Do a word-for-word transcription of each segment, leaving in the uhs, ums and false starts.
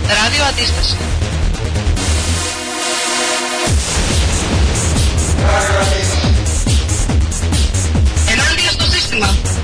Ράδιο Αντίσταση. Ενάντια στο σύστημα.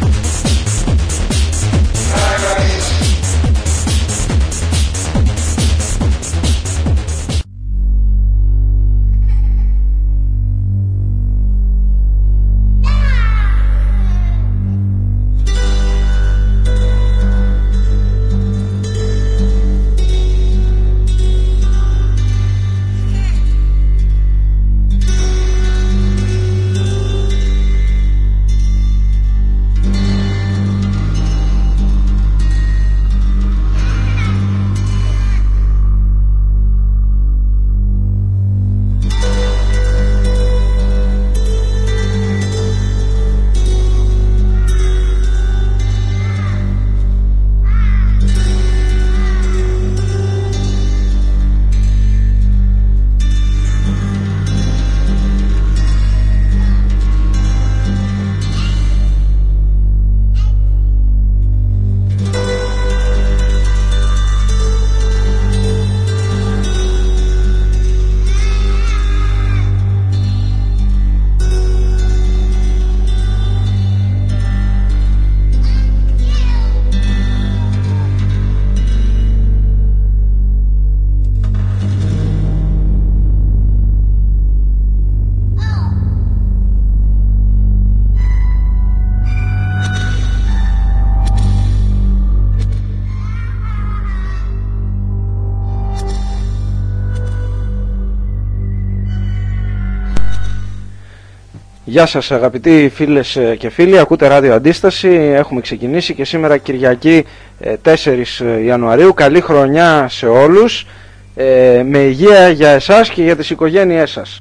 Γεια σας αγαπητοί φίλες και φίλοι, ακούτε Ράδιο Αντίσταση, έχουμε ξεκινήσει και σήμερα Κυριακή τέσσερις Ιανουαρίου. Καλή χρονιά σε όλους, με υγεία για εσάς και για τις οικογένειές σας.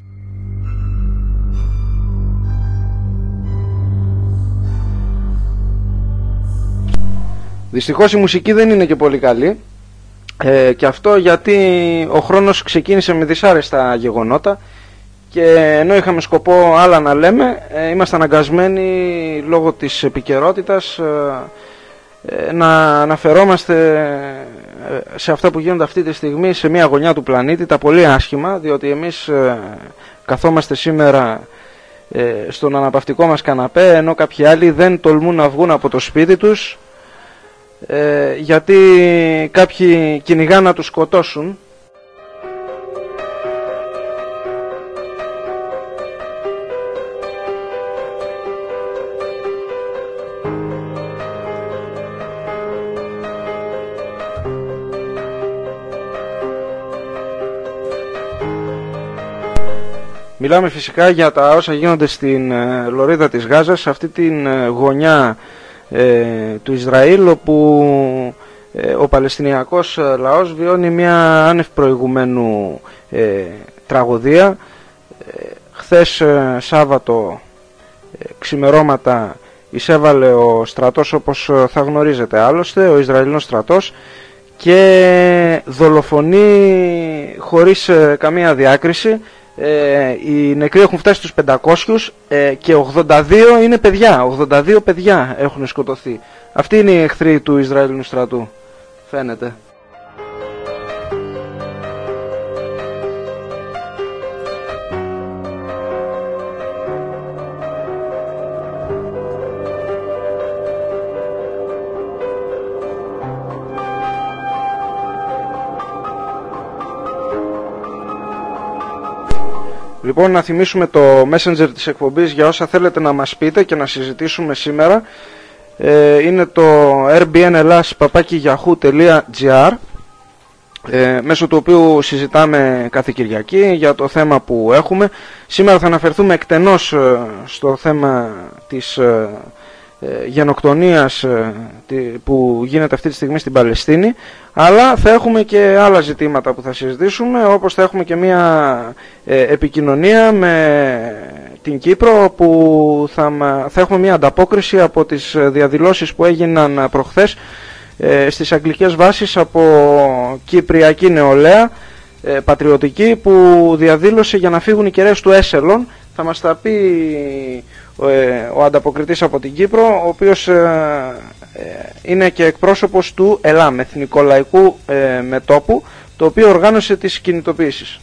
Δυστυχώς η μουσική δεν είναι και πολύ καλή, ε, και αυτό γιατί ο χρόνος ξεκίνησε με δυσάρεστα γεγονότα. Και ενώ είχαμε σκοπό άλλα να λέμε, ε, είμαστε αναγκασμένοι λόγω της επικαιρότητας ε, ε, να αναφερόμαστε σε αυτά που γίνονται αυτή τη στιγμή σε μια γωνιά του πλανήτη, τα πολύ άσχημα, διότι εμείς ε, καθόμαστε σήμερα ε, στον αναπαυτικό μας καναπέ, ενώ κάποιοι άλλοι δεν τολμούν να βγουν από το σπίτι τους, ε, γιατί κάποιοι κυνηγάνε να τους σκοτώσουν. Μιλάμε φυσικά για τα όσα γίνονται στην ε, λωρίδα της Γάζας, σε αυτή την ε, γωνιά ε, του Ισραήλ, όπου ε, ο Παλαιστινιακός λαός βιώνει μια άνευ προηγουμένου ε, τραγωδία. Ε, χθες ε, Σάββατο ε, ξημερώματα εισέβαλε ο στρατός, όπως θα γνωρίζετε άλλωστε, ο Ισραηλινός στρατός, και δολοφονεί χωρίς ε, καμία διάκριση. Ε, οι νεκροί έχουν φτάσει στους πεντακόσιους ε, και ογδόντα δύο είναι παιδιά. ογδόντα δύο παιδιά έχουν σκοτωθεί. Αυτοί είναι οι εχθροί του Ισραηλινού στρατού, φαίνεται. Λοιπόν, να θυμίσουμε το messenger της εκπομπής για όσα θέλετε να μας πείτε και να συζητήσουμε σήμερα. Ε, είναι το ερ μπι εν ελλάς παπάκι γιαχού τελεία τζι άρ, ε, μέσω του οποίου συζητάμε κάθε Κυριακή για το θέμα που έχουμε. Σήμερα θα αναφερθούμε εκτενώς ε, στο θέμα της ε, ε, γενοκτονίας ε, που γίνεται αυτή τη στιγμή στην Παλαιστίνη, αλλά θα έχουμε και άλλα ζητήματα που θα συζητήσουμε, όπως θα έχουμε και μια ε, επικοινωνία με την Κύπρο, που θα, θα έχουμε μια ανταπόκριση από τις διαδηλώσεις που έγιναν προχθές ε, στις αγγλικές βάσεις από κυπριακή νεολαία ε, πατριωτική, που διαδήλωσε για να φύγουν οι κεραίες του Έσσελον. Θα μας τα πει ο, ε, ο ανταποκριτής από την Κύπρο, ο οποίος ε, είναι και εκπρόσωπος του ΕΛΑΜ, Εθνικό Λαϊκού ε, Μετώπου, το οποίο οργάνωσε τις κινητοποιήσεις.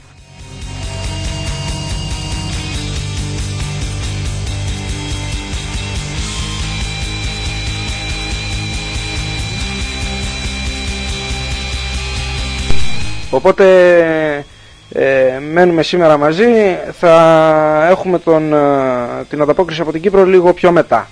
Οπότε ε, μένουμε σήμερα μαζί, θα έχουμε τον, την ανταπόκριση από την Κύπρο λίγο πιο μετά.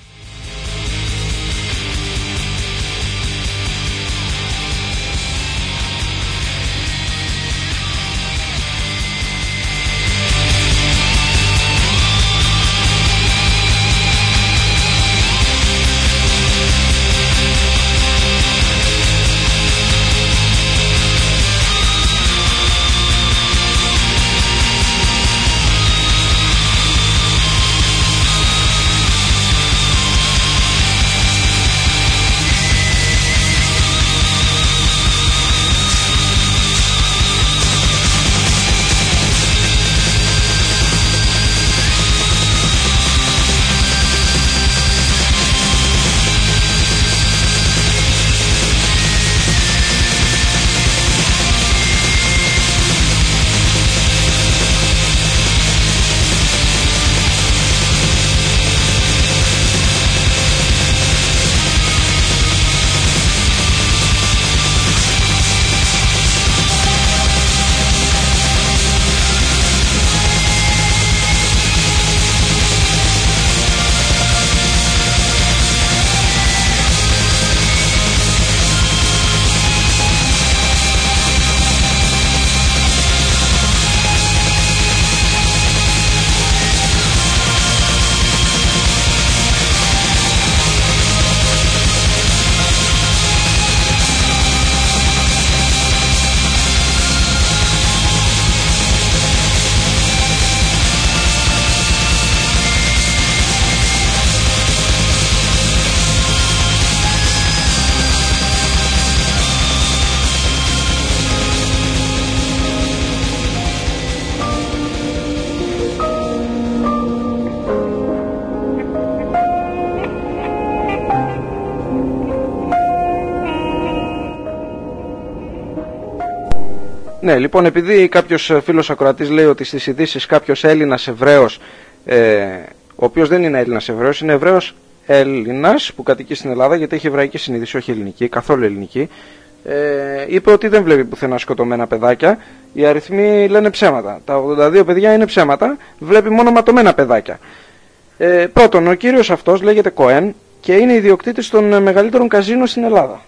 Ναι, λοιπόν, επειδή κάποιος φίλος ακροατής λέει ότι στις ειδήσεις κάποιος Έλληνας Εβραίος, ε, ο οποίος δεν είναι Έλληνας Εβραίος, είναι Εβραίος Έλληνας που κατοικεί στην Ελλάδα, γιατί έχει εβραϊκή συνείδηση, όχι ελληνική, καθόλου ελληνική, ε, είπε ότι δεν βλέπει πουθενά σκοτωμένα παιδάκια. Οι αριθμοί λένε ψέματα. Τα ογδόντα δύο παιδιά είναι ψέματα, βλέπει μόνο ματωμένα παιδάκια. Ε, πρώτον, ο κύριος αυτός λέγεται Κοέν και είναι ιδιοκτήτης των μεγαλύτερων καζίνο στην Ελλάδα.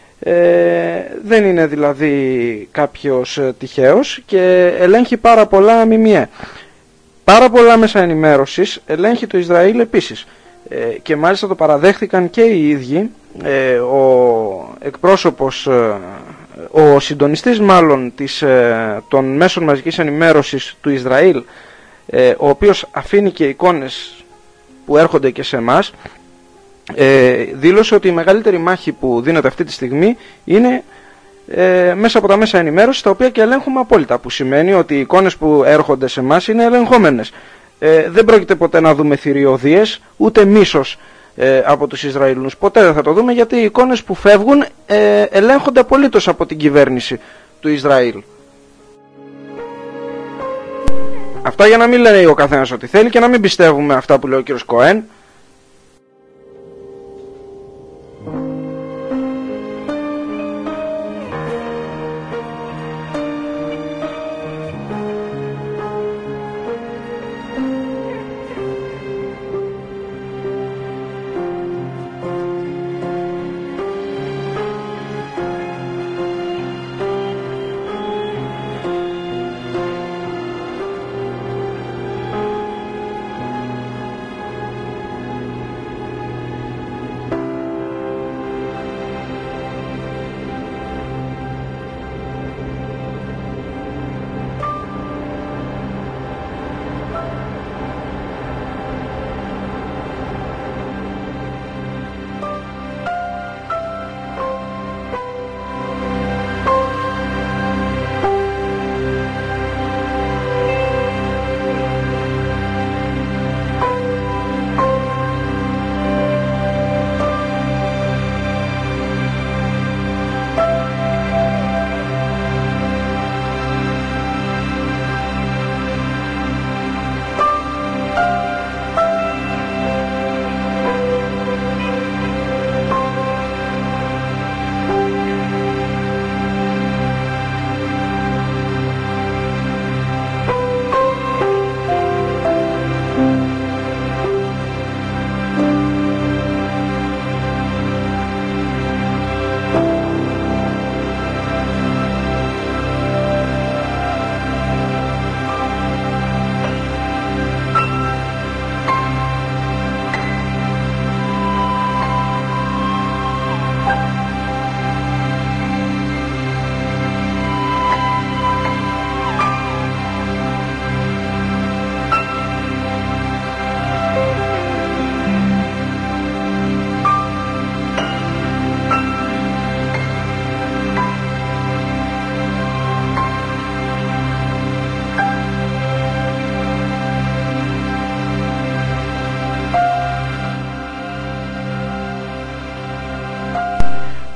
Ε, δεν είναι δηλαδή κάποιος τυχαίος και ελέγχει πάρα πολλά ΜΜΕ. Πάρα πολλά μέσα ενημέρωσης ελέγχει το Ισραήλ επίσης. Ε, και μάλιστα το παραδέχθηκαν και οι ίδιοι. Ε, ο εκπρόσωπος, ε, ο συντονιστής μάλλον της, ε, των μέσων μαζικής ενημέρωσης του Ισραήλ, ε, ο οποίος αφήνει και εικόνες που έρχονται και σε εμάς, ε, δήλωσε ότι η μεγαλύτερη μάχη που δίνεται αυτή τη στιγμή είναι ε, μέσα από τα μέσα ενημέρωσης, τα οποία και ελέγχουμε απόλυτα, που σημαίνει ότι οι εικόνες που έρχονται σε εμάς είναι ελεγχόμενες. Ε, δεν πρόκειται ποτέ να δούμε θηριωδίες ούτε μίσος ε, από τους Ισραηλινούς. Ποτέ δεν θα το δούμε, γιατί οι εικόνες που φεύγουν ε, ελέγχονται απολύτως από την κυβέρνηση του Ισραήλ. Αυτά για να μην λέει ο καθένας ό,τι θέλει και να μην πιστεύουμε αυτά που λέει ο κύριος Κοέν.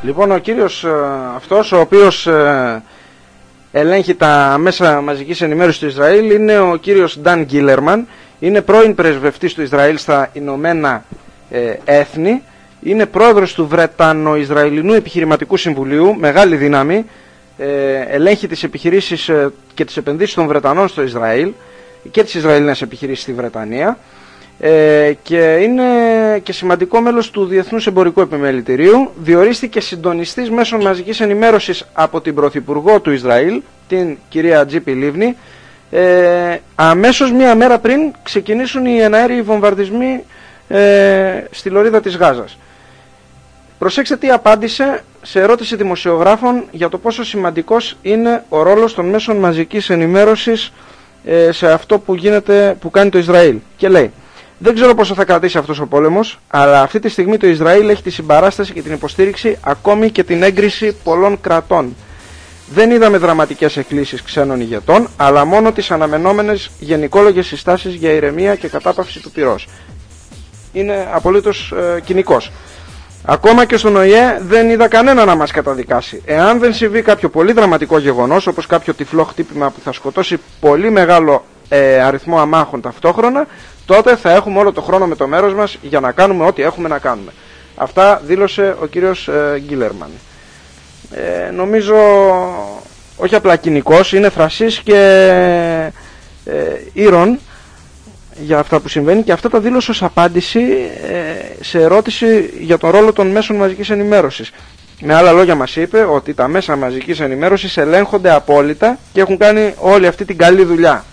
Λοιπόν, ο κύριος ε, αυτός ο οποίος ε, ελέγχει τα μέσα μαζικής ενημέρωσης του Ισραήλ είναι ο κύριος Νταν Γκίλερμαν. Είναι πρώην πρεσβευτής του Ισραήλ στα Ηνωμένα ε, Έθνη. Είναι πρόεδρος του Βρετανο-Ισραηλινού Επιχειρηματικού Συμβουλίου, μεγάλη δύναμη. Ε, ελέγχει τις επιχειρήσεις ε, και τις επενδύσεις των Βρετανών στο Ισραήλ και τις Ισραηλινές επιχειρήσεις στη Βρετανία. Ε, και είναι και σημαντικό μέλος του Διεθνούς Εμπορικού Επιμελητηρίου. Διορίστηκε συντονιστής μέσων μαζικής ενημέρωσης από την Πρωθυπουργό του Ισραήλ, την κυρία Τζίπι Λίβνη, ε, αμέσως μία μέρα πριν ξεκινήσουν οι εναέριοι βομβαρδισμοί ε, στη λωρίδα της Γάζας. Προσέξτε τι απάντησε σε ερώτηση δημοσιογράφων για το πόσο σημαντικός είναι ο ρόλος των μέσων μαζικής ενημέρωσης ε, σε αυτό που, γίνεται, που κάνει το Ισραήλ. Και λέει: δεν ξέρω πόσο θα κρατήσει αυτός ο πόλεμος, αλλά αυτή τη στιγμή το Ισραήλ έχει τη συμπαράσταση και την υποστήριξη, ακόμη και την έγκριση πολλών κρατών. Δεν είδαμε δραματικές εκκλήσεις ξένων ηγετών, αλλά μόνο τις αναμενόμενες γενικόλογες συστάσεις για ηρεμία και κατάπαυση του πυρός. Είναι απολύτως ε, κοινικός. Ακόμα και στον Ο Ε Ε δεν είδα κανένα να μας καταδικάσει. Εάν δεν συμβεί κάποιο πολύ δραματικό γεγονός, όπως κάποιο τυφλό χτύπημα που θα σκοτώσει πολύ μεγάλο ε, αριθμό αμάχων ταυτόχρονα, τότε θα έχουμε όλο το χρόνο με το μέρος μας για να κάνουμε ό,τι έχουμε να κάνουμε. Αυτά δήλωσε ο κύριος ε, Γκίλερμαν. Ε, νομίζω όχι απλά κοινικός, είναι θρασής και ε, ήρων για αυτά που συμβαίνει, και αυτά τα δήλωσε ως απάντηση ε, σε ερώτηση για τον ρόλο των μέσων μαζικής ενημέρωσης. Με άλλα λόγια μας είπε ότι τα μέσα μαζικής ενημέρωσης ελέγχονται απόλυτα και έχουν κάνει όλη αυτή την καλή δουλειά.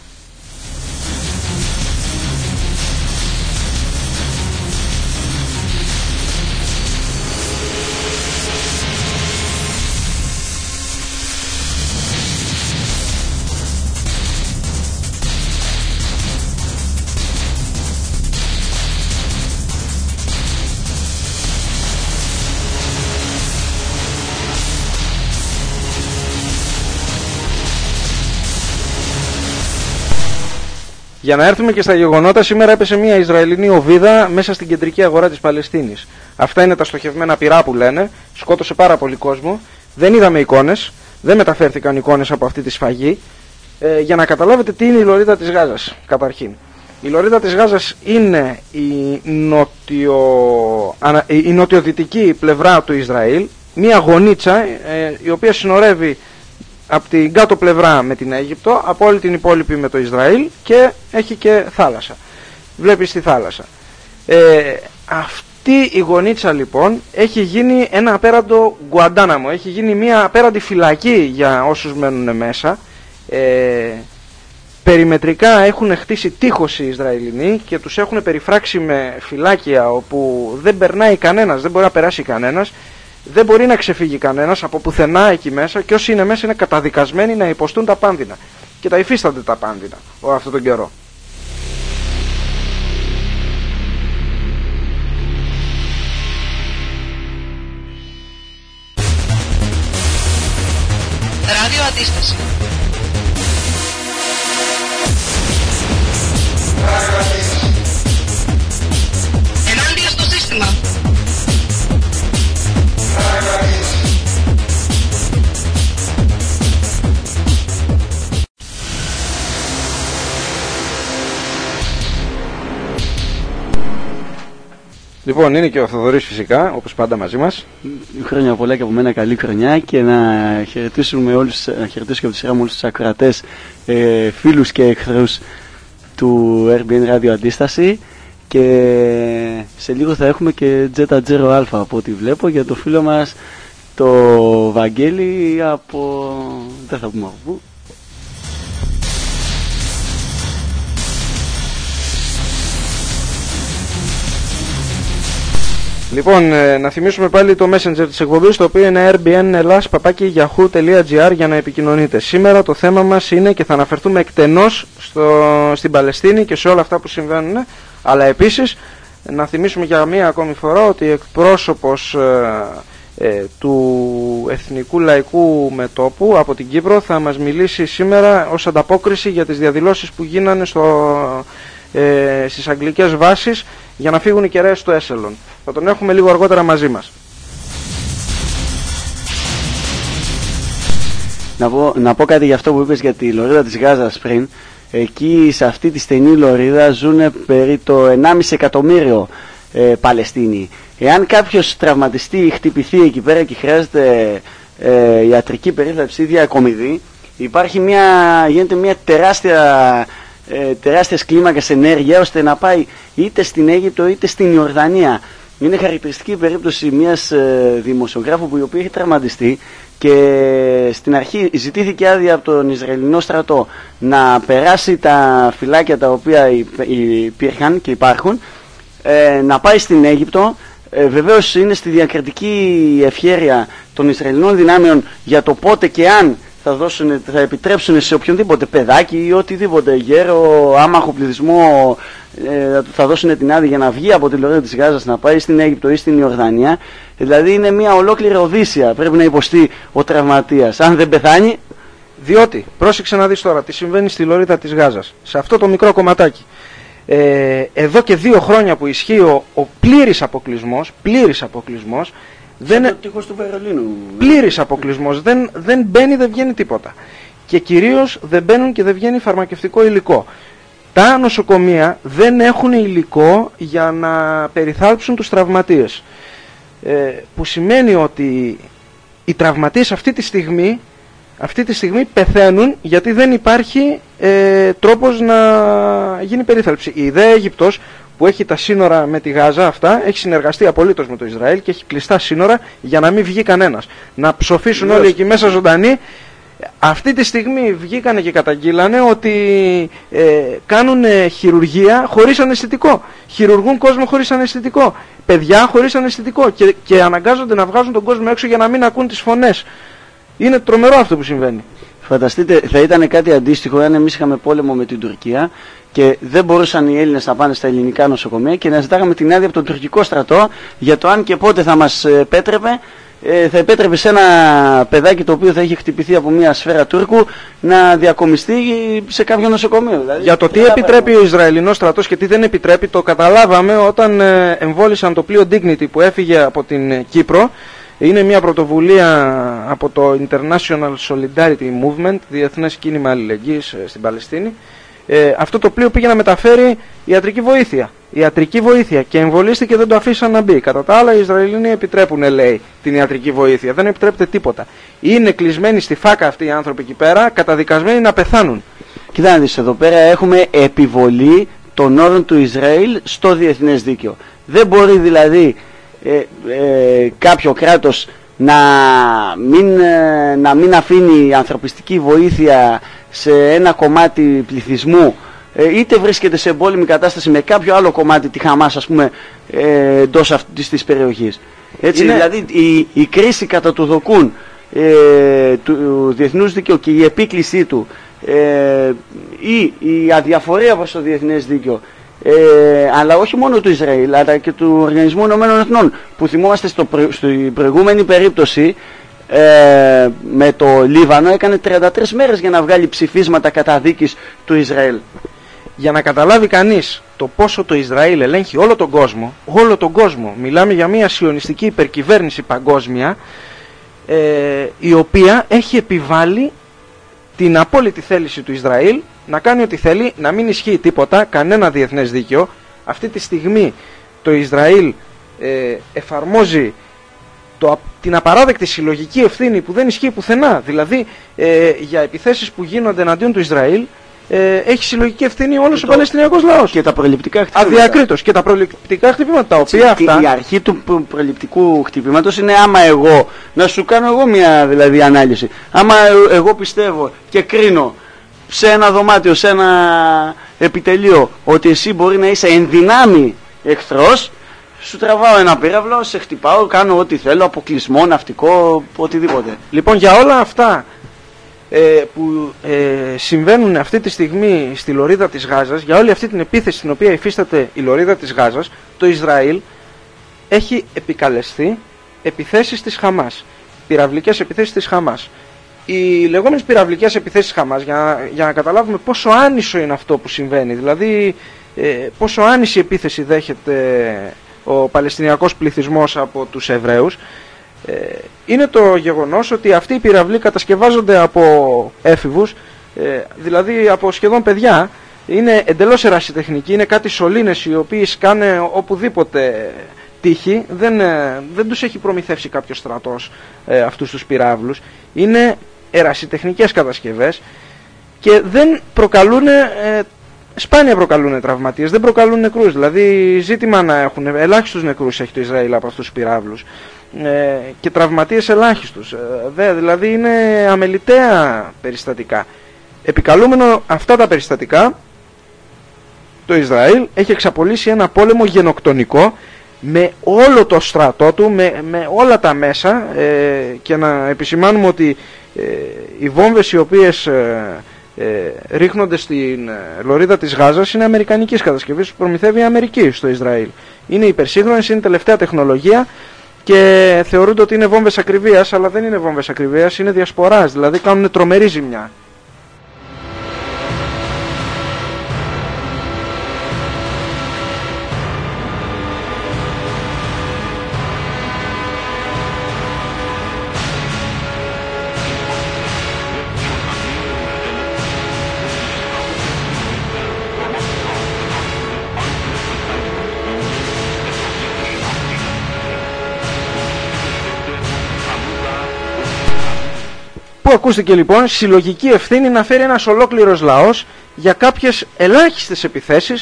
Για να έρθουμε και στα γεγονότα, σήμερα έπεσε μια Ισραηλινή οβίδα μέσα στην κεντρική αγορά της Παλαιστίνης. Αυτά είναι τα στοχευμένα πυρά που λένε. Σκότωσε πάρα πολύ κόσμο. Δεν είδαμε εικόνες, δεν μεταφέρθηκαν εικόνες από αυτή τη σφαγή. Ε, για να καταλάβετε τι είναι η λωρίδα της Γάζας, καταρχήν. Η λωρίδα της Γάζας είναι η, νοτιο... η νοτιοδυτική πλευρά του Ισραήλ, μια γωνίτσα ε, η οποία συνορεύει από την κάτω πλευρά με την Αίγυπτο, από όλη την υπόλοιπη με το Ισραήλ, και έχει και θάλασσα. Βλέπεις τη θάλασσα. Ε, αυτή η γωνίτσα λοιπόν έχει γίνει ένα απέραντο Γκουαντάναμο, έχει γίνει μια απέραντη φυλακή για όσους μένουν μέσα. Ε, περιμετρικά έχουν χτίσει τείχος οι Ισραηλινοί και τους έχουν περιφράξει με φυλάκια όπου δεν περνάει κανένας, δεν μπορεί να περάσει κανένας. Δεν μπορεί να ξεφύγει κανένας από πουθενά εκεί μέσα, και όσοι είναι μέσα είναι καταδικασμένοι να υποστούν τα πάνδυνα. Και τα υφίστανται τα πάνδυνα αυτόν τον καιρό. Ράδιο Αντίσταση. Ενάντια στο σύστημα. Λοιπόν, είναι και ο Θοδωρής φυσικά, όπως πάντα μαζί μας. Χρόνια πολλά και από μένα, καλή χρονιά, και να χαιρετήσουμε όλους, να χαιρετήσω και από τη σειρά μου όλους τους ακροατές, ε, φίλους και εχθρούς του Ερ Μπι Εν Ράδιο Αντίσταση, και σε λίγο θα έχουμε και Jetta Zero Alpha από ό,τι βλέπω για το φίλο μας το Βαγγέλη από... δεν θα πούμε από πού. Λοιπόν, ε, να θυμίσουμε πάλι το Messenger της εκπομπής, το οποίο είναι rbnlas παπάκι yahoo τελεία gr για να επικοινωνείτε. Σήμερα το θέμα μας είναι, και θα αναφερθούμε εκτενώς στο, στην Παλαιστίνη και σε όλα αυτά που συμβαίνουν, αλλά επίσης να θυμίσουμε για μία ακόμη φορά ότι εκπρόσωπος ε, ε, του Εθνικού Λαϊκού Μετώπου από την Κύπρο θα μας μιλήσει σήμερα ως ανταπόκριση για τις διαδηλώσεις που γίνανε στο, ε, στις αγγλικές βάσεις για να φύγουν οι κεραίες του Έσσελον. Θα τον έχουμε λίγο αργότερα μαζί μας. Να πω, να πω κάτι για αυτό που είπες για τη λωρίδα της Γάζας πριν. Εκεί σε αυτή τη στενή λωρίδα ζουν περί το ενάμιση εκατομμύριο ε, Παλαιστίνοι. Εάν κάποιος τραυματιστεί ή χτυπηθεί εκεί πέρα και χρειάζεται ε, ιατρική περίθαλψη ή διακομιδή, υπάρχει μια, γίνεται μια τεράστια, ε, τεράστιας κλίμακας ενέργεια ώστε να πάει είτε στην Αίγυπτο είτε στην Ιορδανία. Είναι χαρακτηριστική περίπτωση μιας ε, δημοσιογράφου που η οποία έχει τραυματιστεί και στην αρχή ζητήθηκε άδεια από τον Ισραηλινό στρατό να περάσει τα φυλάκια τα οποία υπήρχαν και υπάρχουν, ε, να πάει στην Αίγυπτο. Ε, βεβαίως είναι στη διακριτική ευχέρεια των Ισραηλινών δυνάμεων για το πότε και αν θα, δώσουν, θα επιτρέψουν σε οποιονδήποτε παιδάκι ή οτιδήποτε γέρο, άμαχο πληθυσμό, ε, θα δώσουν την άδεια για να βγει από τη λωρίδα της Γάζας, να πάει στην Αίγυπτο ή στην Ιορδανία. Δηλαδή είναι μια ολόκληρη οδύσσια πρέπει να υποστεί ο τραυματίας αν δεν πεθάνει. Διότι, πρόσεξε να δεις τώρα τι συμβαίνει στη λωρίδα της Γάζας, σε αυτό το μικρό κομματάκι. Ε, εδώ και δύο χρόνια που ισχύει ο, ο πλήρης αποκλεισμός, πλήρης αποκλεισμός, δεν το τείχος του Βερολίνου. Πλήρης αποκλεισμός, δεν, δεν μπαίνει, δεν βγαίνει τίποτα. Και κυρίως δεν μπαίνουν και δεν βγαίνει φαρμακευτικό υλικό. Τα νοσοκομεία δεν έχουν υλικό για να περιθάλψουν τους τραυματίες. Ε, που σημαίνει ότι οι τραυματίες αυτή τη στιγμή, αυτή τη στιγμή πεθαίνουν γιατί δεν υπάρχει ε, τρόπος να γίνει περίθαλψη. Η ιδέα Αίγυπτος που έχει τα σύνορα με τη Γάζα αυτά, έχει συνεργαστεί απολύτως με το Ισραήλ και έχει κλειστά σύνορα για να μην βγει κανένας. Να ψοφήσουν όλοι εκεί μέσα ζωντανοί. Αυτή τη στιγμή βγήκανε και καταγγείλανε ότι ε, κάνουν ε, χειρουργία χωρίς αναισθητικό. Χειρουργούν κόσμο χωρίς αναισθητικό. Παιδιά χωρίς αναισθητικό. Και, και αναγκάζονται να βγάζουν τον κόσμο έξω για να μην ακούν τις φωνές. Είναι τρομερό αυτό που συμβαίνει. Φανταστείτε, θα ήταν κάτι αντίστοιχο αν εμείς είχαμε πόλεμο με την Τουρκία και δεν μπορούσαν οι Έλληνες να πάνε στα ελληνικά νοσοκομεία και να ζητάγαμε την άδεια από τον τουρκικό στρατό για το αν και πότε θα μας επέτρεπε, θα επέτρεπε σε ένα παιδάκι το οποίο θα είχε χτυπηθεί από μια σφαίρα Τούρκου να διακομιστεί σε κάποιο νοσοκομείο. Δηλαδή, για το τι επιτρέπει ο Ισραηλινός στρατός και τι δεν επιτρέπει το καταλάβαμε όταν εμβόλησαν το πλοίο Dignity που έφυγε από την Κύπρο. Είναι μια πρωτοβουλία από το International Solidarity Movement, Διεθνές Κίνημα Αλληλεγγύης στην Παλαιστίνη. Ε, αυτό το πλοίο πήγε να μεταφέρει ιατρική βοήθεια. Ιατρική βοήθεια και εμβολίστηκε, δεν το αφήσαν να μπει. Κατά τα άλλα, οι Ισραηλινοί επιτρέπουν, λέει, την ιατρική βοήθεια. Δεν επιτρέπεται τίποτα. Είναι κλεισμένοι στη φάκα αυτοί οι άνθρωποι εκεί πέρα, καταδικασμένοι να πεθάνουν. Κοίτα να δεις, εδώ πέρα έχουμε επιβολή των όρων του Ισραήλ στο διεθνές δίκαιο. Δεν μπορεί δηλαδή ε, ε, κάποιο κράτος να μην, ε, να μην αφήνει ανθρωπιστική βοήθεια σε ένα κομμάτι πληθυσμού, ε, είτε βρίσκεται σε εμπόλεμη κατάσταση με κάποιο άλλο κομμάτι, τη Χαμάς ας πούμε, ε, εντός αυτής της περιοχής. Έτσι, είναι... δηλαδή η, η κρίση κατά του δοκούν ε, του διεθνούς δικαίου και η επίκλησή του ε, ή η αδιαφορία προς το διεθνές δίκαιο, Ε, αλλά όχι μόνο του Ισραήλ αλλά και του Οργανισμού Ηνωμένων Εθνών, που θυμόμαστε στο προ, στην προηγούμενη περίπτωση ε, με το Λίβανο έκανε τριάντα τρεις μέρες για να βγάλει ψηφίσματα καταδίκης του Ισραήλ. Για να καταλάβει κανείς το πόσο το Ισραήλ ελέγχει όλο τον κόσμο, όλο τον κόσμο, μιλάμε για μια σιωνιστική υπερκυβέρνηση παγκόσμια, ε, η οποία έχει επιβάλει την απόλυτη θέληση του Ισραήλ να κάνει ό,τι θέλει, να μην ισχύει τίποτα, κανένα διεθνές δίκαιο. Αυτή τη στιγμή το Ισραήλ ε, εφαρμόζει το, την απαράδεκτη συλλογική ευθύνη που δεν ισχύει πουθενά. Δηλαδή ε, για επιθέσεις που γίνονται εναντίον του Ισραήλ ε, έχει συλλογική ευθύνη όλος ο Παλαιστινιακός λαός. Και τα προληπτικά χτυπήματα. Αδιακρίτως. Και τα προληπτικά χτυπήματα, τα οποία αυτά... Η αρχή του προληπτικού χτυπήματος είναι άμα εγώ, να σου κάνω εγώ μια δηλαδή ανάλυση, άμα εγώ πιστεύω και κρίνω σε ένα δωμάτιο, σε ένα επιτελείο, ότι εσύ μπορεί να είσαι εν δυνάμει εχθρός, σου τραβάω ένα πύραυλο, σε χτυπάω, κάνω ό,τι θέλω, αποκλεισμό, ναυτικό, οτιδήποτε. Λοιπόν, για όλα αυτά ε, που ε, συμβαίνουν αυτή τη στιγμή στη λωρίδα της Γάζας, για όλη αυτή την επίθεση την οποία υφίσταται η λωρίδα της Γάζας, το Ισραήλ έχει επικαλεστεί επιθέσεις της Χαμάς, πυραυλικές επιθέσεις της Χαμάς. Οι λεγόμενες πυραυλικές επιθέσεις Χαμάς, για, για να καταλάβουμε πόσο άνισο είναι αυτό που συμβαίνει, δηλαδή ε, πόσο άνηση επίθεση δέχεται ο Παλαιστινιακός πληθυσμός από τους Εβραίους, ε, είναι το γεγονός ότι αυτοί οι πυραυλοί κατασκευάζονται από έφηβους, ε, δηλαδή από σχεδόν παιδιά. Είναι εντελώς ερασιτεχνικοί, είναι κάτι σωλήνες οι οποίοι σκάνε οπουδήποτε τύχη, δεν, ε, δεν τους έχει προμηθεύσει κάποιος στρατός ε, αυτούς τους πυράβλους. Είναι ερασιτεχνικές κατασκευές και δεν προκαλούν, ε, σπάνια προκαλούν τραυματίες, δεν προκαλούν νεκρούς. Δηλαδή ζήτημα να έχουν, ελάχιστους νεκρούς έχει το Ισραήλ από αυτούς τους πυράβλους ε, και τραυματίες ελάχιστους. Ε, δε, δηλαδή είναι αμεληταία περιστατικά. Επικαλούμενο αυτά τα περιστατικά, το Ισραήλ έχει εξαπολύσει ένα πόλεμο γενοκτονικό με όλο το στρατό του, με, με όλα τα μέσα ε, και να επισημάνουμε ότι ε, οι βόμβες οι οποίες ε, ε, ρίχνονται στην ε, λωρίδα της Γάζας είναι αμερικανικής κατασκευής που προμηθεύει η Αμερική στο Ισραήλ. Είναι υπερσύγχρονες, είναι τελευταία τεχνολογία και θεωρούνται ότι είναι βόμβες ακριβίας, αλλά δεν είναι βόμβες ακριβίας, είναι διασποράς, δηλαδή κάνουν τρομερή ζημιά. Που ακούστηκε λοιπόν συλλογική ευθύνη να φέρει ένας ολόκληρος λαός για κάποιες ελάχιστες επιθέσεις.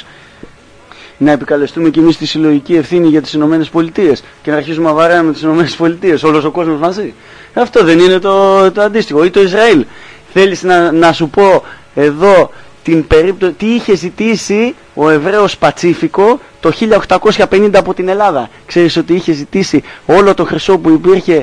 Να επικαλεστούμε κι εμείς τη συλλογική ευθύνη για τις Ηνωμένες Πολιτείες και να αρχίσουμε να βαράμε τις Ηνωμένες Πολιτείες, όλος ο κόσμος μαζί. Αυτό δεν είναι το, το αντίστοιχο? Ή το Ισραήλ? Θέλεις να, να σου πω εδώ την περίπτωση, τι είχε ζητήσει ο Εβραίος Πατσίφικο το χίλια οκτακόσια πενήντα από την Ελλάδα? Ξέρεις ότι είχε ζητήσει όλο το χρυσό που υπήρχε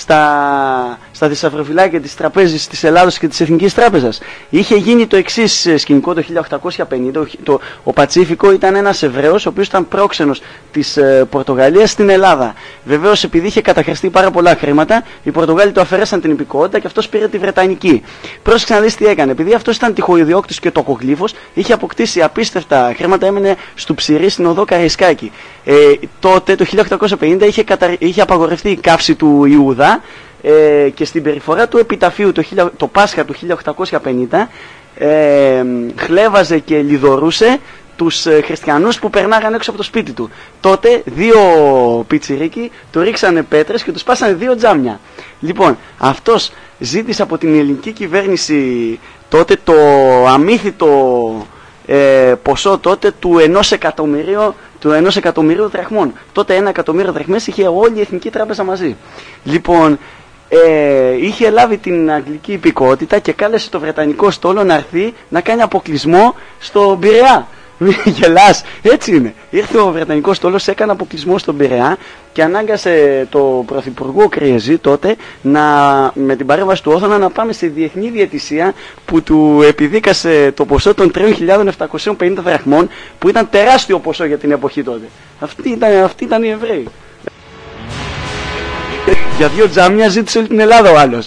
στα, στα θησαυροφυλάκια της τραπέζης της Ελλάδος και της Εθνικής Τράπεζας. Είχε γίνει το εξής σκηνικό το χίλια οκτακόσια πενήντα. Το, ο Πατσίφικο ήταν ένας Εβραίος ο οποίος ήταν πρόξενος της ε, Πορτογαλίας στην Ελλάδα. Βεβαίως, επειδή είχε καταχρηστεί πάρα πολλά χρήματα, οι Πορτογάλοι του αφαιρέσαν την υπηκότητα και αυτός πήρε τη Βρετανική. Πρόσεξε να δεις τι έκανε. Επειδή αυτός ήταν τυχοειδιώκτης και τοκογλύφος, είχε αποκτήσει απίστευτα χρήματα, έμενε στου Ψηρή στην οδό Καραϊσκάκη. Ε, τότε το χίλια οκτακόσια πενήντα είχε, κατα... είχε απαγορευτεί η καύση του Ιούδα ε, και στην περιφορά του επιταφείου το, το Πάσχα του χίλια οκτακόσια πενήντα ε, χλέβαζε και λιδωρούσε τους ε, χριστιανούς που περνάγαν έξω από το σπίτι του. Τότε δύο πιτσιρίκοι του ρίξανε πέτρες και τους πάσανε δύο τζάμια. Λοιπόν, αυτός ζήτησε από την ελληνική κυβέρνηση τότε το αμύθιτο ε, ποσό τότε του ενός εκατομμυρίου του ενός εκατομμυρίου δραχμών. Τότε ένα εκατομμύριο δραχμές είχε όλη η Εθνική Τράπεζα μαζί. Λοιπόν, ε, είχε λάβει την αγγλική υπηκότητα και κάλεσε το Βρετανικό στόλο να έρθει να κάνει αποκλεισμό στο Πειραιά. Μην γελάς, έτσι είναι. Ήρθε ο Βρετανικός στόλος, έκανε αποκλεισμό στον Πειραιά και ανάγκασε το Πρωθυπουργό Κρυεζή τότε να, με την παρέμβαση του Όθωνα, να πάμε στη διεθνή διαιτησία που του επιδίκασε το ποσό των τρεις χιλιάδες επτακόσιες πενήντα δραχμών, που ήταν τεράστιο ποσό για την εποχή τότε. Αυτοί ήταν, αυτοί ήταν οι Εβραίοι. Για δύο τζάμια ζήτησε όλη την Ελλάδα ο άλλος.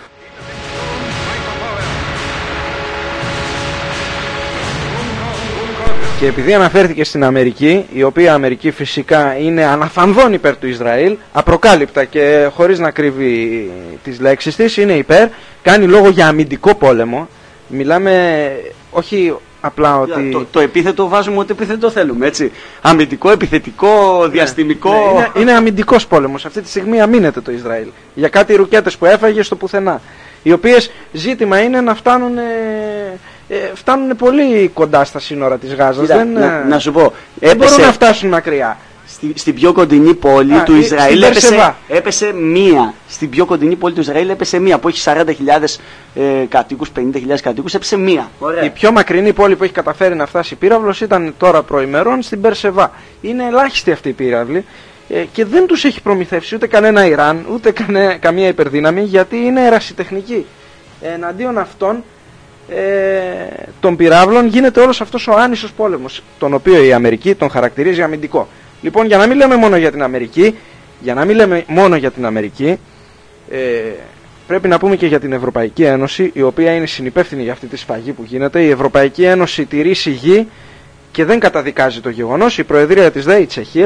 Και επειδή αναφέρθηκε στην Αμερική, η οποία Αμερική φυσικά είναι αναφανδόν υπέρ του Ισραήλ, απροκάλυπτα και χωρίς να κρύβει τις λέξεις της, είναι υπέρ, κάνει λόγο για αμυντικό πόλεμο. Μιλάμε όχι απλά ότι... Το, το επίθετο βάζουμε ό,τι επίθετο θέλουμε, έτσι. Αμυντικό, επιθετικό, διαστημικό... Ναι, ναι, είναι, είναι αμυντικός πόλεμος. Αυτή τη στιγμή αμήνεται το Ισραήλ για κάτι ρουκέτες που έφαγε στο πουθενά. Οι οποίες ζήτημα είναι να φτάνουν... Ε, φτάνουν πολύ κοντά στα σύνορα της Γάζας. Κοίτα, δεν, να, να σου πω, δεν έπεσε, μπορούν να φτάσουν μακριά. Στη, στην πιο κοντινή πόλη Α, του Ισραήλ έπεσε, έπεσε μία. Στην πιο κοντινή πόλη του Ισραήλ έπεσε μία που έχει σαράντα χιλιάδες ε, κατοίκους, πενήντα χιλιάδες κατοίκους, έπεσε μία. Ωραία. Η πιο μακρινή πόλη που έχει καταφέρει να φτάσει πύραυλος ήταν τώρα προημερών στην Μπερσεβά. Είναι ελάχιστη αυτή η πύραυλη ε, και δεν τους έχει προμηθεύσει ούτε κανένα Ιράν, ούτε κανέ, καμία υπερδύναμη, γιατί είναι ερασιτεχνική. Ε, εναντίον αυτών Ε, των πυράβλων γίνεται όλος αυτός ο άνισος πόλεμος, τον οποίο η Αμερική τον χαρακτηρίζει αμυντικό. Λοιπόν, για να μην λέμε μόνο για την Αμερική, για να μην λέμε μόνο για την Αμερική, ε, πρέπει να πούμε και για την Ευρωπαϊκή Ένωση, η οποία είναι συνυπεύθυνη για αυτή τη σφαγή που γίνεται. Η Ευρωπαϊκή Ένωση τηρεί σιγή και δεν καταδικάζει το γεγονός. Η Προεδρία της ΔΕ, η Τσεχία,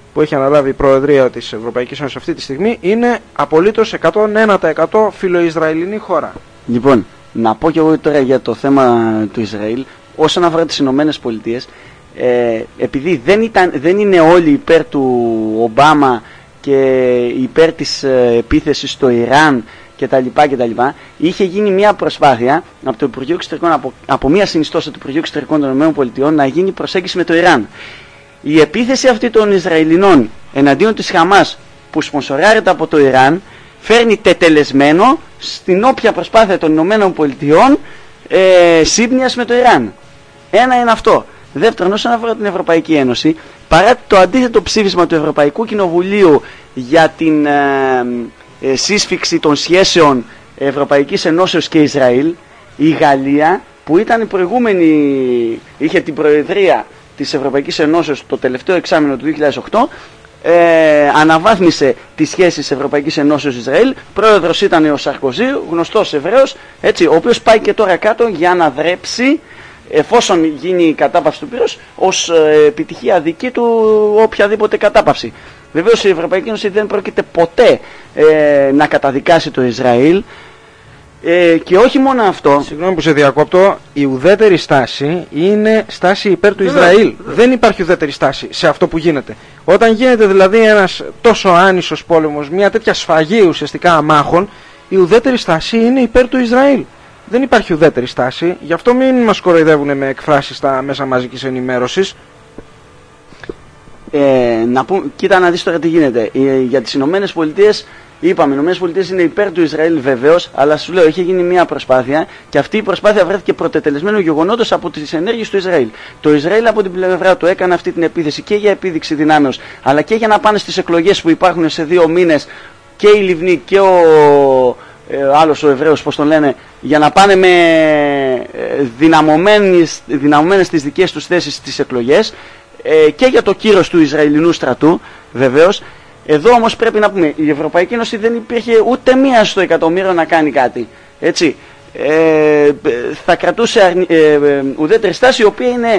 που έχει αναλάβει η Προεδρία της Ευρωπαϊκής Ένωσης αυτή τη στιγμή, είναι απολύτως εκατόν ένα τοις εκατό φιλοϊσραηλινή χώρα. Λοιπόν, να πω και εγώ τώρα για το θέμα του Ισραήλ, όσον αφορά τις Ηνωμένες Πολιτείες, ε, επειδή δεν, ήταν, δεν είναι όλοι υπέρ του Ομπάμα και υπέρ της ε, επίθεσης στο Ιράν κτλ, κτλ, είχε γίνει μια προσπάθεια από το Υπουργείο Εξωτερικών, από, από μια συνιστόσα του Υπουργείου Εξωτερικών των ΗΠΑ να γίνει προσέγγιση με το Ιράν. Η επίθεση αυτή των Ισραηλινών εναντίον της Χαμάς, που σπονσοράρεται από το Ιράν, φέρνει τετελεσμένο στην όποια προσπάθεια των ΗΠΑ ε, σύμπνοιας με το Ιράν. Ένα είναι αυτό. Δεύτερον, όσον αφορά την Ευρωπαϊκή Ένωση, παρά το αντίθετο ψήφισμα του Ευρωπαϊκού Κοινοβουλίου για την ε, ε, σύσφυξη των σχέσεων Ευρωπαϊκής Ενώσεως και Ισραήλ, η Γαλλία, που ήταν η προηγούμενη, είχε την προεδρία της Ευρωπαϊκής Ενώσεως το τελευταίο εξάμηνο του δύο χιλιάδες οκτώ, ε, αναβάθμισε τις σχέσεις Ευρωπαϊκής Ενώσεως Ισραήλ. Πρόεδρος ήταν ο Σαρκοζή, γνωστός Εβραίος, έτσι, ο οποίος πάει και τώρα κάτω για να δρέψει, εφόσον γίνει η κατάπαυση του πυρός, ως ε, επιτυχία δική του οποιαδήποτε κατάπαυση. Βεβαίως η Ευρωπαϊκή Ένωση δεν πρόκειται ποτέ ε, να καταδικάσει το Ισραήλ. Ε, και όχι μόνο αυτό. Συγγνώμη που σε διακόπτω, η ουδέτερη στάση είναι στάση υπέρ του Ισραήλ. Δεν υπάρχει ουδέτερη στάση σε αυτό που γίνεται. Όταν γίνεται δηλαδή ένας τόσο άνισος πόλεμος, μια τέτοια σφαγή ουσιαστικά αμάχων, η ουδέτερη στάση είναι υπέρ του Ισραήλ. Δεν υπάρχει ουδέτερη στάση, γι' αυτό μην μας κοροϊδεύουν με εκφράσεις στα μέσα μαζικής ενημέρωσης. Ε, να πούμε, κοίτα να δεις τώρα τι γίνεται. Ε, για τις Ηνωμένες Πολιτείες, είπαμε, οι Ηνωμένες Πολιτείες είναι υπέρ του Ισραήλ βεβαίως, αλλά σου λέω, είχε γίνει μια προσπάθεια και αυτή η προσπάθεια βρέθηκε πρωτετελεσμένο γεγονότος από τις ενέργειες του Ισραήλ. Το Ισραήλ από την πλευρά του έκανε αυτή την επίθεση και για επίδειξη δυνάμεως, αλλά και για να πάνε στις εκλογές που υπάρχουν σε δύο μήνες και η Λιβνή και ο ε, άλλος ο Εβραίος, πώς τον λένε, για να πάνε με ε, δυναμωμένες, δυναμωμένες τις δικές τους θέσεις στις εκλογές, ε, και για το κύρος του Ισραηλινού στρατού βεβαίως. Εδώ όμως πρέπει να πούμε, η Ευρωπαϊκή Ένωση δεν υπήρχε ούτε μία στο εκατομμύριο να κάνει κάτι. Έτσι. Ε, θα κρατούσε αρνη, ε, ε, ουδέτερη στάση, η οποία είναι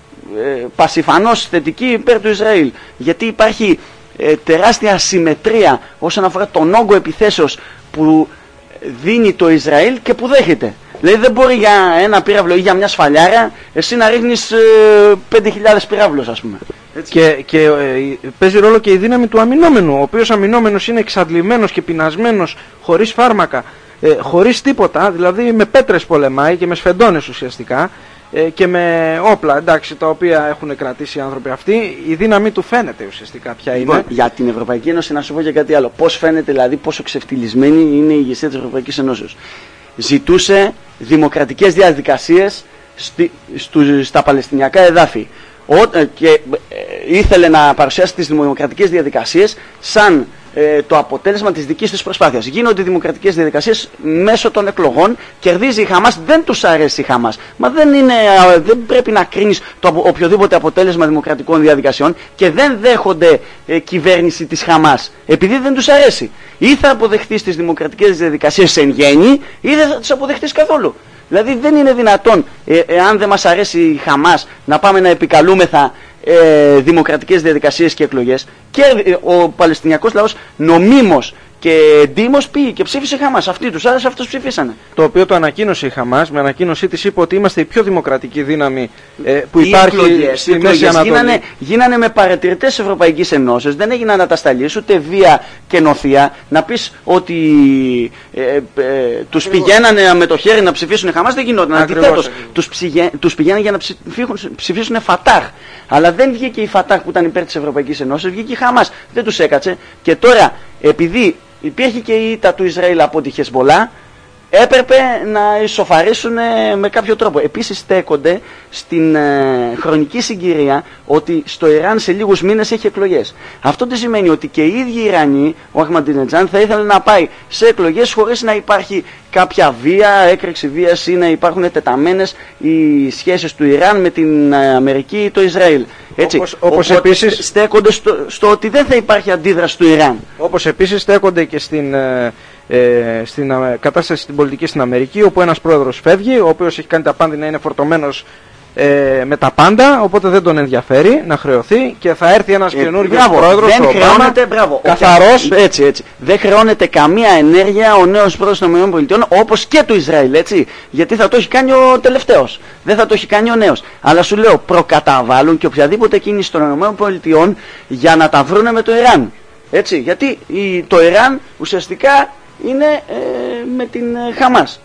ε, πασιφανώς θετική υπέρ του Ισραήλ. Γιατί υπάρχει ε, τεράστια ασυμμετρία όσον αφορά τον όγκο επιθέσεως που δίνει το Ισραήλ και που δέχεται. Δηλαδή δεν μπορεί για ένα πύραυλο ή για μια σφαλιάρα εσύ να ρίχνεις ε, πέντε χιλιάδες πυράβλους, ας πούμε. Έτσι. Και, και ε, παίζει ρόλο και η δύναμη του αμυνόμενου, ο οποίος αμυνόμενος είναι εξαντλημένος και πεινασμένος, χωρίς φάρμακα, ε, χωρίς τίποτα, δηλαδή με πέτρες πολεμάει και με σφεντώνες ουσιαστικά ε, και με όπλα, εντάξει, τα οποία έχουν κρατήσει οι άνθρωποι αυτοί. Η δύναμη του φαίνεται ουσιαστικά ποια λοιπόν, είναι. Για την Ευρωπαϊκή Ένωση να σου πω και κάτι άλλο. Πώς φαίνεται δηλαδή, πόσο ξεφτυλισμένη είναι η ηγεσία της Ευρωπαϊκής Ένωσης. Ζητούσε δημοκρατικές διαδικασίες στη, στου, στα Παλαιστινιακά εδάφη. Ο, και ε, ήθελε να παρουσιάσει τις δημοκρατικές διαδικασίες σαν ε, το αποτέλεσμα της δικής της προσπάθειας. Γίνονται δημοκρατικές διαδικασίες μέσω των εκλογών, κερδίζει η Χαμάς, δεν τους αρέσει η Χαμάς. Μα δεν, είναι, δεν πρέπει να κρίνεις το οποιοδήποτε αποτέλεσμα δημοκρατικών διαδικασιών και δεν δέχονται ε, κυβέρνηση της Χαμάς, επειδή δεν τους αρέσει. Ή θα αποδεχτείς τις δημοκρατικές διαδικασίες εν γέννη, ή δεν θα τις αποδεχτείς καθόλου. Δηλαδή δεν είναι δυνατόν, ε, εάν δεν μας αρέσει η Χαμάς, να πάμε να επικαλούμεθα ε, δημοκρατικές διαδικασίες και εκλογές. Και ε, ο Παλαιστινιακός λαός νομίμως και εντύμως πήγε και ψήφισε η Χαμάς. Αυτοί τους άρεσε, αυτούς ψηφίσανε. Το οποίο το ανακοίνωσε η Χαμάς, με ανακοίνωσή της είπε ότι είμαστε η πιο δημοκρατική δύναμη ε, που οι υπάρχει εκλογές, στη Μέση Ανατολή. Γίνανε, γίνανε με παρατηρητές Ευρωπαϊκής Ενώσεως, δεν έγιναν ατασταλίες, ούτε βία και νοθεία. Να πεις ότι ε, ε, ε, τους πηγαίνανε με το χέρι να ψηφίσουν η Χαμάς, δεν γινόταν. Αντιθέτως, τους, τους πηγαίνανε για να ψηφίσουν, ψηφίσουν Φατάχ. Αλλά δεν βγήκε η Φατάχ που ήταν υπέρ της Ευρωπαϊκής Ενώσεως, βγήκε η Χαμάς. Δεν τους έκατσε. Και τώρα, επειδή υπήρχε και η ήττα του Ισραήλ από τη Χεσμολά, έπρεπε να ισοφαρίσουν με κάποιο τρόπο. Επίσης στέκονται στην ε, χρονική συγκυρία ότι στο Ιράν σε λίγους μήνες έχει εκλογές. Αυτό τι σημαίνει? Ότι και οι ίδιοι οι Ιρανοί, ο Αχμαντινετζάν, θα ήθελε να πάει σε εκλογές χωρίς να υπάρχει κάποια βία, έκρηξη βίας ή να υπάρχουν τεταμένες οι σχέσεις του Ιράν με την Αμερική ή το Ισραήλ. Έτσι. Όπως, όπως Οπότε επίσης στέκονται στο, στο ότι δεν θα υπάρχει αντίδραση του Ιράν. Όπως επίσης στέκονται και στην, ε, ε, στην ε, κατάσταση στην πολιτική στην Αμερική, όπου ένας πρόεδρος φεύγει, ο οποίος έχει κάνει τα πάντα να είναι φορτωμένος ε, με τα πάντα, οπότε δεν τον ενδιαφέρει να χρεωθεί και θα έρθει ένας ε, καινούργιος πρόεδρος, δεν ο χρεώνεται, μπράβο, καθαρός. Έτσι, έτσι. Δεν χρεώνεται καμία ενέργεια ο νέος πρόεδρος των ΗΠΑ, όπως και του Ισραήλ, έτσι. Γιατί θα το έχει κάνει ο τελευταίος. Δεν θα το έχει κάνει ο νέος. Αλλά σου λέω, προκαταβάλουν και οποιαδήποτε κίνηση των ΗΠΑ για να τα βρούνε με το Ιράν. Έτσι, γιατί η, το Ιράν ουσιαστικά είναι ε, με την ε, Χαμάς.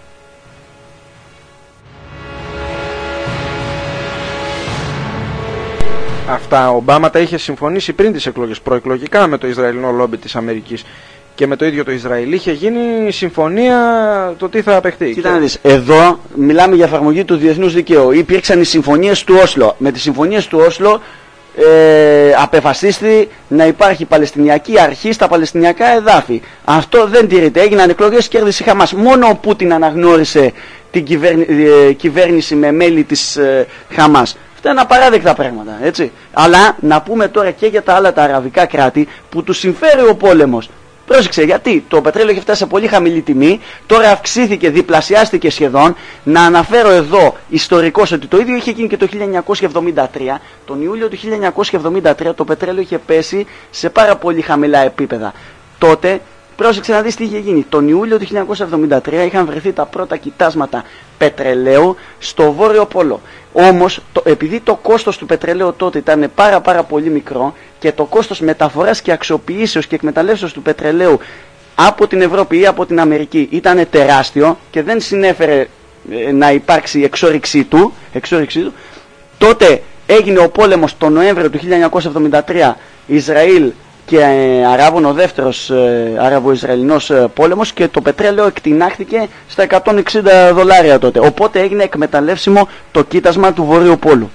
Αυτά ο Ομπάμα τα είχε συμφωνήσει πριν τις εκλογές, προεκλογικά με το Ισραηλινό λόμπι της Αμερικής και με το ίδιο το Ισραήλ. Είχε γίνει συμφωνία το τι θα απεχτεί. Κοίτα να δεις, εδώ μιλάμε για εφαρμογή του διεθνούς δικαίου. Υπήρξαν οι συμφωνίες του Όσλο. Με τις συμφωνίες του Όσλο ε, απεφασίστη να υπάρχει Παλαιστινιακή αρχή στα Παλαιστινιακά εδάφη. Αυτό δεν τηρείται. Έγιναν εκλογές, κέρδισε η Χαμάς. Μόνο ο Πούτιν αναγνώρισε την κυβέρνη, ε, κυβέρνηση με μέλη της ε, Χαμάς. Αυτά είναι απαράδεκτα πράγματα, έτσι. Αλλά να πούμε τώρα και για τα άλλα τα αραβικά κράτη που τους συμφέρει ο πόλεμος. Πρόσεξε, γιατί το πετρέλαιο έχει φτάσει σε πολύ χαμηλή τιμή, τώρα αυξήθηκε, διπλασιάστηκε σχεδόν. Να αναφέρω εδώ ιστορικώς ότι το ίδιο είχε γίνει και το χίλια εννιακόσια εβδομήντα τρία. Τον Ιούλιο του χίλια εννιακόσια εβδομήντα τρία το πετρέλαιο είχε πέσει σε πάρα πολύ χαμηλά επίπεδα. Τότε, πρόσεξε να δεις τι είχε γίνει. Τον Ιούλιο του χίλια εννιακόσια εβδομήντα τρία είχαν βρεθεί τα πρώτα κοιτάσματα πετρελαίου στο Βόρειο Πόλο. Όμως, το, επειδή το κόστος του πετρελαίου τότε ήταν πάρα πάρα πολύ μικρό και το κόστος μεταφοράς και αξιοποιήσεως και εκμεταλλεύσεως του πετρελαίου από την Ευρώπη ή από την Αμερική ήταν τεράστιο και δεν συνέφερε ε, να υπάρξει εξόρυξή του, εξόρυξή του, τότε έγινε ο πόλεμος τον Νοέμβριο του χίλια εννιακόσια εβδομήντα τρία Ισραήλ και ε, Αράβων, ο δεύτερος ε, Άραβο-Ισραηλινός ε, πόλεμος, και το πετρέλαιο εκτινάχθηκε στα εκατόν εξήντα δολάρια τότε. Οπότε έγινε εκμεταλλεύσιμο το κοίτασμα του Βορείου Πόλου.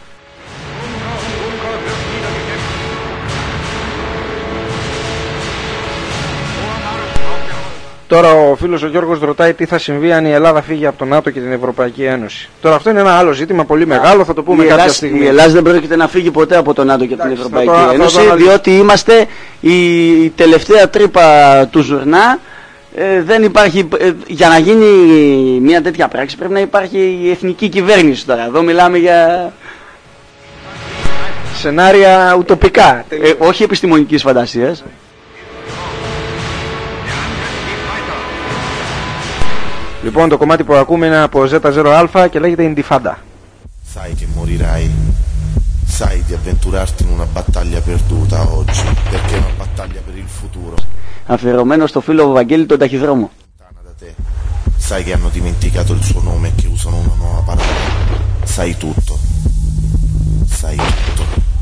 Τώρα ο φίλος ο Γιώργος ρωτάει τι θα συμβεί αν η Ελλάδα φύγει από το ΝΑΤΟ και την Ευρωπαϊκή Ένωση. Τώρα αυτό είναι ένα άλλο ζήτημα πολύ μεγάλο, θα το πούμε η κάποια Ελλάδα, στιγμή. Η Ελλάδα δεν πρόκειται να φύγει ποτέ από το ΝΑΤΟ και Εντάξει, την Ευρωπαϊκή το, Ένωση, το, το, διότι είμαστε η τελευταία τρύπα του ζουρνά. Ε, δεν υπάρχει, ε, για να γίνει μια τέτοια πράξη πρέπει να υπάρχει η εθνική κυβέρνηση τώρα. Εδώ μιλάμε για σενάρια ουτοπικά. Ε, όχι επιστημονικής φαντασίας. Λοιπόν, το κομμάτι που ακούμε είναι από ζέτα ζέρο α και λέγεται Indifada. Sai che morirai, sai di avventurarti in una battaglia perduta oggi, perché è una battaglia per il futuro. Αφιερωμένο στο φίλο Βαγγέλη τον ταχυδρόμο. Sai che hanno dimenticato il suo nome e che usano una nuova parola. Sai tutto. Sai tutto.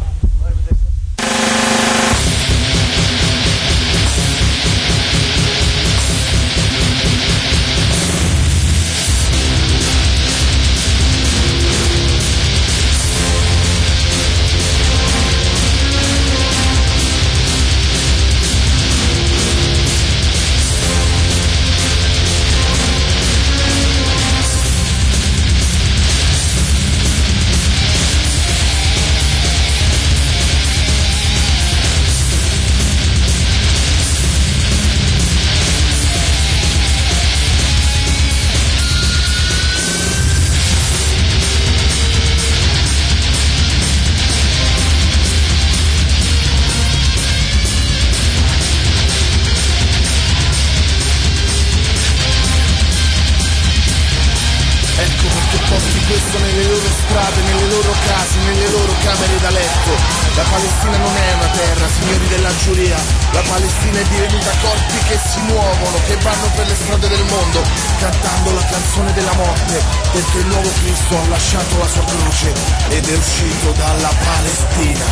Ha lasciato la sua croce ed è uscito dalla Palestina.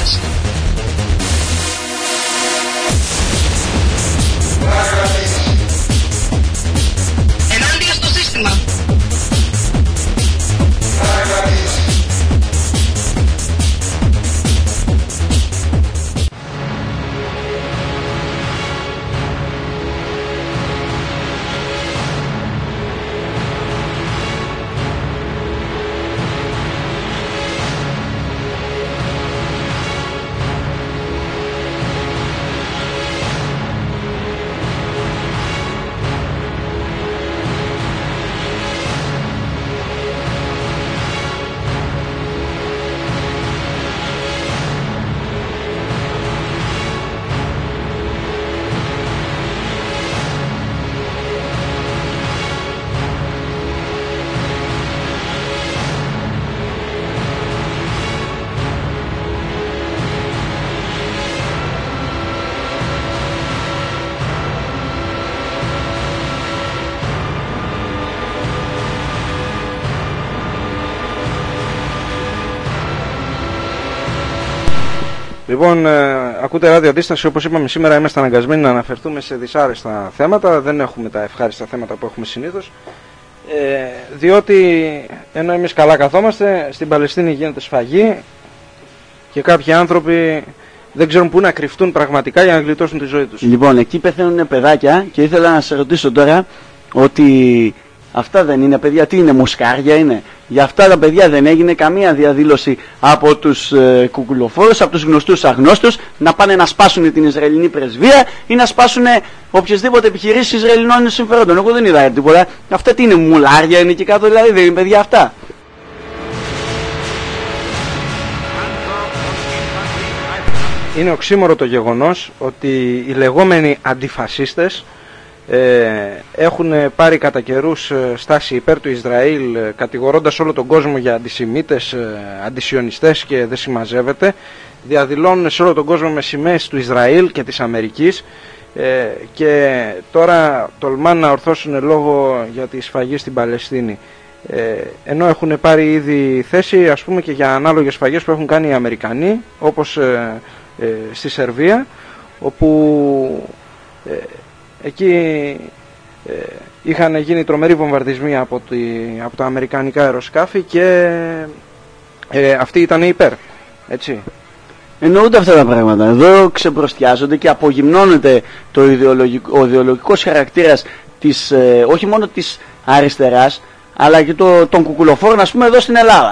Αντίσταση. Ενάντια στο σύστημα. Λοιπόν, ε, ακούτε ράδιο αντίσταση. Όπως είπαμε, σήμερα είμαστε αναγκασμένοι να αναφερθούμε σε δυσάρεστα θέματα. Δεν έχουμε τα ευχάριστα θέματα που έχουμε συνήθως. Ε, διότι ενώ εμείς καλά καθόμαστε, στην Παλαιστίνη γίνεται σφαγή και κάποιοι άνθρωποι δεν ξέρουν πού να κρυφτούν πραγματικά για να γλιτώσουν τη ζωή τους. Λοιπόν, εκεί πεθαίνουν παιδάκια και ήθελα να σε ρωτήσω τώρα ότι αυτά δεν είναι παιδιά, τι είναι, μουσκάρια είναι? Για αυτά τα παιδιά δεν έγινε καμία διαδήλωση από τους ε, κουκουλοφόρους, από τους γνωστούς αγνώστους, να πάνε να σπάσουν την Ισραηλινή πρεσβεία ή να σπάσουν οποιασδήποτε επιχειρήσεις Ισραηλινών συμφερόντων? Εγώ δεν είδα τίποτα. Αυτά τι είναι, μουλάρια είναι εκεί κάτω, δηλαδή δεν είναι παιδιά αυτά? Είναι οξύμορο το γεγονός ότι οι λεγόμενοι αντιφασίστες Ε, έχουν πάρει κατά καιρούς στάση υπέρ του Ισραήλ, κατηγορώντας όλο τον κόσμο για αντισημίτες, αντισιωνιστές και δεν συμμαζεύεται. Διαδηλώνουν σε όλο τον κόσμο με σημαίες του Ισραήλ και της Αμερικής ε, και τώρα τολμάνε να ορθώσουν λόγο για τη σφαγή στην Παλαιστίνη. Ε, ενώ έχουν πάρει ήδη θέση, ας πούμε, και για ανάλογες σφαγές που έχουν κάνει οι Αμερικανοί, όπως ε, ε, στη Σερβία, όπου ε, εκεί ε, είχαν γίνει τρομεροί βομβαρδισμοί από, τη, από τα αμερικανικά αεροσκάφη και ε, αυτοί ήταν υπέρ, έτσι. Εννοούνται αυτά τα πράγματα. Εδώ ξεπροστιάζονται και απογυμνώνεται το ιδεολογικό, ο ιδεολογικός χαρακτήρας της, ε, όχι μόνο της αριστεράς, αλλά και το, των κουκουλοφόρων, ας πούμε, εδώ στην Ελλάδα.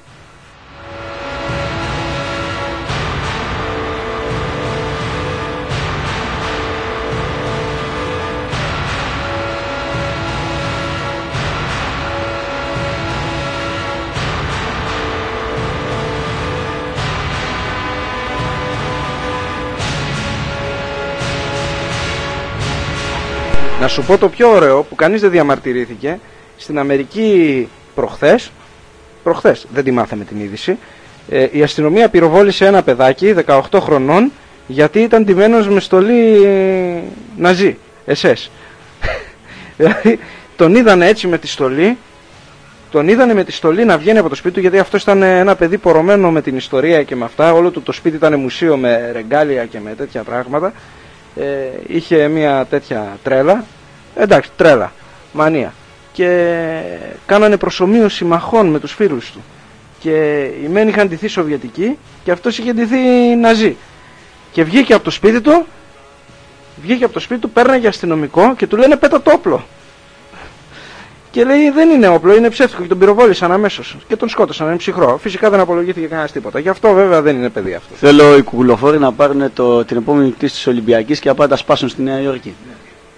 Να σου πω το πιο ωραίο που κανείς δεν διαμαρτυρήθηκε. Στην Αμερική προχθές, προχθές δεν τη μάθαμε την είδηση, ε, η αστυνομία πυροβόλησε ένα παιδάκι δεκαοκτώ χρονών γιατί ήταν ντυμένος με στολή ε, ναζί, ες ες. Δηλαδή τον είδανε έτσι με τη στολή, τον είδανε με τη στολή να βγαίνει από το σπίτι του, γιατί αυτό ήταν ένα παιδί πορωμένο με την ιστορία και με αυτά. Όλο του το σπίτι ήταν μουσείο με ρεγκάλια και με τέτοια πράγματα. Ε, είχε μια τέτοια τρέλα, εντάξει, τρέλα, μανία, και κάνανε προσομοίωση μαχών με τους φίλους του και οι μεν είχαν ντυθεί Σοβιετικοί και αυτός είχε ντυθεί Ναζί και βγήκε από το σπίτι του βγήκε από το σπίτι του, πέρναγε αστυνομικό και του λένε πέτα το όπλο και λέει δεν είναι όπλο, είναι ψεύτικο, και τον πυροβόλησαν αμέσως και τον σκότωσαν, είναι ψυχρό. Φυσικά δεν απολογήθηκε κανένας τίποτα. Γι' αυτό βέβαια δεν είναι παιδί αυτό. Θέλω οι κουκουλοφόροι να πάρουν το, την επόμενη πτήση της Ολυμπιακής και να πάνε τα σπάσουν στη Νέα Υόρκη. Ναι.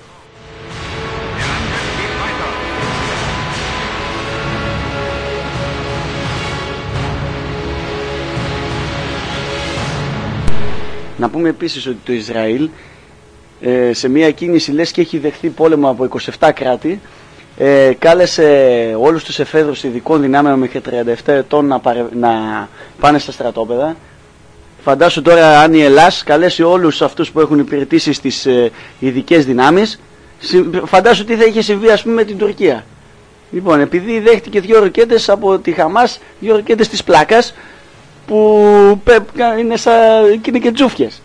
Να πούμε επίσης ότι το Ισραήλ ε, σε μια κίνηση λες και έχει δεχθεί πόλεμο από είκοσι επτά κράτη. Ε, κάλεσε όλους τους εφέδρους ειδικών δυνάμεων μέχρι τριάντα επτά ετών να, παρε... να πάνε στα στρατόπεδα. Φαντάσου τώρα αν η Ελλάς καλέσει όλους αυτούς που έχουν υπηρετήσει στις ε, ειδικές δυνάμεις, φαντάσου τι θα είχε συμβεί, ας πούμε, με την Τουρκία. Λοιπόν, επειδή δέχτηκε δύο ροκέτες από τη Χαμάς, δύο ροκέτες της πλάκας, που είναι, σαν, και είναι και τζούφιες.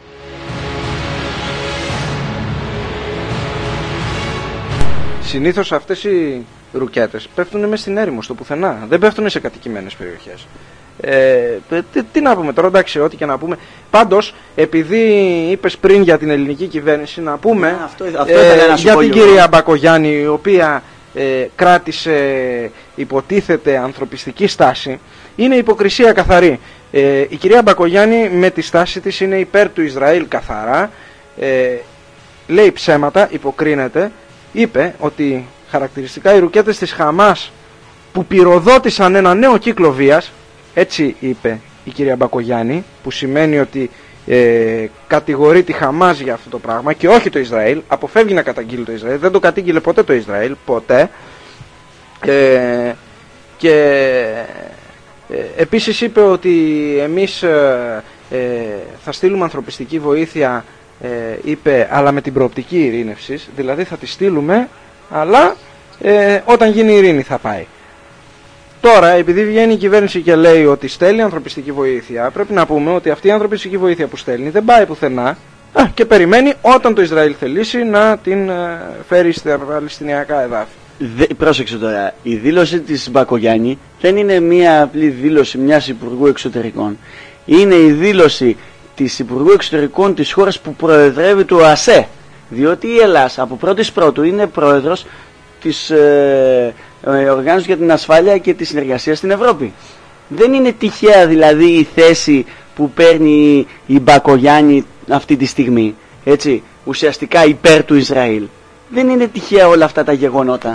Συνήθως αυτές οι ρουκέτες πέφτουν μέσα στην έρημο, στο πουθενά. Δεν πέφτουν σε κατοικημένες περιοχές. Ε, τι, τι να πούμε τώρα, εντάξει, ό,τι και να πούμε. Πάντως, επειδή είπες πριν για την ελληνική κυβέρνηση, να πούμε Α, αυτό, αυτό ε, να για πω, την κυρία Μπακογιάννη, η οποία ε, κράτησε, υποτίθεται, ανθρωπιστική στάση. Είναι υποκρισία καθαρή. Ε, η κυρία Μπακογιάννη με τη στάση της είναι υπέρ του Ισραήλ καθαρά. Ε, λέει ψέματα, υποκρίνεται. Είπε ότι χαρακτηριστικά οι ρουκέτες της Χαμάς που πυροδότησαν ένα νέο κύκλο βίας, έτσι είπε η κυρία Μπακογιάννη, που σημαίνει ότι ε, κατηγορεί τη Χαμάς για αυτό το πράγμα και όχι το Ισραήλ, αποφεύγει να καταγγείλει το Ισραήλ, δεν το κατήγγειλε ποτέ το Ισραήλ, ποτέ. Ε, και ε, επίσης είπε ότι εμείς ε, ε, θα στείλουμε ανθρωπιστική βοήθεια, ε, είπε, αλλά με την προοπτική ειρήνευσης, δηλαδή θα τη στείλουμε, αλλά ε, όταν γίνει ειρήνη θα πάει. Τώρα, επειδή βγαίνει η κυβέρνηση και λέει ότι στέλνει ανθρωπιστική βοήθεια, πρέπει να πούμε ότι αυτή η ανθρωπιστική βοήθεια που στέλνει δεν πάει πουθενά α, και περιμένει όταν το Ισραήλ θελήσει να την ε, φέρει στα παλαιστινιακά εδάφη. Δε, πρόσεξε τώρα, η δήλωση της Μπακογιάννη δεν είναι μία απλή δήλωση μιας Υπουργού Εξωτερικών. Είναι η δήλωση της Υπουργού Εξωτερικών της χώρας που προεδρεύει του ΟΑΣΕ. Διότι η Ελλάδα από πρώτης πρώτου είναι πρόεδρος της ε, ε, Οργάνωσης για την Ασφάλεια και τη Συνεργασία στην Ευρώπη. Δεν είναι τυχαία δηλαδή η θέση που παίρνει η Μπακογιάννη αυτή τη στιγμή, έτσι, ουσιαστικά υπέρ του Ισραήλ. Δεν είναι τυχαία όλα αυτά τα γεγονότα.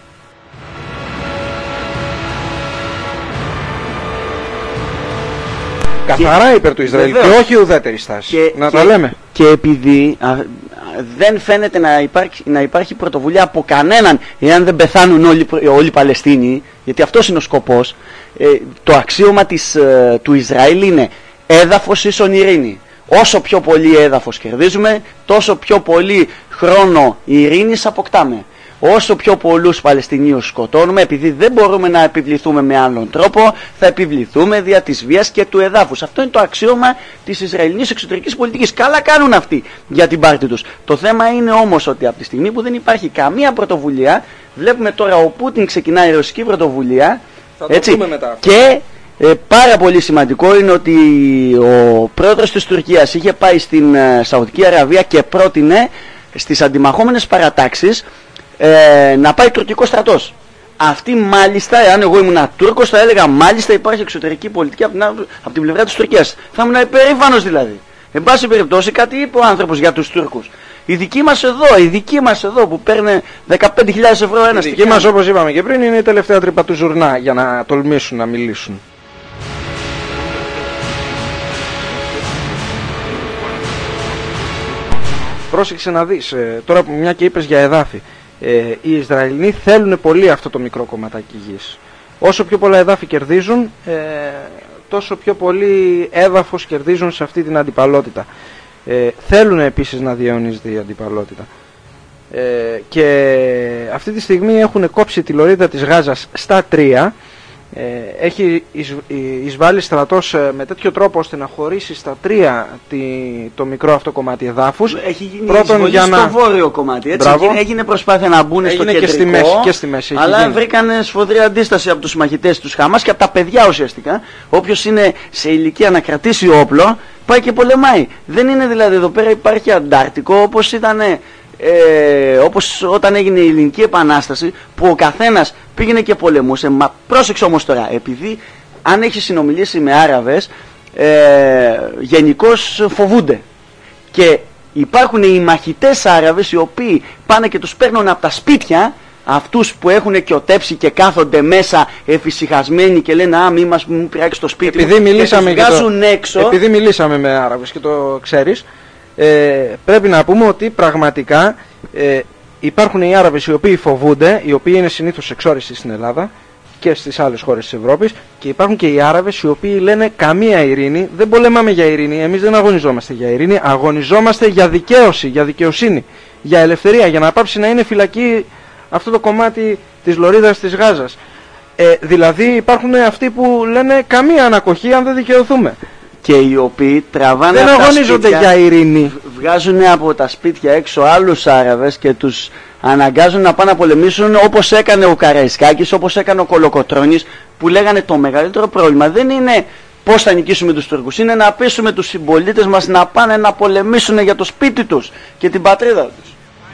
Καθαρά υπέρ του Ισραήλ βεβαίως. Και όχι ουδέτερη στάση. Και, να και, τα λέμε. Και επειδή α, α, δεν φαίνεται να υπάρχει, να υπάρχει πρωτοβουλία από κανέναν, εάν δεν πεθάνουν όλοι, όλοι οι Παλαιστίνοι, γιατί αυτός είναι ο σκοπός, ε, το αξίωμα της, ε, του Ισραήλ είναι έδαφος ίσον ειρήνη. Όσο πιο πολύ έδαφος κερδίζουμε, τόσο πιο πολύ χρόνο ειρήνης αποκτάμε. Όσο πιο πολλούς Παλαιστινίους σκοτώνουμε, επειδή δεν μπορούμε να επιβληθούμε με άλλον τρόπο, θα επιβληθούμε δια της βίας και του εδάφους. Αυτό είναι το αξίωμα της Ισραηλινής εξωτερικής πολιτικής. Καλά κάνουν αυτοί για την πάρτη τους. Το θέμα είναι όμως ότι από τη στιγμή που δεν υπάρχει καμία πρωτοβουλία, βλέπουμε τώρα ο Πούτιν ξεκινάει η ρωσική πρωτοβουλία. Θα το έτσι, πούμε μετά. Και ε, πάρα πολύ σημαντικό είναι ότι ο πρόεδρος της Τουρκίας είχε πάει στην ε, Σαουδική Αραβία και πρότεινε στις αντιμαχόμενες παρατάξεις Ε, να πάει τουρκικό στρατός. Αυτή μάλιστα, εάν εγώ ήμουν Τούρκος, θα έλεγα μάλιστα υπάρχει εξωτερική πολιτική από την, από την πλευρά της Τουρκίας. Θα ήμουν υπερήφανος δηλαδή. Εν πάση περιπτώσει, κάτι είπε ο άνθρωπος για τους Τούρκους. Οι δικοί μας εδώ, οι δικοί μας εδώ που παίρνουν δεκαπέντε χιλιάδες ευρώ ένα. Οι δικοί μας, όπως είπαμε και πριν, είναι η τελευταία τρύπα του ζουρνά για να τολμήσουν να μιλήσουν. Πρόσεξε να δεις, ε, τώρα που μια και είπες για εδάφη. Ε, οι Ισραηλοί θέλουν πολύ αυτό το μικρό κομματάκι γης. Όσο πιο πολλά εδάφη κερδίζουν, ε, τόσο πιο πολύ έδαφος κερδίζουν σε αυτή την αντιπαλότητα. Ε, θέλουν επίσης να διαιωνίζεται η αντιπαλότητα. Ε, και αυτή τη στιγμή έχουν κόψει τη λωρίδα της Γάζας στα τρία. Ε, έχει εισ, εισβάλει στρατός με τέτοιο τρόπο ώστε να χωρίσει στα τρία τη, το μικρό αυτό κομμάτι εδάφους. Έχει γίνει πρώτον για στο να... βόρειο κομμάτι, έτσι. Έγινε, έγινε προσπάθεια να μπουν έγινε στο κεντρικό, και στη μέση, και στη μέση αλλά βρήκαν σφοδρή αντίσταση από τους μαχητές τους Χαμάς και από τα παιδιά ουσιαστικά. Όποιος είναι σε ηλικία να κρατήσει όπλο πάει και πολεμάει. Δεν είναι δηλαδή εδώ πέρα υπάρχει Αντάρτικο όπως ήταν... Ε, όπως όταν έγινε η Ελληνική Επανάσταση που ο καθένας πήγαινε και πολεμούσε. Μα πρόσεξε όμως τώρα, επειδή αν έχει συνομιλήσει με Άραβες ε, γενικώς φοβούνται και υπάρχουν οι μαχητές Άραβες οι οποίοι πάνε και τους παίρνουν από τα σπίτια, αυτούς που έχουν κοιοτέψει και κάθονται μέσα εφησυχασμένοι και λένε α μη μας μου πειράξει το σπίτι επειδή μου μιλήσαμε και τους βγάζουν έξω. Επειδή μιλήσαμε με Άραβες και το ξέρεις, Ε, πρέπει να πούμε ότι πραγματικά ε, υπάρχουν οι Άραβες οι οποίοι φοβούνται, οι οποίοι είναι συνήθως εξόριστοι στην Ελλάδα και στις άλλες χώρες της Ευρώπης, και υπάρχουν και οι Άραβες οι οποίοι λένε καμία ειρήνη, δεν πολεμάμε για ειρήνη, εμείς δεν αγωνιζόμαστε για ειρήνη, αγωνιζόμαστε για δικαίωση, για δικαιοσύνη, για ελευθερία, για να πάψει να είναι φυλακή αυτό το κομμάτι της λωρίδας της Γάζας. Ε, δηλαδή υπάρχουν αυτοί που λένε καμία ανακοχή αν δεν δικαιωθούμε. Και οι οποίοι τραβάνε δεν από αγωνίζονται τα σπίτια, για ειρήνη. Βγάζουν από τα σπίτια έξω άλλους Άραβες και τους αναγκάζουν να πάνε να πολεμήσουν, όπως έκανε ο Καραϊσκάκης, όπως έκανε ο Κολοκοτρώνης, που λέγανε το μεγαλύτερο πρόβλημα δεν είναι πώς θα νικήσουμε τους Τούρκους, είναι να πείσουμε τους συμπολίτες μας να πάνε να πολεμήσουν για το σπίτι τους και την πατρίδα τους.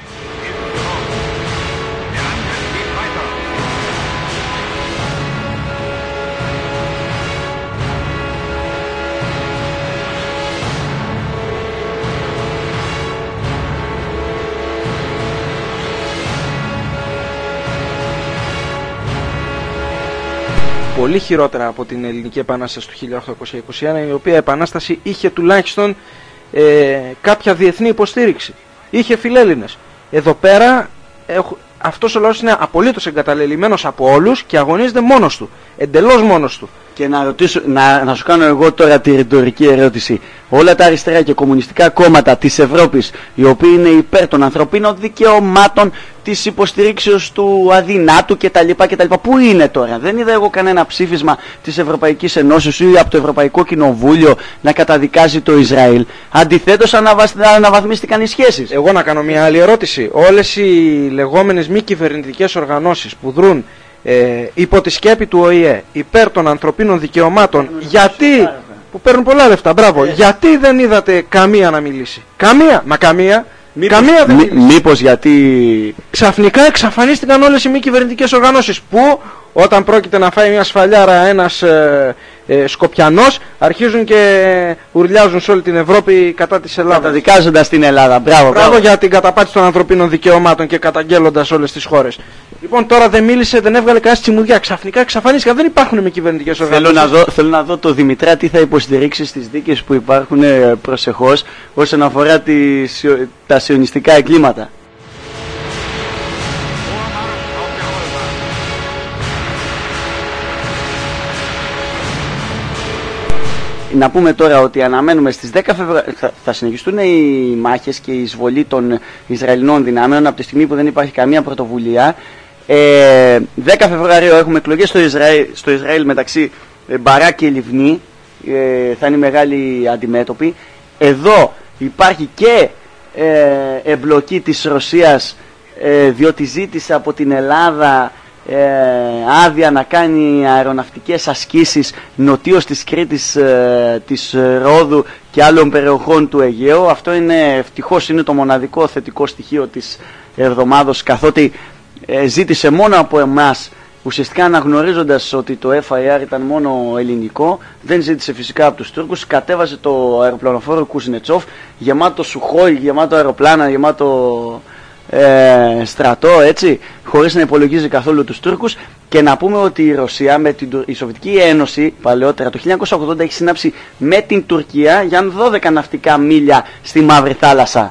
Πολύ χειρότερα από την Ελληνική Επανάσταση του χίλια οκτακόσια είκοσι ένα, η οποία επανάσταση είχε τουλάχιστον ε, κάποια διεθνή υποστήριξη. Είχε φιλέλληνες. Εδώ πέρα έχ, αυτός ο λαός είναι απολύτως εγκαταλελειμμένος από όλους και αγωνίζεται μόνος του, εντελώς μόνος του. Και να, ρωτήσω, να, να σου κάνω εγώ τώρα τη ρητορική ερώτηση. Όλα τα αριστερά και κομμουνιστικά κόμματα της Ευρώπης, οι οποίοι είναι υπέρ των ανθρωπίνων δικαιωμάτων, της υποστηρίξεως του αδυνάτου κτλ, κτλ. Πού είναι τώρα? Δεν είδα εγώ κανένα ψήφισμα της Ευρωπαϊκής Ενώσεως ή από το Ευρωπαϊκό Κοινοβούλιο να καταδικάζει το Ισραήλ. Αντιθέτως αναβαθμίστηκαν οι σχέσεις. Εγώ να κάνω μια άλλη ερώτηση. Όλες οι λεγόμενες μη κυβερνητικές οργανώσεις που δρούν Ε, υπό τη σκέπη του Ο Η Ε υπέρ των ανθρωπίνων δικαιωμάτων, γιατί, που παίρνουν πολλά λεφτά, μπράβο, γιατί δεν είδατε καμία να μιλήσει? Καμία, μα καμία, μήπως, καμία δεν μη, μιλήσει. Μήπως γιατί ξαφνικά εξαφανίστηκαν όλες οι μη κυβερνητικές οργανώσεις που όταν πρόκειται να φάει μια σφαλιάρα ένας ε, ε, Σκοπιανός αρχίζουν και ουρλιάζουν σε όλη την Ευρώπη κατά της Ελλάδας, καταδικάζοντας την Ελλάδα. Μπράβο, μπράβο, μπράβο. για την καταπάτηση των ανθρωπίνων δικαιωμάτων και καταγγέλλοντας όλες τις χώρες. Λοιπόν, τώρα δεν μίλησε, δεν έβγαλε κανένα τσιμουδιά. Ξαφνικά εξαφανίστηκαν. Δεν υπάρχουν με κυβερνητικές οργανώσεις. Θέλω να δω, θέλω να δω το Δημητρά τι θα υποστηρίξει στις δίκες που υπάρχουν ε, προσεχώς όσον αφορά τις, τα σιωνιστικά εγκλήματα. Να πούμε τώρα ότι αναμένουμε στις δέκα Φεβρουαρίου θα, θα συνεχιστούν οι μάχες και η εισβολή των Ισραηλινών δυνάμεων από τη στιγμή που δεν υπάρχει καμία πρωτοβουλία. Ε, δέκα Φεβρουαρίου έχουμε εκλογές στο Ισραήλ, στο Ισραήλ μεταξύ Μπαράκ και Λιβνή, ε, θα είναι μεγάλη αντιμέτωπη. Εδώ υπάρχει και ε, εμπλοκή της Ρωσίας, ε, διότι ζήτησε από την Ελλάδα ε, άδεια να κάνει αεροναυτικές ασκήσεις νοτίως της Κρήτης, ε, της Ρόδου και άλλων περιοχών του Αιγαίου. Αυτό είναι ευτυχώς είναι το μοναδικό θετικό στοιχείο της εβδομάδος, καθότι ε, ζήτησε μόνο από εμάς, ουσιαστικά αναγνωρίζοντας ότι το Εφ Άι Αρ ήταν μόνο ελληνικό, δεν ζήτησε φυσικά από τους Τούρκους, κατέβασε το αεροπλανοφόρο Κουσνετσόφ γεμάτο Σουχόι, γεμάτο αεροπλάνα, γεμάτο ε, στρατό, έτσι, χωρίς να υπολογίζει καθόλου τους Τούρκους. Και να πούμε ότι η Ρωσία με την η Σοβιετική Ένωση παλαιότερα το χίλια εννιακόσια ογδόντα έχει συνάψει με την Τουρκία για δώδεκα ναυτικά μίλια στη Μαύρη Θάλασσα.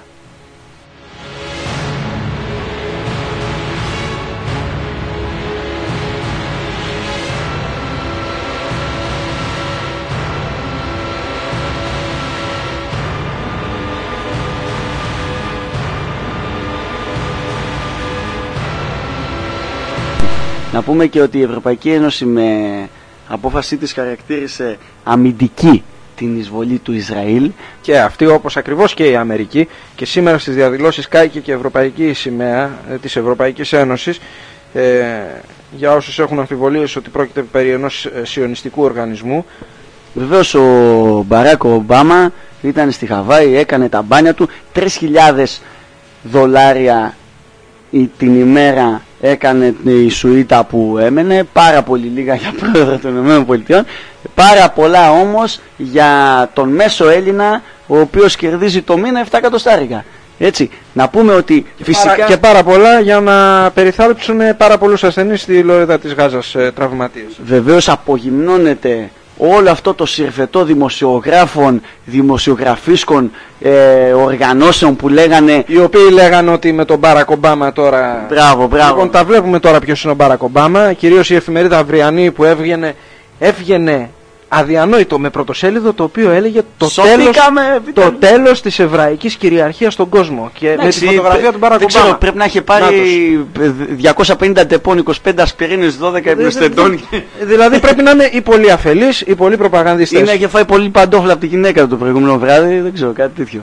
Να πούμε και ότι η Ευρωπαϊκή Ένωση με απόφασή της χαρακτήρισε αμυντική την εισβολή του Ισραήλ. Και αυτή, όπως ακριβώς και η Αμερική, και σήμερα στις διαδηλώσεις κάηκε και η Ευρωπαϊκή Σημαία ε, της Ευρωπαϊκής Ένωσης, ε, για όσους έχουν αμφιβολίες ότι πρόκειται περί ενός ε, σιωνιστικού οργανισμού. Βεβαίως ο Μπαράκ Ομπάμα ήταν στη Χαβάη, έκανε τα μπάνια του, τρεις χιλιάδες δολάρια την ημέρα έκανε η σουίτα που έμενε, πάρα πολύ λίγα για πρόεδρο των ΗΠΑ, πάρα πολλά όμως για τον μέσο Έλληνα, ο οποίος κερδίζει το μήνα επτά εκατοστάρικα. Έτσι, να πούμε ότι φυσικά... Και πάρα πολλά για να περιθάλψουν πάρα πολλούς ασθενείς στη Λωρίδα της Γάζας, ε, τραυματίες. Βεβαίως απογυμνώνεται όλο αυτό το συρφετό δημοσιογράφων, δημοσιογραφίσκων, ε, οργανώσεων που λέγανε... Οι οποίοι λέγανε ότι με τον Μπάρακ Ομπάμα τώρα... Μπράβο, μπράβο. Λοιπόν, τα βλέπουμε τώρα ποιος είναι ο Μπάρακ Ομπάμα. Κυρίως η εφημερίδα Αυριανή που έβγαινε, έβγαινε αδιανόητο με πρωτοσέλιδο το οποίο έλεγε το Σωθήκαμε, τέλος, το τέλος της εβραϊκής κυριαρχίας στον κόσμο. Και εντάξει, με τη φωτογραφία του Μπάρακ Ομπάμα. Ξέρω, πρέπει να είχε πάρει διακόσια πενήντα τεπών, είκοσι πέντε ασπιρίνες, δώδεκα εμπνευστετών. Δηλαδή πρέπει να είναι ή πολύ αφελής ή πολύ προπαγανδιστές. Ή να είχε φάει πολύ παντόφλα από τη γυναίκα το προηγούμενο βράδυ, δεν ξέρω, κάτι τέτοιο.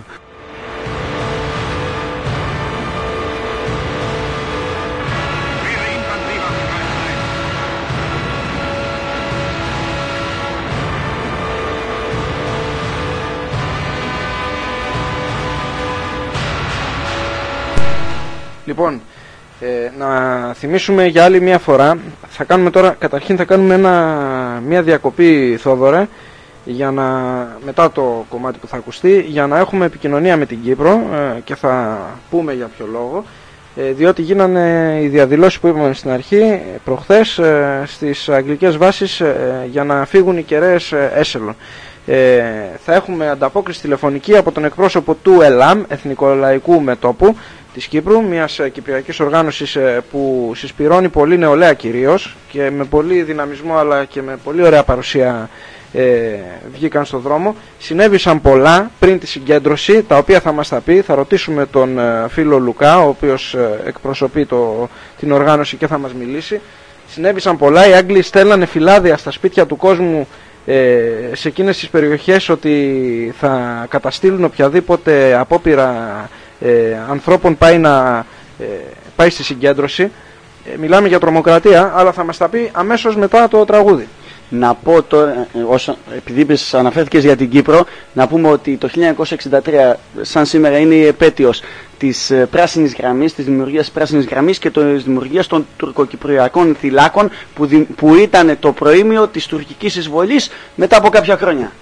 Λοιπόν, ε, να θυμίσουμε για άλλη μια φορά, θα κάνουμε τώρα, καταρχήν θα κάνουμε ένα, μια διακοπή, Θόδωρε, για να, μετά το κομμάτι που θα ακουστεί, για να έχουμε επικοινωνία με την Κύπρο ε, και θα πούμε για ποιο λόγο, ε, διότι γίνανε οι διαδηλώσεις που είπαμε στην αρχή προχθές ε, στις αγγλικές βάσεις ε, για να φύγουν οι κεραίες ε, έσελον. Ε, θα έχουμε ανταπόκριση τηλεφωνική από τον εκπρόσωπο του ΕΛΑΜ, Εθνικολαϊκού Μετώπου της Κύπρου, μιας κυπριακής οργάνωσης που συσπυρώνει πολύ νεολαία κυρίως και με πολύ δυναμισμό αλλά και με πολύ ωραία παρουσία ε, βγήκαν στο δρόμο. Συνέβησαν πολλά πριν τη συγκέντρωση, τα οποία θα μας τα πει. Θα ρωτήσουμε τον ε, φίλο Λουκά, ο οποίος ε, εκπροσωπεί το, την οργάνωση και θα μας μιλήσει. Συνέβησαν πολλά, οι Άγγλοι στέλνανε φυλάδια στα σπίτια του κόσμου ε, σε εκείνες τις περιοχές ότι θα καταστήλουν οποιαδήποτε απόπειρα Ε, ανθρώπων πάει, να, ε, πάει στη συγκέντρωση. ε, Μιλάμε για τρομοκρατία, αλλά θα μας τα πει αμέσως μετά το τραγούδι. Να πω τώρα, όσο, επειδή είπες, αναφέρθηκες για την Κύπρο, να πούμε ότι το χίλια εννιακόσια εξήντα τρία σαν σήμερα είναι η επέτειος της πράσινης γραμμής, της δημιουργίας της πράσινης γραμμής και της δημιουργίας των τουρκοκυπριακών θυλάκων που, δι, που ήταν το προήμιο της τουρκικής εισβολής μετά από κάποια χρόνια.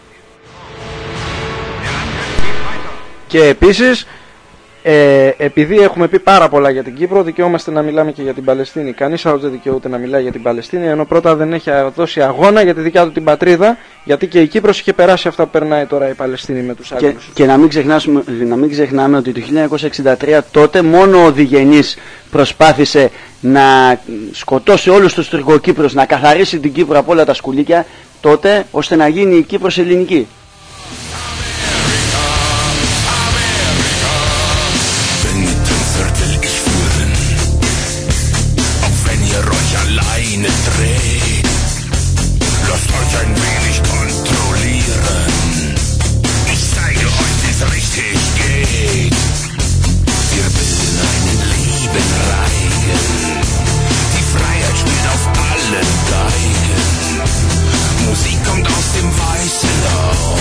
Και επίσης, Ε, επειδή έχουμε πει πάρα πολλά για την Κύπρο, δικαιούμαστε να μιλάμε και για την Παλαιστίνη. Κανείς άλλος δεν δικαιούται να μιλάει για την Παλαιστίνη, ενώ πρώτα δεν έχει δώσει αγώνα για τη δικιά του την πατρίδα, γιατί και η Κύπρος είχε περάσει αυτά που περνάει τώρα η Παλαιστίνη με τους Άγγλους. Και, και να, μην να μην ξεχνάμε ότι το χίλια εννιακόσια εξήντα τρία τότε μόνο ο Διγενής προσπάθησε να σκοτώσει όλους τους Τουρκοκύπρους, να καθαρίσει την Κύπρο από όλα τα σκουλίκια τότε, ώστε να γίνει η Κύπρος ελληνική. Musik kommt aus dem weißen Haus.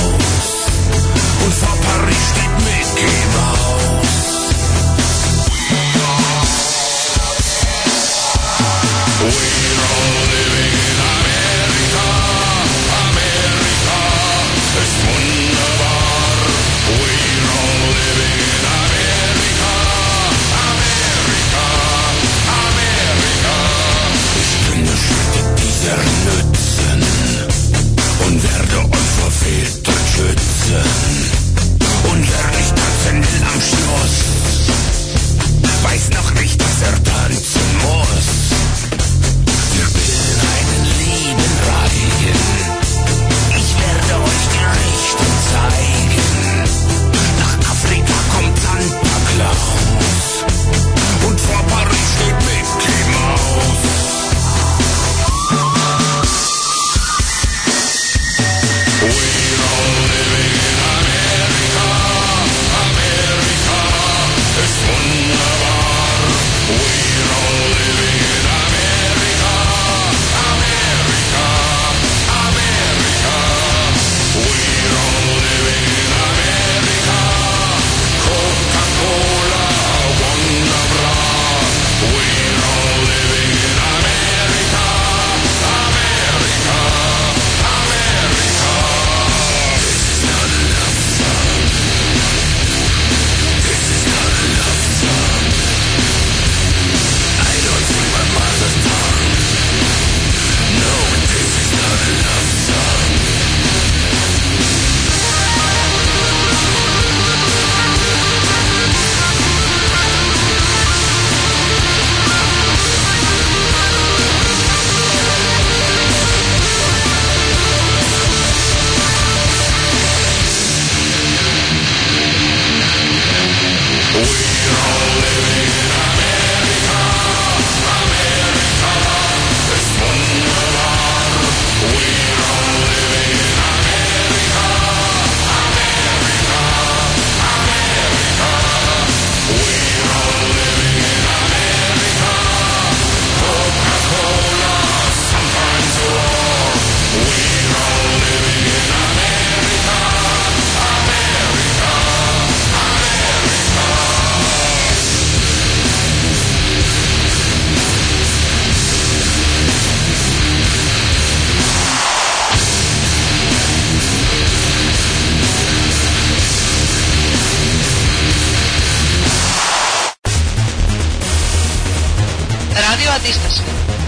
Αντίσταση.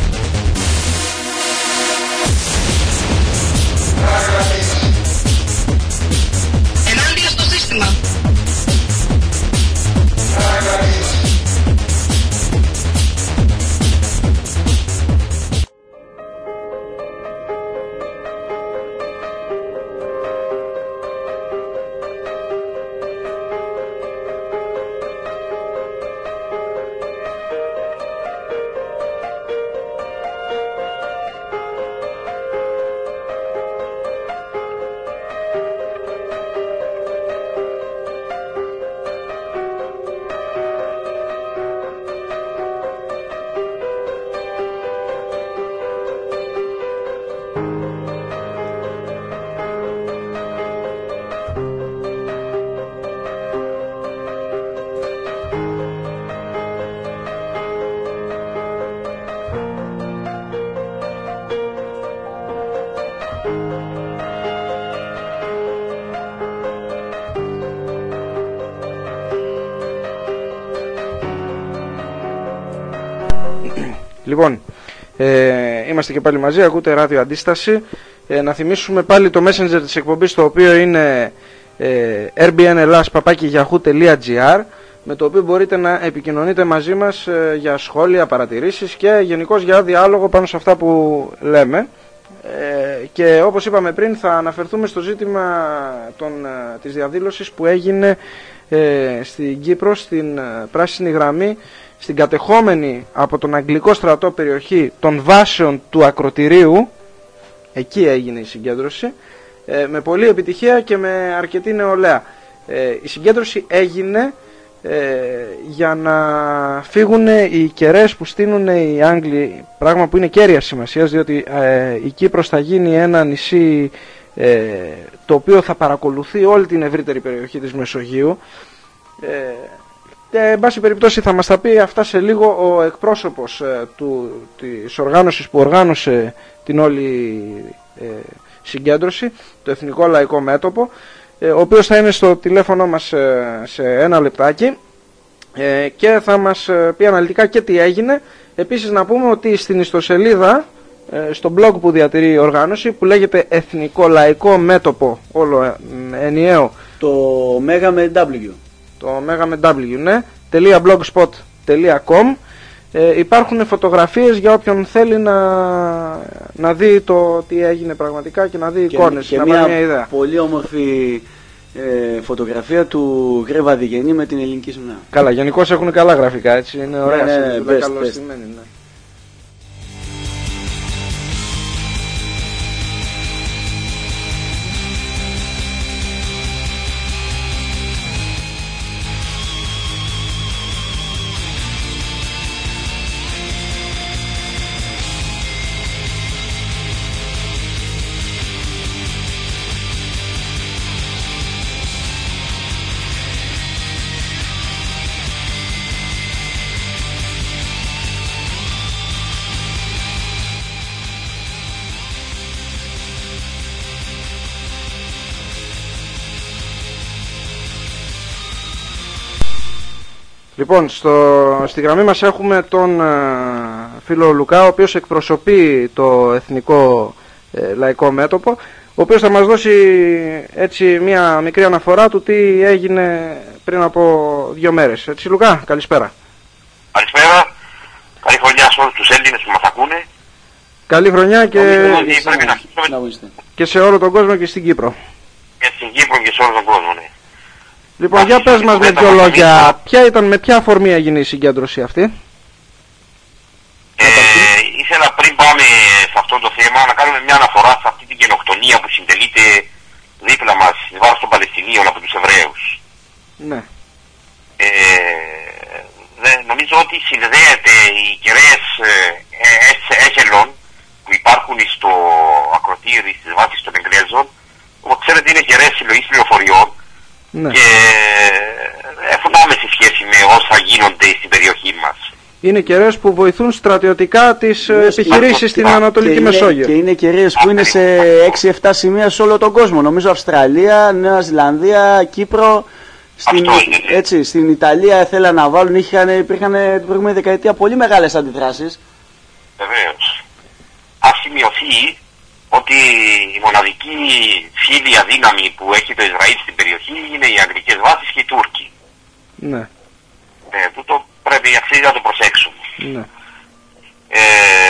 Ενάντια στο σύστημα. Λοιπόν, ε, είμαστε και πάλι μαζί, ακούτε ράδιο Αντίσταση. Ε, να θυμίσουμε πάλι το messenger της εκπομπής, το οποίο είναι ε, ερ μπι εν ελλάς παπάκι γιαχού τελεία τζι άρ, με το οποίο μπορείτε να επικοινωνείτε μαζί μας ε, για σχόλια, παρατηρήσεις και γενικώς για διάλογο πάνω σε αυτά που λέμε. Ε, και όπως είπαμε πριν, θα αναφερθούμε στο ζήτημα των, ε, της διαδήλωσης που έγινε ε, στην Κύπρο, στην ε, Πράσινη Γραμμή, στην κατεχόμενη από τον Αγγλικό στρατό περιοχή των βάσεων του Ακροτηρίου. Εκεί έγινε η συγκέντρωση, ε, με πολλή επιτυχία και με αρκετή νεολαία. Ε, η συγκέντρωση έγινε ε, για να φύγουν οι κεραίες που στείνουν οι Άγγλοι, πράγμα που είναι κέρια σημασίας, διότι ε, η Κύπρος θα γίνει ένα νησί ε, το οποίο θα παρακολουθεί όλη την ευρύτερη περιοχή της Μεσογείου. ε, Και εν πάση περιπτώσει θα μας τα πει αυτά σε λίγο ο εκπρόσωπος ε, του, της οργάνωσης που οργάνωσε την όλη ε, συγκέντρωση, το Εθνικό Λαϊκό Μέτωπο, ε, ο οποίος θα είναι στο τηλέφωνο μας ε, σε ένα λεπτάκι ε, και θα μας πει αναλυτικά και τι έγινε. Επίσης να πούμε ότι στην ιστοσελίδα, ε, στο blog που διατηρεί η οργάνωση, που λέγεται Εθνικό Λαϊκό Μέτωπο, όλο ε, ενιαίο, το Μέγα με W. Το Μέγα με W, ναι, .blogspot.com. ε, υπάρχουν φωτογραφίες για όποιον θέλει να, να δει το τι έγινε πραγματικά και να δει και, εικόνες, και να μια, πάρει μια ιδέα. Πολύ όμορφη ε, φωτογραφία του Γρέβα Διγενή με την ελληνική σημαία. Καλά, γενικώς έχουν καλά γραφικά, έτσι, είναι ωραία, ναι, ναι, ναι, είναι best, καλωστημένοι, ναι. Λοιπόν, στο, στη γραμμή μας έχουμε τον ε, φίλο Λουκά, ο οποίος εκπροσωπεί το Εθνικό ε, Λαϊκό Μέτωπο, ο οποίος θα μας δώσει έτσι μια μικρή αναφορά του τι έγινε πριν από δύο μέρες. Έτσι, Λουκά, καλησπέρα. Καλησπέρα, καλή χρονιά σε όλους τους Έλληνες που μας ακούνε. Καλή χρονιά και, και, και σε όλο τον κόσμο και στην Κύπρο. Και στην Κύπρο και σε όλο τον κόσμο, ναι. Λοιπόν, για πες μας με δύο λόγια, ποια ήταν, με ποια αφορμή έγινε η συγκέντρωση αυτή? Ε, ήθελα πριν πάμε σε αυτό το θέμα να κάνουμε μια αναφορά σε αυτή την γενοκτονία που συντελείται δίπλα μας, εις βάρος των Παλαιστινίων από τους Εβραίους. Ναι. Ε, δε, νομίζω ότι συνδέεται οι κεραίες ε, έχελων που υπάρχουν στο ακροτήρι, στις βάσεις των Εγγλέζων. Όπως ξέρετε είναι κεραίες συλλογής πληροφοριών. Ναι. Και έχουν άμεση σχέση με όσα γίνονται στην περιοχή μας. Είναι κεραίες που βοηθούν στρατιωτικά τις ναι, επιχειρήσεις στην Ανατολική και Μεσόγειο. Είναι, και είναι κεραίες που είναι σε έξι εφτά σημεία σε όλο τον κόσμο. Νομίζω Αυστραλία, Νέα Ζηλανδία, Κύπρο. Στην, είναι, ναι. έτσι, στην Ιταλία θέλαν να βάλουν, είχαν, υπήρχαν την προηγούμενη δεκαετία πολύ μεγάλες αντιδράσεις. Βεβαίως. Ας σημειωθεί ότι η μοναδική φίλια δύναμη που έχει το Ισραήλ στην περιοχή είναι οι αγγλικές βάσεις και οι Τούρκοι. Ναι. Ε, τούτο πρέπει αξίζει να το προσέξουμε. Ναι. Ε,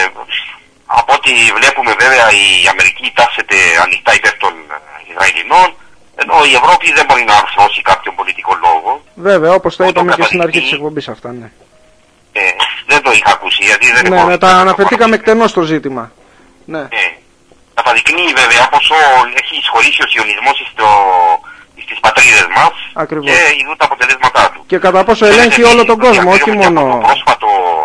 από ό,τι βλέπουμε βέβαια η Αμερική τάσσεται ανοιχτά υπέρ των Ισραηλινών, ενώ η Ευρώπη δεν μπορεί να αρθρώσει κάποιον πολιτικό λόγο. Βέβαια, όπως το είπαμε και στην αρχή της εκπομπής αυτά, ναι. Ε, δεν το είχα ακούσει γιατί δεν ναι, έχω... Ναι, τα αναφερθήκαμε εκτενώς στο ζήτημα. Ναι. Ε, καταδεικνύει βέβαια πόσο έχει εισχωρήσει ο σιωνισμός στο, στις πατρίδες μας. Ακριβώς. Και ειδούν τα αποτελέσματά του. Και κατά πόσο ελέγχει όλο τον κόσμο, όχι μόνο... Το πρόσφατο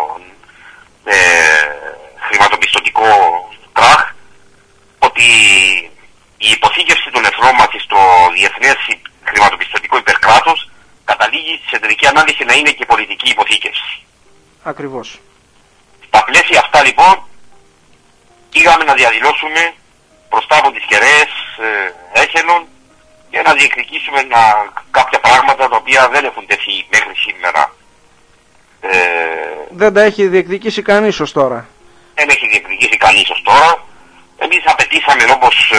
ε, χρηματοπιστωτικό κράχ, ότι η υποθήκευση των εθνών μας στο διεθνές χρηματοπιστωτικό υπερκράτος καταλήγει σε τελική ανάλυση να είναι και πολιτική υποθήκευση. Ακριβώς. Στα πλαίσια αυτά λοιπόν πήγαμε να διαδηλώσουμε μπροστά από τις κεραίες ε, Έχελων και να διεκδικήσουμε να, κάποια πράγματα τα οποία δεν έχουν τεθεί μέχρι σήμερα. Ε, δεν τα έχει διεκδικήσει κανείς ως τώρα. Δεν έχει διεκδικήσει κανείς ως τώρα. Εμείς απαιτήσαμε όπως ε,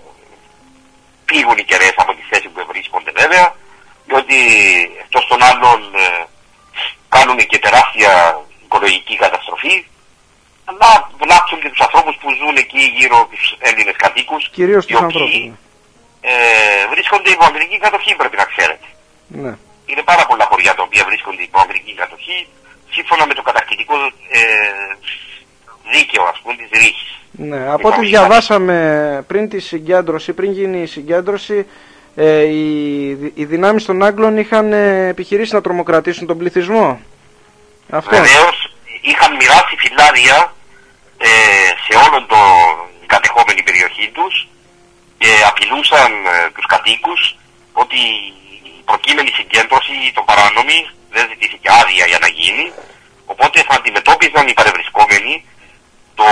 φύγουν οι κεραίες από τη θέση που βρίσκονται βέβαια, διότι εκτός των άλλων ε, κάνουν και τεράστια οικολογική καταστροφή, αλλά βλάψουν και τους ανθρώπους που ζουν εκεί γύρω από τους Έλληνες κατοίκους, κυρίως τους ανθρώπους. Ε, βρίσκονται υπό αγγλική κατοχή, πρέπει να ξέρετε. Ναι. Είναι πάρα πολλά χωριά τα οποία βρίσκονται υπό αγγλική κατοχή, σύμφωνα με το κατακτητικό ε, δίκαιο, ας πούμε, της Ρήχης. Ναι, από ό,τι διαβάσαμε πριν τη συγκέντρωση, πριν γίνει η συγκέντρωση, ε, οι, οι δυνάμεις των Άγγλων είχαν ε, επιχειρήσει να τρομοκρατήσουν τον πληθυσμό. Αυτό. Βεβαίως, είχαν μοιράσει φυλάδια ε, σε όλον το κατεχόμενη περιοχή τους και απειλούσαν ε, τους κατοίκους ότι η προκείμενη συγκέντρωση, το παράνομη, δεν ζητήθηκε άδεια για να γίνει, οπότε θα αντιμετώπιζαν οι παρευρισκόμενοι το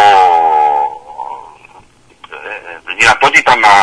ε, δυνατότητα να,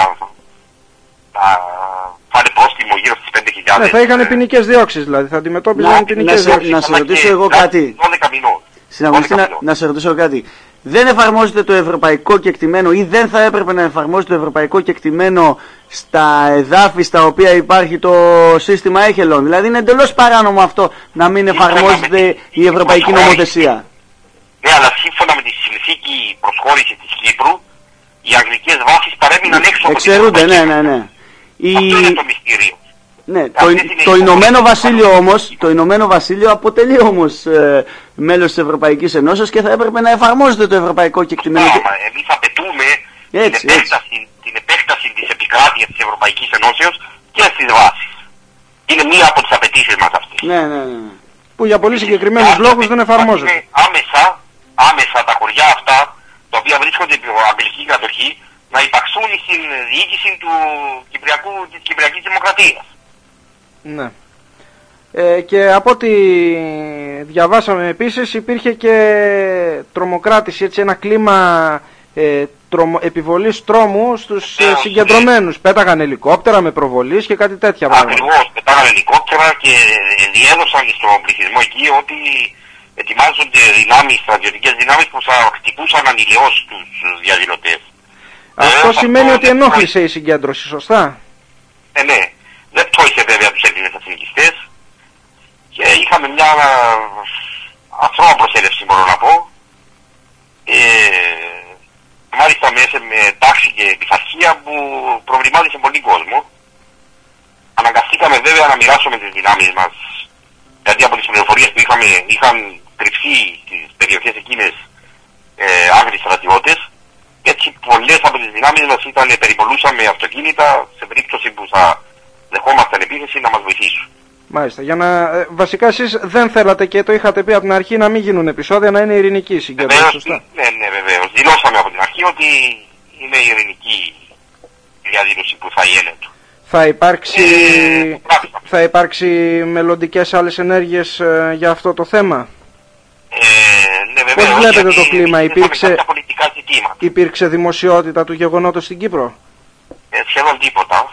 να φάνε πρόστιμο γύρω στις πέντε χιλιάδες. Ναι, θα είχαν ποινικές διώξεις δηλαδή, θα αντιμετώπιζαν ποινικές διώξεις. Να σε ρωτήσω εγώ κάτι. δώδεκα μηνών. Συναγωνιστή, να, να σε ρωτήσω κάτι. Δεν εφαρμόζεται το ευρωπαϊκό κεκτημένο ή δεν θα έπρεπε να εφαρμόζεται το ευρωπαϊκό κεκτημένο στα εδάφη στα οποία υπάρχει το σύστημα Έχελων? Δηλαδή είναι εντελώς παράνομο αυτό να μην εφαρμόζεται η ευρωπαϊκή νομοθεσία. Ναι, αλλά σύμφωνα με τη συνθήκη προσχώρησης της Κύπρου, οι αγγλικές βάσεις παρέμειναν έξω από την Εξαιρούνται, ναι, ναι, ναι. Η... Αυτό είναι το μυστήριο. Ναι, το, το Ηνωμένο Βασίλειο όμως, το Ηνωμένο Βασίλειο αποτελεί όμως ε, μέλος της Ευρωπαϊκής Ενώσεως και θα έπρεπε να εφαρμόζεται το ευρωπαϊκό κεκτημένο. Εμείς απαιτούμε έτσι, την, επέκταση, την επέκταση της επικράτειας της Ευρωπαϊκής Ενώσεως και στις βάσεις. Είναι μία από τις απαιτήσεις μας αυτές. Ναι, ναι, ναι. Που για πολύ συγκεκριμένους λόγους δεν εφαρμόζεται. Άμεσα, άμεσα τα χωριά αυτά, τα οποία βρίσκονται υπό αγγλική κατοχή, να υπαξούν στην διοίκηση του Κυπριακού, της Κυπριακής Δημοκρατίας. Ναι. Ε, και από ό,τι διαβάσαμε επίσης υπήρχε και τρομοκράτηση, έτσι ένα κλίμα ε, τρομο, επιβολής τρόμου στους ε, συγκεντρωμένους. Πέταγαν ελικόπτερα με προβολής και κάτι τέτοια πράγματα. Ακριβώς, πετάγαν ελικόπτερα και διέδωσαν στον πληθυσμό εκεί ότι ετοιμάζονται δυνάμεις, στρατιωτικές δυνάμεις που θα χτυπούσαν ανηλαιώς τους διαδηλωτές. Αυτό ε, σημαίνει αυτό ότι ενόχλησε η συγκέντρωση, σωστά? Ε, ναι. Δεν το είχε βέβαια τους Έλληνες εθνικιστές και είχαμε μια αθρώα προσέλευση, μπορώ να πω. Ε, μάλιστα μέσα με τάξη και πειθαρχία που προβλημάτισε πολύ κόσμο. Αναγκαστήκαμε βέβαια να μοιράσουμε τις δυνάμεις μας, γιατί από τις πληροφορίες που είχαμε είχαν κρυφθεί στις περιοχές εκείνες ε, άγριοι στρατιώτες και έτσι πολλές από τις δυνάμεις μας ήταν, περιπολούσαν με αυτοκίνητα σε περίπτωση που θα δεχόμασταν επίθεση να μας βοηθήσουν. Μάλιστα. Για να, ε, βασικά εσείς δεν θέλατε και το είχατε πει από την αρχή να μην γίνουν επεισόδια, να είναι ειρηνική η συγκέντρωση, σωστά? Ναι, ναι, βεβαίως. Δηλώσαμε από την αρχή ότι είναι η ειρηνική διαδήλωση που θα γίνεται. Θα υπάρξει, ε, θα υπάρξει μελλοντικές άλλες ενέργειες ε, για αυτό το θέμα? Ε, ναι, βεβαίως. Πώς βλέπετε το κλίμα? Υπήρξε, υπήρξε δημοσιότητα του γεγονότος στην Κύπρο? Ε, σχεδόν τίποτα.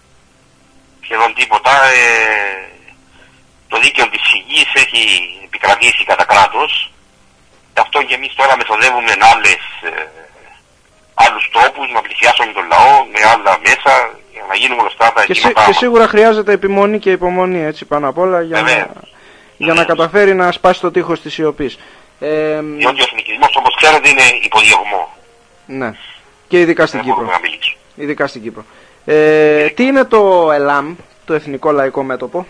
Σχεδόν τίποτα. Ε, το δίκαιο της φυγής έχει επικρατήσει κατά κράτος. Γι' αυτό και εμείς τώρα μεθοδεύουμε άλλες, ε, άλλους τρόπους να πλησιάσουμε τον λαό με άλλα μέσα για να γίνουμε γνωστά τα και, αιτήματά σί, και μας. σίγουρα χρειάζεται επιμονή και υπομονή, έτσι πάνω απ' όλα, για, Βέβαια. να, για να καταφέρει να σπάσει το τείχος της σιωπής. Ε, Διότι ο εθνικισμός, όπως ξέρετε, είναι υποδιωγμό. ναι, και ειδικά στην Δεν Κύπρο. μπορούμε να μιλήσουμε. Ειδικά στην Κύπρο. Ε, τι είναι το ΕΛΑΜ, το Εθνικό Λαϊκό Μέτωπο?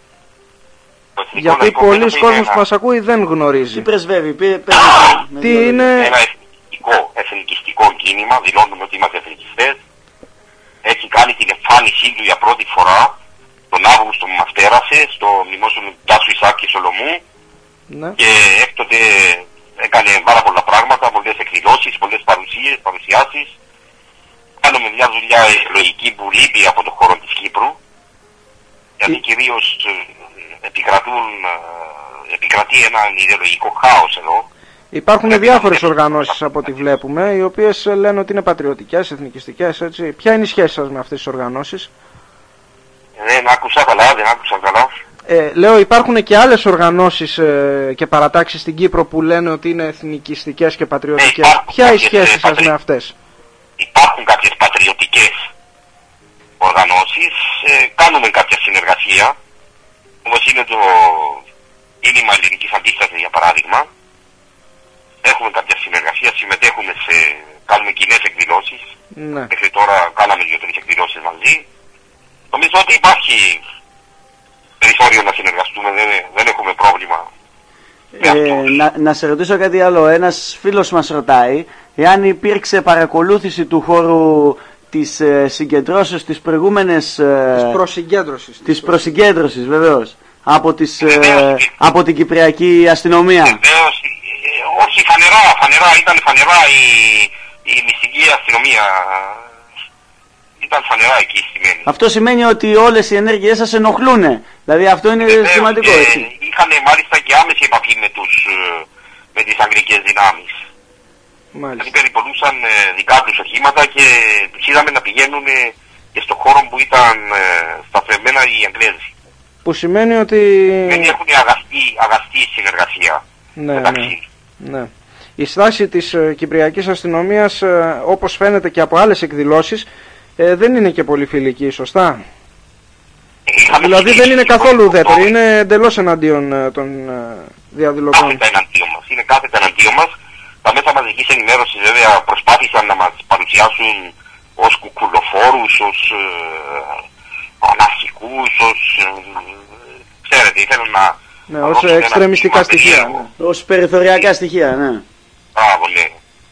Το εθνικό Γιατί λαϊκό πολλοί μέτωπο είναι κόσμος ένα- που μας ακούει δεν γνωρίζει. Τι πρεσβεύει, πει, πει, Τι είναι... Ένα εθνικιστικό, εθνικιστικό κίνημα, δηλώνουμε ότι είμαστε εθνικιστές. Έχει κάνει την εμφάνισή του για πρώτη φορά τον Αύγουστο που μας πέρασε στο μνημόσυνο του Τάσου Ισάκη Σολομού Ναι. και έκτοτε έκανε πάρα πολλά πράγματα, πολλές εκδηλώσεις, πολλές παρουσίες, παρουσιάσεις. Κάνουμε μια δουλειά ιδεολογική που λείπει από το χώρο της Κύπρου, γιατί Τι- κυρίως ε, επικρατούν, ε, επικρατεί ένα ιδεολογικό χάος εδώ. Υπάρχουν Πρέπει διάφορες να- οργανώσεις από ό,τι βλέπουμε, οι οποίες ε, λένε ότι είναι πατριωτικές, εθνικιστικές, έτσι. Ποια είναι η σχέση σας με αυτές τις οργανώσεις? Δεν άκουσα καλά, δεν άκουσα καλά. Ε, λέω, υπάρχουν και άλλες οργανώσεις ε, και παρατάξεις στην Κύπρο που λένε ότι είναι εθνικιστικές και πατριωτικές. Ναι, υπάρχουν Ποια είναι η κάποιες, σχέση ε, σας πατρι- με αυτές? Υπάρχουν κάποιες πατριωτικές οργανώσεις, ε, κάνουμε κάποια συνεργασία, όπως είναι το κίνημα Ελληνικής Αντίστασης για παράδειγμα. Έχουμε κάποια συνεργασία, συμμετέχουμε σε, κάνουμε κοινές εκδηλώσεις. Ναι. Μέχρι τώρα κάναμε δύο-τρεις εκδηλώσεις μαζί. Νομίζω ότι υπάρχει περιθώριο να συνεργαστούμε, δεν, δεν έχουμε πρόβλημα. Ε, να, να σε ρωτήσω κάτι άλλο. Ένας φίλος μας ρωτάει εάν υπήρξε παρακολούθηση του χώρου της ε, συγκεντρώσεως της προηγούμενες ε, Της προσυγκέντρωσης. της προσυγκέντρωσης, βεβαίως, από, τις, ε, Βεβαίως. από την Κυπριακή αστυνομία. Βεβαίως, ε, όχι φανερά, φανερά, ήταν φανερά η, η μυστική αστυνομία. Ήταν φανερά εκεί στημένη. Αυτό σημαίνει ότι όλες οι ενέργειές σας ενοχλούν. Δηλαδή αυτό είναι Βεβαίως, σημαντικό, ε, έτσι. είχαν μάλιστα και άμεση επαφή με, τους, ε, με τις αγγλικές δυνάμεις. Δηλαδή Μάλιστα. περιπολούσαν ε, δικά τους οχήματα και τους είδαμε να πηγαίνουν ε, και στο χώρο που ήταν ε, σταθμευμένα οι Αγγλέζοι. Που σημαίνει ότι... Δεν έχουν αγαστή, αγαστή συνεργασία Ναι, μεταξύ. ναι, ναι. Η στάση της ε, Κυπριακής αστυνομίας, ε, όπως φαίνεται και από άλλες εκδηλώσεις, ε, δεν είναι και πολύ φιλική, σωστά? Είχαμε Δηλαδή δεν συζητήσει είναι λοιπόν καθόλου το ουδέτερη, Οκτώβρη. είναι εντελώς εναντίον ε, των ε, διαδηλωτών. Κάθετα εναντίον μας. Είναι κάθετα εναντίον μας. Τα μέσα μαζικής ενημέρωσης βέβαια προσπάθησαν να μας παρουσιάσουν ως κουκουλοφόρους, ως ε, αναρχικούς, ως... Ε, ξέρετε, ήθελαν να... Ναι, να ως δώσουν ένα εξτρεμιστικά στίγμα στοιχεία. περίεργο. Ναι. Ως περιθωριακά στοιχεία, ναι. Μπράβο, ναι.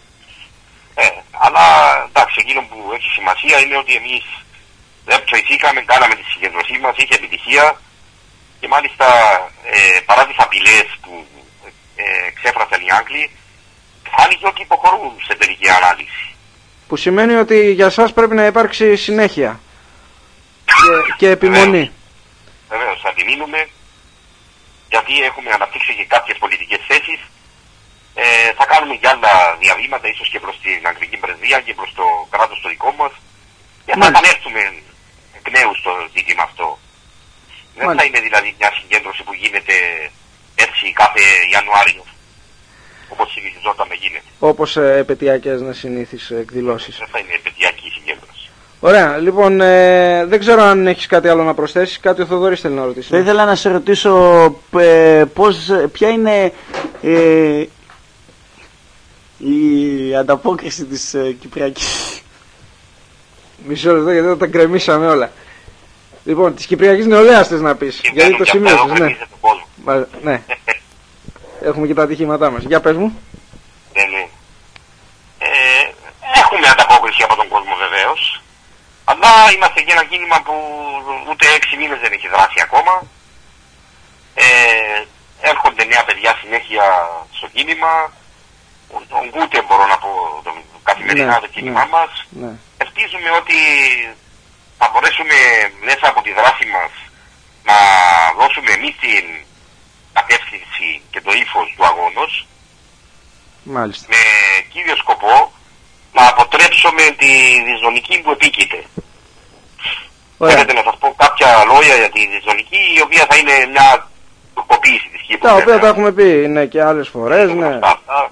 Ε, αλλά εντάξει, εκείνο που έχει σημασία είναι ότι εμείς δεν ψωηθήκαμε, κάναμε τη συγκεντρωσή μας, είχε επιτυχία και μάλιστα ε, παρά τις απειλές που ε, εξέφρασαν οι Άγγλοι, φάνηκε ότι υποχωρούν σε τελική ανάλυση. Που σημαίνει ότι για σας πρέπει να υπάρξει συνέχεια και, και επιμονή. Βεβαίως, θα επιμείνουμε, γιατί έχουμε αναπτύξει και κάποιες πολιτικές θέσεις. Ε, θα κάνουμε και άλλα διαβήματα, ίσως και προς την Αγγλική Πρεσβεία και προς το κράτος το δικό μας, και θα Μάλιστα. επανέλθουμε εκ νέου στο ζήτημα αυτό. Δεν θα Μάλιστα. είναι δηλαδή μια συγκέντρωση που γίνεται έτσι κάθε Ιανουάριο, όπως συνηθιζόταν να γίνεται. Όπως ε, επαιτειακές να συνήθεις εκδηλώσεις. Δεν θα είναι επαιτειακή συγκέντρωση. Ωραία, λοιπόν, ε, δεν ξέρω αν έχεις κάτι άλλο να προσθέσεις, κάτι ο Θοδωρής θέλει να ρωτήσει. Θα ήθελα να σε ρωτήσω ε, πώς, ποια είναι ε, η ανταπόκριση της ε, Κυπριακής. Μισό λεπτό γιατί θα τα γκρεμίσαμε όλα. Λοιπόν, της Κυπριακής Νεολαίας θες να πεις, Και γιατί μπαίνουν το και αυτά εδώ, σημείωσες, ναι. γκρεμίζεται τον κόσμο. Μα- ναι. Έχουμε και τα ατυχήματά μας. Για πες μου. Ναι, ναι. Ε, έχουμε ανταπόκριση από τον κόσμο βεβαίως, αλλά είμαστε και ένα κίνημα που ούτε έξι μήνες δεν έχει δράσει ακόμα. Ε, έρχονται νέα παιδιά συνέχεια στο κίνημα. Ογκούται μπορώ να πω το καθημερινά Ναι, το κίνημά ναι. μας. Ναι. Ελπίζουμε ότι θα μπορέσουμε μέσα από τη δράση μας να δώσουμε εμείς την κατεύθυνση και το ύφος του αγώνος, Μάλιστα. με κύριο σκοπό να αποτρέψουμε τη δυσδονική που επίκειται. Ωραία. Θέλετε να σας πω κάποια λόγια για τη δυσδονική, η οποία θα είναι μια τουρκοποίηση της Κύπρου. Τα οποία βέβαια. τα έχουμε πει, ναι, και άλλες φορές, ναι. Αυτά, αυτά.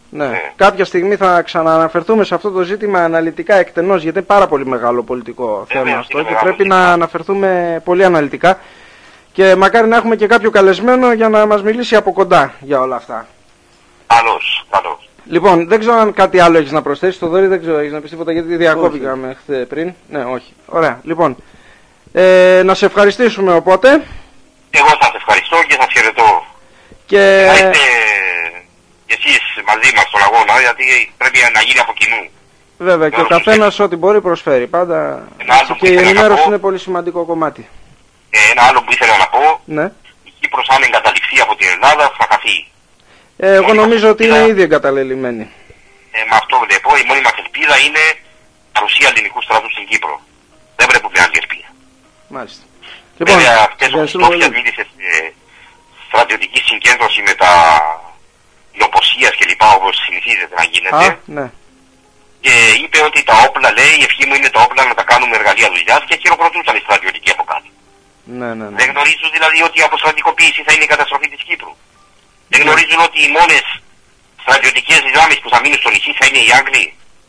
Ναι. Ναι. Κάποια στιγμή θα ξανααναφερθούμε σε αυτό το ζήτημα αναλυτικά εκτενώς, γιατί είναι πάρα πολύ μεγάλο πολιτικό Ε, θέμα βέβαια, αυτό είναι και μεγάλο πρέπει να ζήτημα. αναφερθούμε πολύ αναλυτικά. Και μακάρι να έχουμε και κάποιο καλεσμένο για να μας μιλήσει από κοντά για όλα αυτά. Καλώς, καλώς. Λοιπόν, δεν ξέρω αν κάτι άλλο έχεις να προσθέσεις. Το Δωρή, δεν ξέρω, έχεις να πεις τίποτα γιατί διακόπηκαμε χθε πριν. Ναι, όχι. Ωραία. Λοιπόν, ε, να σε ευχαριστήσουμε οπότε. Εγώ σας ευχαριστώ και σας χαιρετώ. Και... Να είστε κι εσείς μαζί μας στον αγώνα, γιατί πρέπει να γίνει από κοινού. Βέβαια, και ο καθένας ό,τι μπορεί προσφέρει. Πάντα. Ένα άλλο που Και η ήθελα να ενημέρωση πω. είναι πολύ σημαντικό κομμάτι. Ε, ένα άλλο που ήθελα να πω, Ναι. η Κύπρος αν εγκαταλειφθεί από την Ελλάδα θα χαθεί. Ε, εγώ νομίζω ότι είναι ήδη εγκαταλελειμμένη. Ε, με αυτό βλέπω, η μόνη μας ελπίδα είναι παρουσία ελληνικού στρατού στην Κύπρο. Δεν βλέπουμε άλλη ελπίδα. Μάλιστα. Λοιπόν, Βέβαια, αυτές οι ευχαριστούμε στόχιας πολύ. μίλησε σε στρατιωτική συγκέντρωση με τα λοποσίας και λοιπά, όπως συνηθίζεται να γίνεται. Α, ναι. Και είπε ότι τα όπλα, λέει, η ευχή μου είναι τα όπλα να τα κάνουμε εργαλεία δουλειάς και χειροκροτούσαν οι στρατιωτικοί από κάτω. Ναι, ναι, ναι. Δεν γνωρίζουν δηλαδή ότι η αποστρατικοποίηση θα είναι η καταστροφή της Κύπρου. Δεν γνωρίζουν ότι οι μόνες στρατιωτικές δυνάμεις που θα μείνουν στο νησί θα είναι οι Άγγλοι.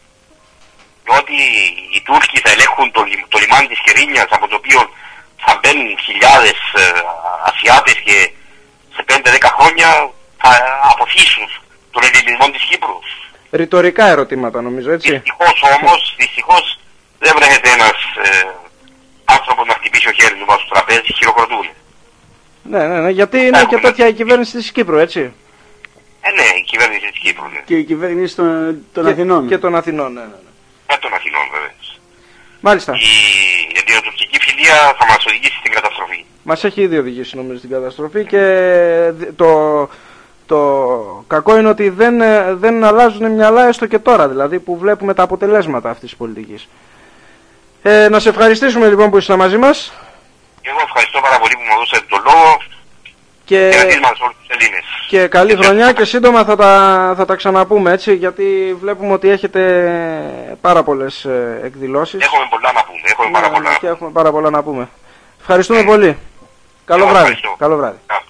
Και ότι οι Τούρκοι θα ελέγχουν το, λι- το λιμάνι της Κερίνιας, από το οποίο θα μπαίνουν χιλιάδες ε, Ασιάτες και σε πέντε δέκα χρόνια θα αποθήσουν τον ελληνισμό της Κύπρου. Ρητορικά ερωτήματα νομίζω, έτσι. Δυστυχώς όμως, δυστυχώς δεν βρέχεται ένας ε, άνθρωπος να χτυπήσει ο χέρι του πάνω στο τραπέζι, χειροκροτούν. Ναι, ναι, ναι, γιατί είναι και τέτοια η κυβέρνηση της Κύπρου, έτσι. Ε, ναι, η κυβέρνηση της Κύπρου, ναι. Και η κυβέρνηση των, των Και- Αθηνών. Και των Αθηνών, ναι, ναι, ναι. Και των Αθηνών, βέβαια. Μάλιστα. Η ελληνοτουρκική φιλία θα μας οδηγήσει στην καταστροφή. Μας έχει ήδη οδηγήσει νομίζω στην καταστροφή και δι- το, το κακό είναι ότι δεν, ε, δεν αλλάζουν μυαλά έστω και τώρα, δηλαδή που βλέπουμε τα αποτελέσματα αυτής της πολιτικής. Ε, να σε ευχαριστήσουμε λοιπόν που ήσουν μαζί μας Και εγώ ευχαριστώ πάρα πολύ που μου δώσατε τον λόγο και, και να στείλουμε σε όλους τους Ελλήνες. και καλή χρονιά και σύντομα θα τα, θα τα ξαναπούμε, έτσι, γιατί βλέπουμε ότι έχετε πάρα πολλές ε, εκδηλώσεις. Έχουμε πολλά να πούμε, έχουμε πάρα Ναι, πολλά. και έχουμε πάρα πολλά να πούμε. Ευχαριστούμε πολύ. Καλό Εγώ βράδυ. ευχαριστώ. Καλό βράδυ. Γεια.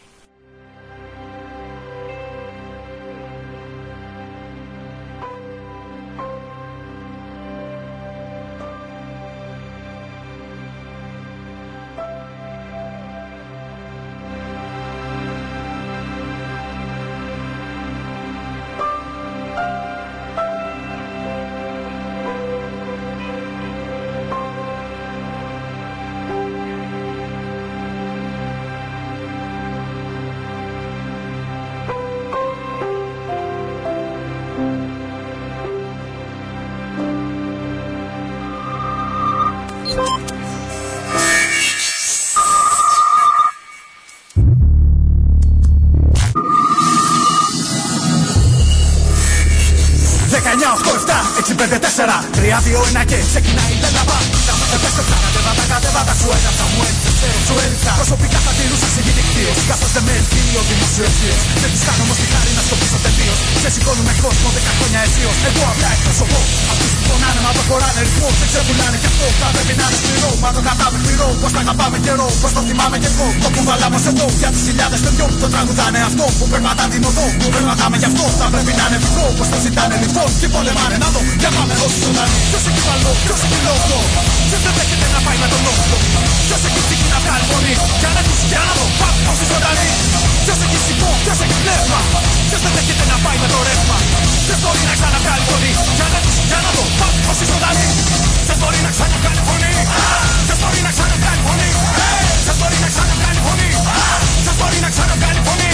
δεκαεννιά οκτώ επτά έξι πέντε τέσσερα τρία δύο ένα και ξεκινάει η λέλαπα. Επέστρεψα, κατέβατα, κατέβατα, σου έγραψα, μου έλειψες, ξέρω, σου έλειψα. Προσωπικά θα τηρούσα σε γητικτήρες, καθώς δεν με ελκύει ο δημοσιευτής. Δεν τους κάνω όμως τη χάρη να στο πίσω τελείως. Σε σηκώνουμε κόσμο δέκα χρόνια αισίως. Εγώ απλά εκπροσωπώ αυτούς που πονάνε, μα προχωράνε ρυθμό. Δεν ξεπουλάνε κι αυτό, θα πρέπει να είναι σκληρό. Μα το κατάπληκτο, πως τα αγαπάμε καιρό, πως το θυμάμαι κι εγώ. Το κουβαλά μας εδώ για τις χιλιάδες παιδιών που το τραγουδάνε αυτό. Που περπατά την οδό, που περπατάμε γι' αυτό. Θα πρέπει να είναι εφικτό, πως το ζητάνε λοιπόν. Και πολεμάνε να δω, για πάμε όσοι ζωντανοί. Ποιος εκεί παλό, ποιος εκεί λόγο. Ποιος δεν δέχεται να πάει με τον νόμο. Ποιος εκεί ψυχή να βγάλει φωνή. Για να τους, για να δω, πάμε όσοι ζωντανοί. Ποιος εκεί σηκώ, ποιος εκεί πνεύμα. Ποιος δεν δέχεται να πάει με το ρεύμα. Ποιος μπορεί να ξαναβγάλει φωνή. Για να τους, για να δω, πάμε όσοι ζωντανοί. Ποιος μπορεί να ξαναβγάλει φωνή. Ποιος μπορεί να ξαναβγάλει φωνή. Ποιος μπορεί να ξαναβγάλει φωνή. Ποιος μπορεί να ξαναβγάλει φωνή.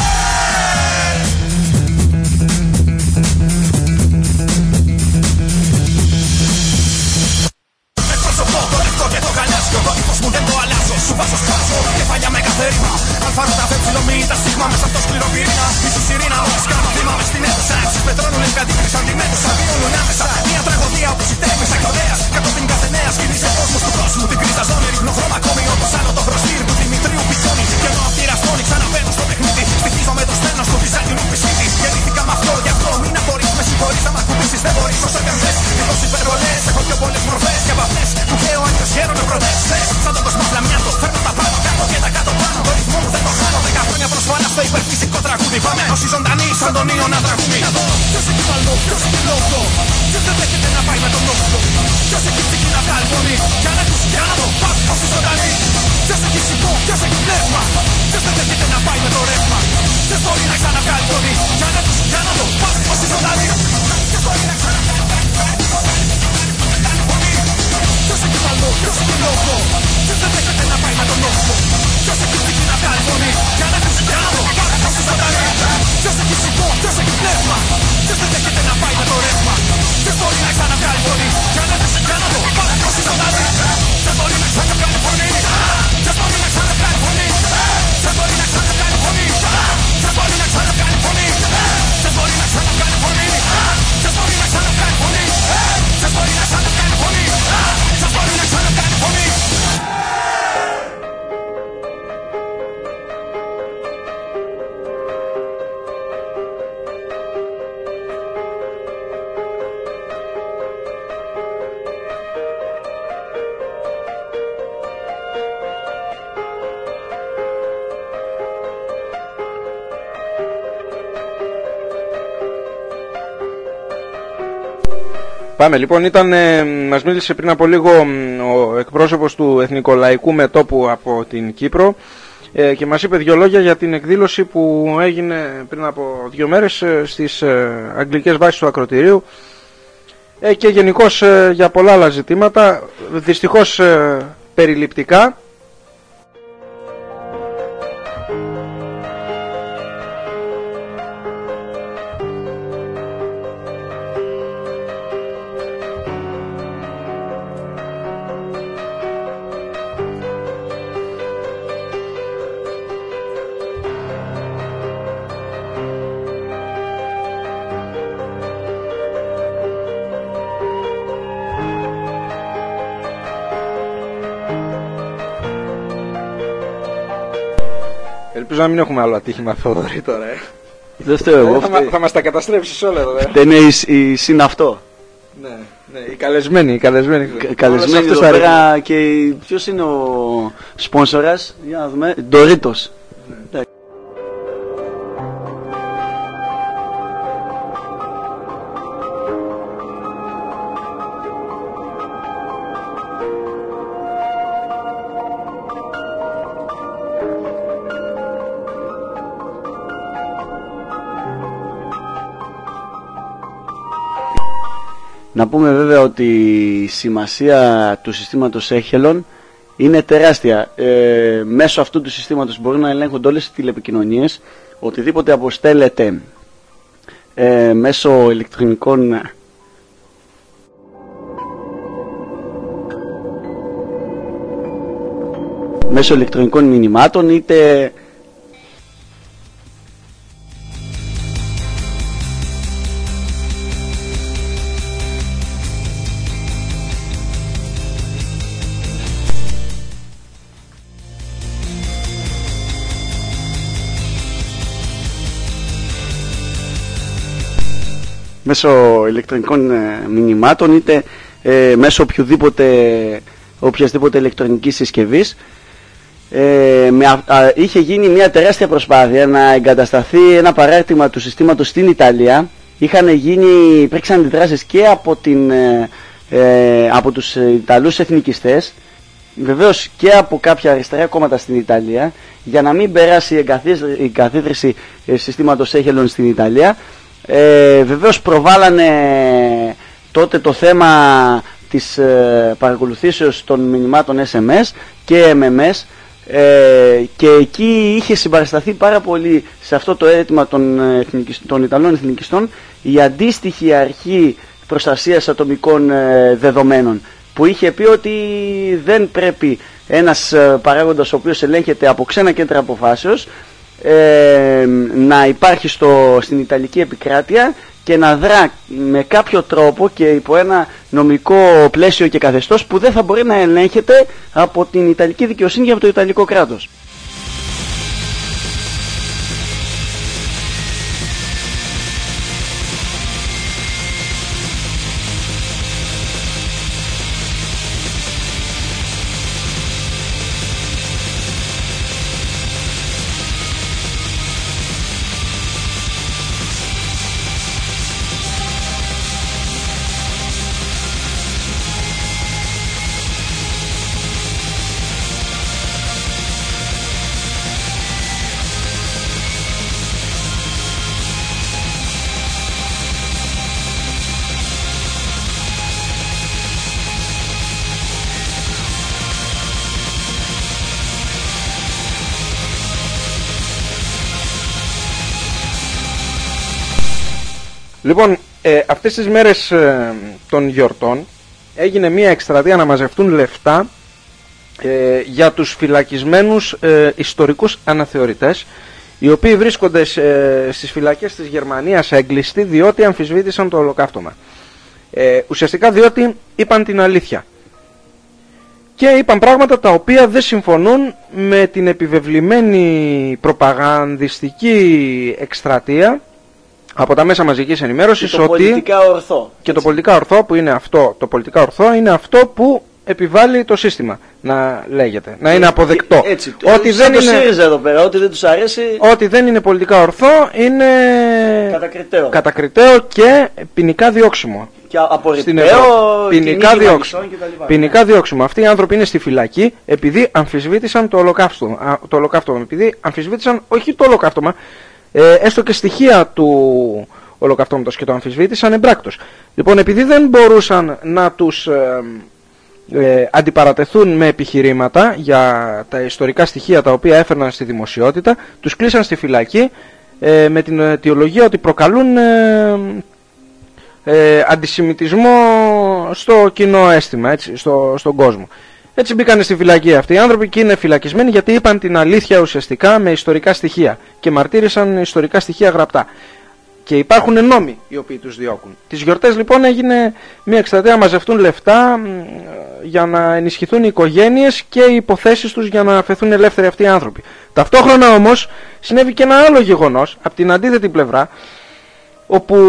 Εκπροσωπώ το λευκό και το γαλάζιο. Το ύφος μου δεν το αλλάζω. Σου βάζω σπάζω κεφάλια με κάθε ρήμα. Αλφαρούτα βεμφυλωμή, τα στίγμα μέσα από το σκληρό πυρήνα. Ίσως ειρήνα, όπως κάνω θύμα μες στην αίθουσα. Έψεις πετρώνουν εν κατήκρις αντιμέτουσα. Βιώνουν άμεσα μια τραγωδία όπως η τέχνης ακροδέας. Κάτω την κάθε νέα σκηνή σε κόσμος του κόσμου. Την κρίζα ζώνη ρίχνω χρώμα ακόμη όπως άλλο το χρωστήρι του Δημητρίου Πισώνη. Και ενώ αυτή η ραστόνη ξαναμπαίνω στο παιχνίδι. Στοιχίζω με το στένος του Βυζάντιου Πισίδη. Γεννήθηκα με αυτό γι' αυτό μην απορείς. Με συγχωρείς να μ' ακουμπήσεις δεν μπορείς όσο και αν θες. Μήπως υπερβολές έχω πιο πολλές μορφές και από αυτές που καίω αλλιώς χαίρομαι προτές. Σαν τον κόσμο φλαμιάτο φέρνω τα πάνω κάτω και τα κάτω πάνω. Το ρυθμό μου δεν το χάνω. Δέκα χρόνια προσφάλα στο υπερφυσικό τραγούδι. Πάμε όσοι ζωντανοί. σαν τον Ιωνα δραχμή. Ποιος έχει παλμό, ποιος έχει λόγο, ποιος δεν δέχεται να πάει με τον νόμο. Ποιος έχει ψυχή να βγάλει φωνή, για να ακούσει, για να δω, πας όσοι ζωντανοί. Ποιος έχει σηκώ, ποιος έχει πνεύμα, ποιος δεν δέχεται να πάει με το ρεύμα. Ποιος μπορεί να ξαναβγάλει φωνή, για να ακούσει, για να δω, πας όσοι ζωντανοί. Ποιος μπορεί να ξαναβγάλει φωνή. Ποιος έχει παλμό, ποιος έχει λόγο, ποιος δεν δέχεται να πάει με τον νόμο. Ποιος έχει ψυχή να βγάλει φωνή, για να ακούσει, για να δω, πας όσοι ζωντανοί. Ποιος έχει σηκώ, ποιος έχει πνεύμα, ποιος δεν δέχεται να πάει με το ρεύμα. Ποιος μπορεί να ξαναβγάλει φωνή, για να ακούσει, για να δω, πας όσοι ζωντανοί. Ποιος μπορεί να ξαναβγάλει φωνή, ποιος μπορεί να ξαναβγάλει φωνή, ποιος μπορεί να ξαναβγάλει φωνή, ποιος μπορεί να ξαναβγάλει φωνή, ποιος μπορεί να ξαναβγάλει φωνή, ποιος μπορεί να ξαναβγάλει φωνή, ποιος μπορεί να ξαναβγάλει φωνή, ποιος μπορεί να ξαναβγάλει φωνή. Πάμε λοιπόν, ήταν, ε, μας μίλησε πριν από λίγο ο εκπρόσωπος του Εθνικολαϊκού Μετώπου από την Κύπρο ε, και μας είπε δύο λόγια για την εκδήλωση που έγινε πριν από δύο μέρες ε, στις ε, αγγλικές βάσεις του ακροτηρίου ε, και γενικώς ε, για πολλά άλλα ζητήματα, δυστυχώς ε, περιληπτικά. Ελπίζω να μην έχουμε άλλο ατύχημα, Θοδωρή, τώρα. Ε. Δεν φταίω εγώ. Θα, θα μας τα καταστρέψεις όλα εδώ. Ε. Δεν είναι η, η συν αυτό. Ναι, ναι, οι καλεσμένοι, οι καλεσμένοι. Κα, καλεσμένοι εδώ πέρα και ποιος είναι ο σπόνσορας, για να δούμε, Doritos. Ναι. Να πούμε βέβαια ότι η σημασία του συστήματος Έχελον είναι τεράστια. Ε, μέσω αυτού του συστήματος μπορούν να ελέγχονται όλες οι τηλεπικοινωνίες, οτιδήποτε αποστέλλεται ε, μέσω ηλεκτρονικών μέσω ηλεκτρονικών μηνυμάτων, είτε μέσω ηλεκτρονικών ε, μηνυμάτων, είτε ε, μέσω οποιοδήποτε, οποιασδήποτε ηλεκτρονικής συσκευής. Ε, με, α, α, είχε γίνει μια τεράστια προσπάθεια να εγκατασταθεί ένα παράρτημα του συστήματος στην Ιταλία. Είχαν γίνει, υπήρξαν αντιδράσεις και από, την, ε, ε, από τους Ιταλούς εθνικιστές, βεβαίως και από κάποια αριστερά κόμματα στην Ιταλία, για να μην περάσει η εγκαθίδρυση, η εγκαθίδρυση ε, συστήματος Έχελον στην Ιταλία. Ε, βεβαίως προβάλανε τότε το θέμα της ε, παρακολουθήσεως των μηνυμάτων ες εμ ες και εμ εμ ες, ε, και εκεί είχε συμπαρασταθεί πάρα πολύ σε αυτό το αίτημα των, των Ιταλών εθνικιστών η αντίστοιχη αρχή προστασίας ατομικών ε, δεδομένων, που είχε πει ότι δεν πρέπει ένας ε, παράγοντας ο οποίος ελέγχεται από ξένα κέντρα αποφάσεως Ε, να υπάρχει στο, στην Ιταλική επικράτεια και να δρά με κάποιο τρόπο και υπό ένα νομικό πλαίσιο και καθεστώς που δεν θα μπορεί να ελέγχεται από την Ιταλική δικαιοσύνη και από το Ιταλικό κράτος. Λοιπόν, ε, αυτές τις μέρες ε, των γιορτών έγινε μια εκστρατεία να μαζευτούν λεφτά ε, για τους φυλακισμένους ε, ιστορικούς αναθεωρητές, οι οποίοι βρίσκονται ε, στις φυλακές της Γερμανίας έγκλειστοι διότι αμφισβήτησαν το ολοκαύτωμα. Ε, ουσιαστικά διότι είπαν την αλήθεια και είπαν πράγματα τα οποία δεν συμφωνούν με την επιβεβλημένη προπαγανδιστική εκστρατεία από τα μέσα μαζικής ενημέρωσης, και το ότι πολιτικά ορθό. και το πολιτικά ορθό που είναι αυτό, το πολιτικά ορθό είναι αυτό που επιβάλλει το σύστημα να λέγεται, να είναι αποδεκτό. Έτσι, ότι δεν δεν το είναι, ΣΥΡΙΖΑ εδώ πέρα, ότι δεν τους αρέσει. ότι δεν είναι πολιτικά ορθό είναι Κατακριτέο. κατακριτέο και ποινικά διώξιμο. Και απορριπταίο, ποινικά διώξιμο. Ποινικά διώξιμο. Αυτοί οι άνθρωποι είναι στη φυλακή επειδή αμφισβήτησαν το ολοκαύτωμα. Το ολοκαύτωμα επειδή αμφισβήτησαν όχι το ολοκαύτωμα, ε, έστω και στοιχεία του ολοκαυτώματος, και το αμφισβήτησαν εμπράκτος. Λοιπόν, επειδή δεν μπορούσαν να τους ε, ε, αντιπαρατεθούν με επιχειρήματα για τα ιστορικά στοιχεία τα οποία έφερναν στη δημοσιότητα, τους κλείσαν στη φυλακή ε, με την αιτιολογία ότι προκαλούν ε, ε, αντισημιτισμό στο κοινό αίσθημα, έτσι, στο, στον κόσμο. Έτσι μπήκαν στη φυλακή αυτοί οι άνθρωποι και είναι φυλακισμένοι γιατί είπαν την αλήθεια ουσιαστικά με ιστορικά στοιχεία και μαρτύρησαν ιστορικά στοιχεία γραπτά. Και υπάρχουν νόμοι οι οποίοι τους διώκουν. Τις γιορτές λοιπόν έγινε μια εκστρατεία να μαζευτούν λεφτά για να ενισχυθούν οι οικογένειες και οι υποθέσεις τους για να αφαιθούν ελεύθεροι αυτοί οι άνθρωποι. Ταυτόχρονα όμως συνέβη και ένα άλλο γεγονός από την αντίθετη πλευρά, όπου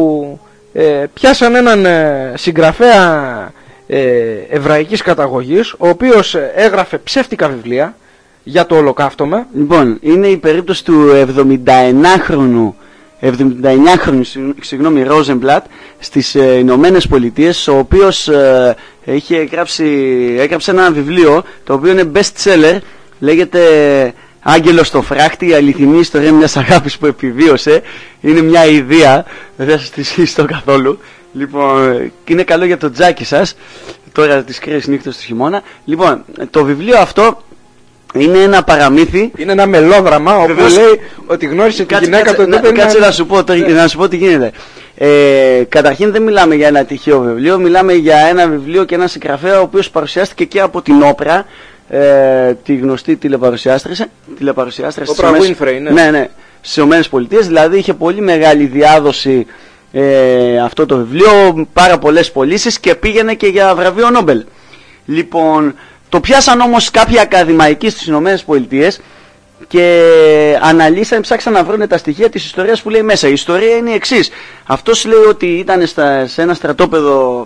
ε, πιάσαν έναν ε, συγγραφέα ε, εβραϊκής καταγωγής, ο οποίος έγραφε ψεύτικα βιβλία για το ολοκαύτωμα. Λοιπόν, είναι η περίπτωση του εβδομηνταεννάχρονου εβδομηνταεννιάχρονου συγγνώμη, Ρόζενμπλατ στις ε, Ηνωμένες Πολιτείες, ο οποίος ε, είχε γράψει, έγραψε ένα βιβλίο το οποίο είναι best seller, λέγεται Άγγελος στο φράχτη, η αληθινή ιστορία μιας αγάπης που επιβίωσε. Είναι μια ιδέα, δεν θα σας τη σχίσω καθόλου. Λοιπόν, είναι καλό για το τζάκι σας τώρα τις κρύες νύχτες του χειμώνα. Λοιπόν, το βιβλίο αυτό είναι ένα παραμύθι. Είναι ένα μελόδραμα όπου Βεβαίως, λέει ότι γνώρισε τη γυναίκα του. να, κάτσε να σου πω, τώρα, να σου πω τι γίνεται. Ε, καταρχήν δεν μιλάμε για ένα τυχαίο βιβλίο, μιλάμε για ένα βιβλίο και ένα συγγραφέα ο οποίος παρουσιάστηκε και από την Όπρα, ε, τη γνωστή τηλεπαρουσιάστρια. Τηλεπαρουσιάστρια Όπρα Winfrey, ναι. Ναι, ναι, στις Ηνωμένες Πολιτείες, δηλαδή είχε πολύ μεγάλη διάδοση ε, αυτό το βιβλίο, πάρα πολλές πωλήσεις και πήγαινε και για βραβείο Νόμπελ. Λοιπόν, το πιάσαν όμως κάποιοι ακαδημαϊκοί στις Ηνωμένες Πολιτείες και αναλύσαν, ψάξαν να βρουν τα στοιχεία της ιστορίας που λέει μέσα. Η ιστορία είναι η εξής. Αυτός λέει ότι ήταν στα, σε ένα στρατόπεδο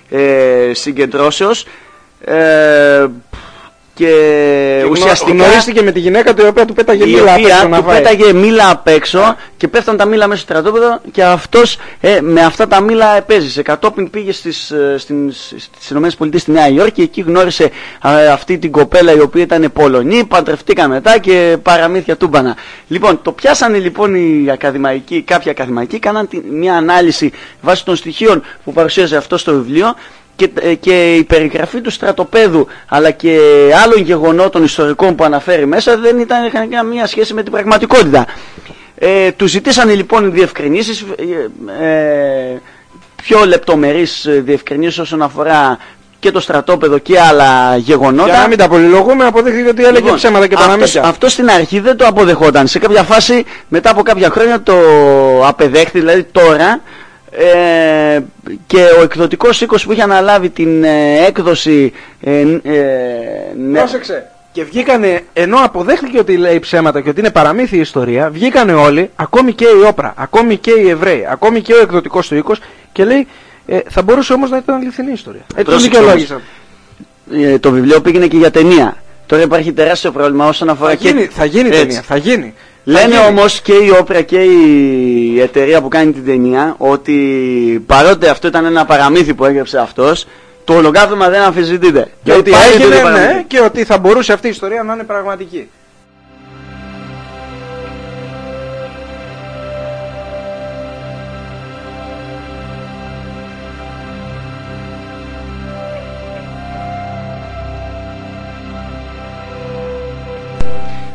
ε, συγκεντρώσεως ε, και, και ουσιαστικά γνωρίστηκε με τη γυναίκα του η οποία του πέταγε μήλα απ' έξω. Του πέταγε μήλα απ' έξω και πέφταν τα μήλα μέσα στο στρατόπεδο και αυτός ε, με αυτά τα μήλα επέζησε. Κατόπιν πήγε στις, στις, στις ΗΠΑ στη Νέα Υόρκη και εκεί γνώρισε ε, αυτή την κοπέλα η οποία ήταν Πολωνή, παντρευτήκαν μετά και παραμύθια τούμπανα. Λοιπόν, το πιάσανε λοιπόν οι ακαδημαϊκοί, κάποιοι ακαδημαϊκοί, κάναν μια ανάλυση βάσει των στοιχείων που παρουσίαζε αυτό στο βιβλίο. Και, και η περιγραφή του στρατοπέδου αλλά και άλλων γεγονότων ιστορικών που αναφέρει μέσα δεν ήταν, είχαν καμία σχέση με την πραγματικότητα. Ε, του ζητήσανε λοιπόν διευκρινήσεις, ε, ε, πιο λεπτομερείς διευκρινήσεις όσον αφορά και το στρατόπεδο και άλλα γεγονότα. Για να μην τα πολυλογούμε, αποδείχθηκε ότι έλεγε λοιπόν, ψέματα και παραμύθια. Αυτό στην αρχή δεν το αποδεχόταν. Σε κάποια φάση, μετά από κάποια χρόνια, το απεδέχθη, δηλαδή τώρα. Ε, και ο εκδοτικός οίκος που είχε αναλάβει την ε, έκδοση ε, ε, ναι. Πρόσεξε. Και βγήκανε, ενώ αποδέχτηκε ότι λέει ψέματα και ότι είναι παραμύθι η ιστορία, βγήκανε όλοι, ακόμη και η Όπρα, ακόμη και οι Εβραίοι, ακόμη και ο εκδοτικός του οίκος, και λέει ε, θα μπορούσε όμως να ήταν αληθινή ιστορία. Έτσι το δικαιολόγησαν. Ε, το βιβλίο πήγαινε και για ταινία. Τώρα υπάρχει τεράστιο πρόβλημα όσον αφορά. Θα και... γίνει, θα γίνει ταινία, θα γίνει. Λένε όμως και η Όπρα και η εταιρεία που κάνει την ταινία ότι παρότι αυτό ήταν ένα παραμύθι που έγραψε αυτός, το ολοκαύτωμα δεν αμφισβητείται. Και ότι έγινε, ναι, και ότι θα μπορούσε αυτή η ιστορία να είναι πραγματική.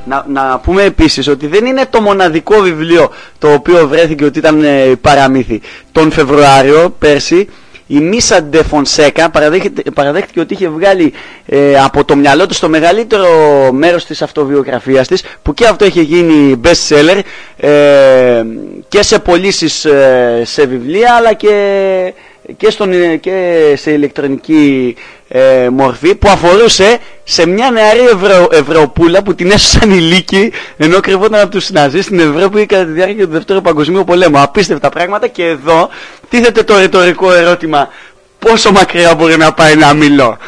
Να, να πούμε επίσης ότι δεν είναι το μοναδικό βιβλίο το οποίο βρέθηκε ότι ήταν ε, παραμύθι. Τον Φεβρουάριο πέρσι η Μίσα Ντε Φονσέκα παραδέχτηκε ότι είχε βγάλει ε, από το μυαλό της το μεγαλύτερο μέρος της αυτοβιογραφίας της, που και αυτό είχε γίνει best seller ε, και σε πωλήσεις ε, σε βιβλία, αλλά και, και, στον, και σε ηλεκτρονική ε, μορφή, που αφορούσε σε μια νεαρή Ευρω, Ευρωπούλα που την έσωσαν οι λύκοι ενώ κρυβόταν από τους Ναζί στην Ευρώπη κατά τη διάρκεια του Δεύτερου Παγκοσμίου Πολέμου. Απίστευτα πράγματα. Και εδώ τίθεται το ρητορικό ερώτημα: πόσο μακριά μπορεί να πάει ένα μήλο?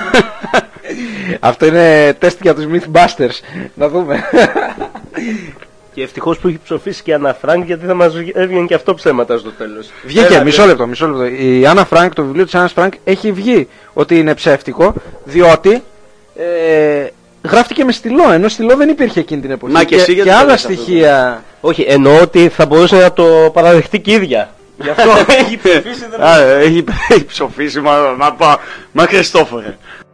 Αυτό είναι τεστ για τους Mythbusters. Να δούμε. Και ευτυχώς που έχει ψοφήσει και η Άννα Φρανκ, γιατί θα μας έβγαινε και αυτό ψέματα στο τέλος. Βγήκε, Έλα, μισό λεπτό, μισό λεπτό. Η Άννα Φρανκ, το βιβλίο της Άννας Φρανκ έχει βγει ότι είναι ψεύτικο, διότι ε, γράφτηκε με στυλό, ενώ στυλό δεν υπήρχε εκείνη την εποχή. Μα και, και, και άλλα στοιχεία. Αυτό. Όχι, εννοώ ότι θα μπορούσε να το παραδεχτεί και η ίδια. Γι' αυτό έχει ψοφήσει. Δεν Α, έχει, έχει ψοφήσει, μα, μα, μα, μα Χριστόφορε.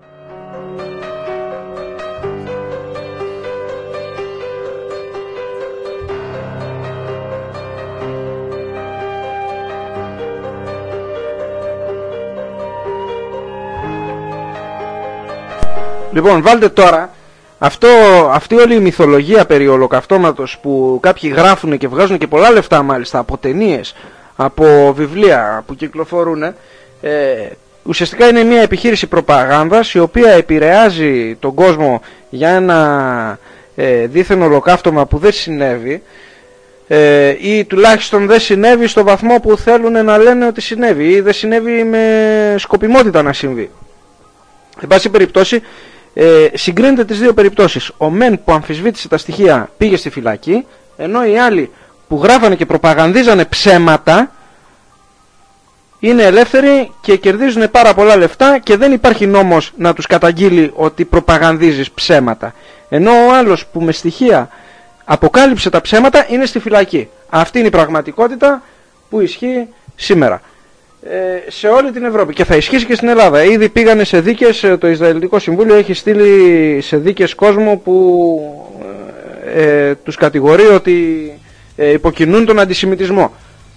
Λοιπόν, βάλτε τώρα αυτό, αυτή όλη η μυθολογία περί ολοκαυτώματος που κάποιοι γράφουν και βγάζουν και πολλά λεφτά μάλιστα από ταινίες, από βιβλία που κυκλοφορούν, ε, ουσιαστικά είναι μια επιχείρηση προπαγάνδας η οποία επηρεάζει τον κόσμο για ένα ε, δίθεν ολοκαύτωμα που δεν συνέβη, ε, ή τουλάχιστον δεν συνέβη στο βαθμό που θέλουν να λένε ότι συνέβη, ή δεν συνέβη με σκοπιμότητα να συμβεί. Εν πάση περιπτώσει, ε, συγκρίνεται τις δύο περιπτώσεις. Ο μεν που αμφισβήτησε τα στοιχεία πήγε στη φυλακή, ενώ οι άλλοι που γράφανε και προπαγανδίζανε ψέματα είναι ελεύθεροι και κερδίζουν πάρα πολλά λεφτά και δεν υπάρχει νόμος να τους καταγγείλει ότι προπαγανδίζεις ψέματα. Ενώ ο άλλος που με στοιχεία αποκάλυψε τα ψέματα είναι στη φυλακή. Αυτή είναι η πραγματικότητα που ισχύει σήμερα σε όλη την Ευρώπη και θα ισχύσει και στην Ελλάδα. Ήδη πήγανε σε δίκες, το Ισραηλιτικό Συμβούλιο έχει στείλει σε δίκες κόσμο που ε, τους κατηγορεί ότι ε, υποκινούν τον αντισημιτισμό.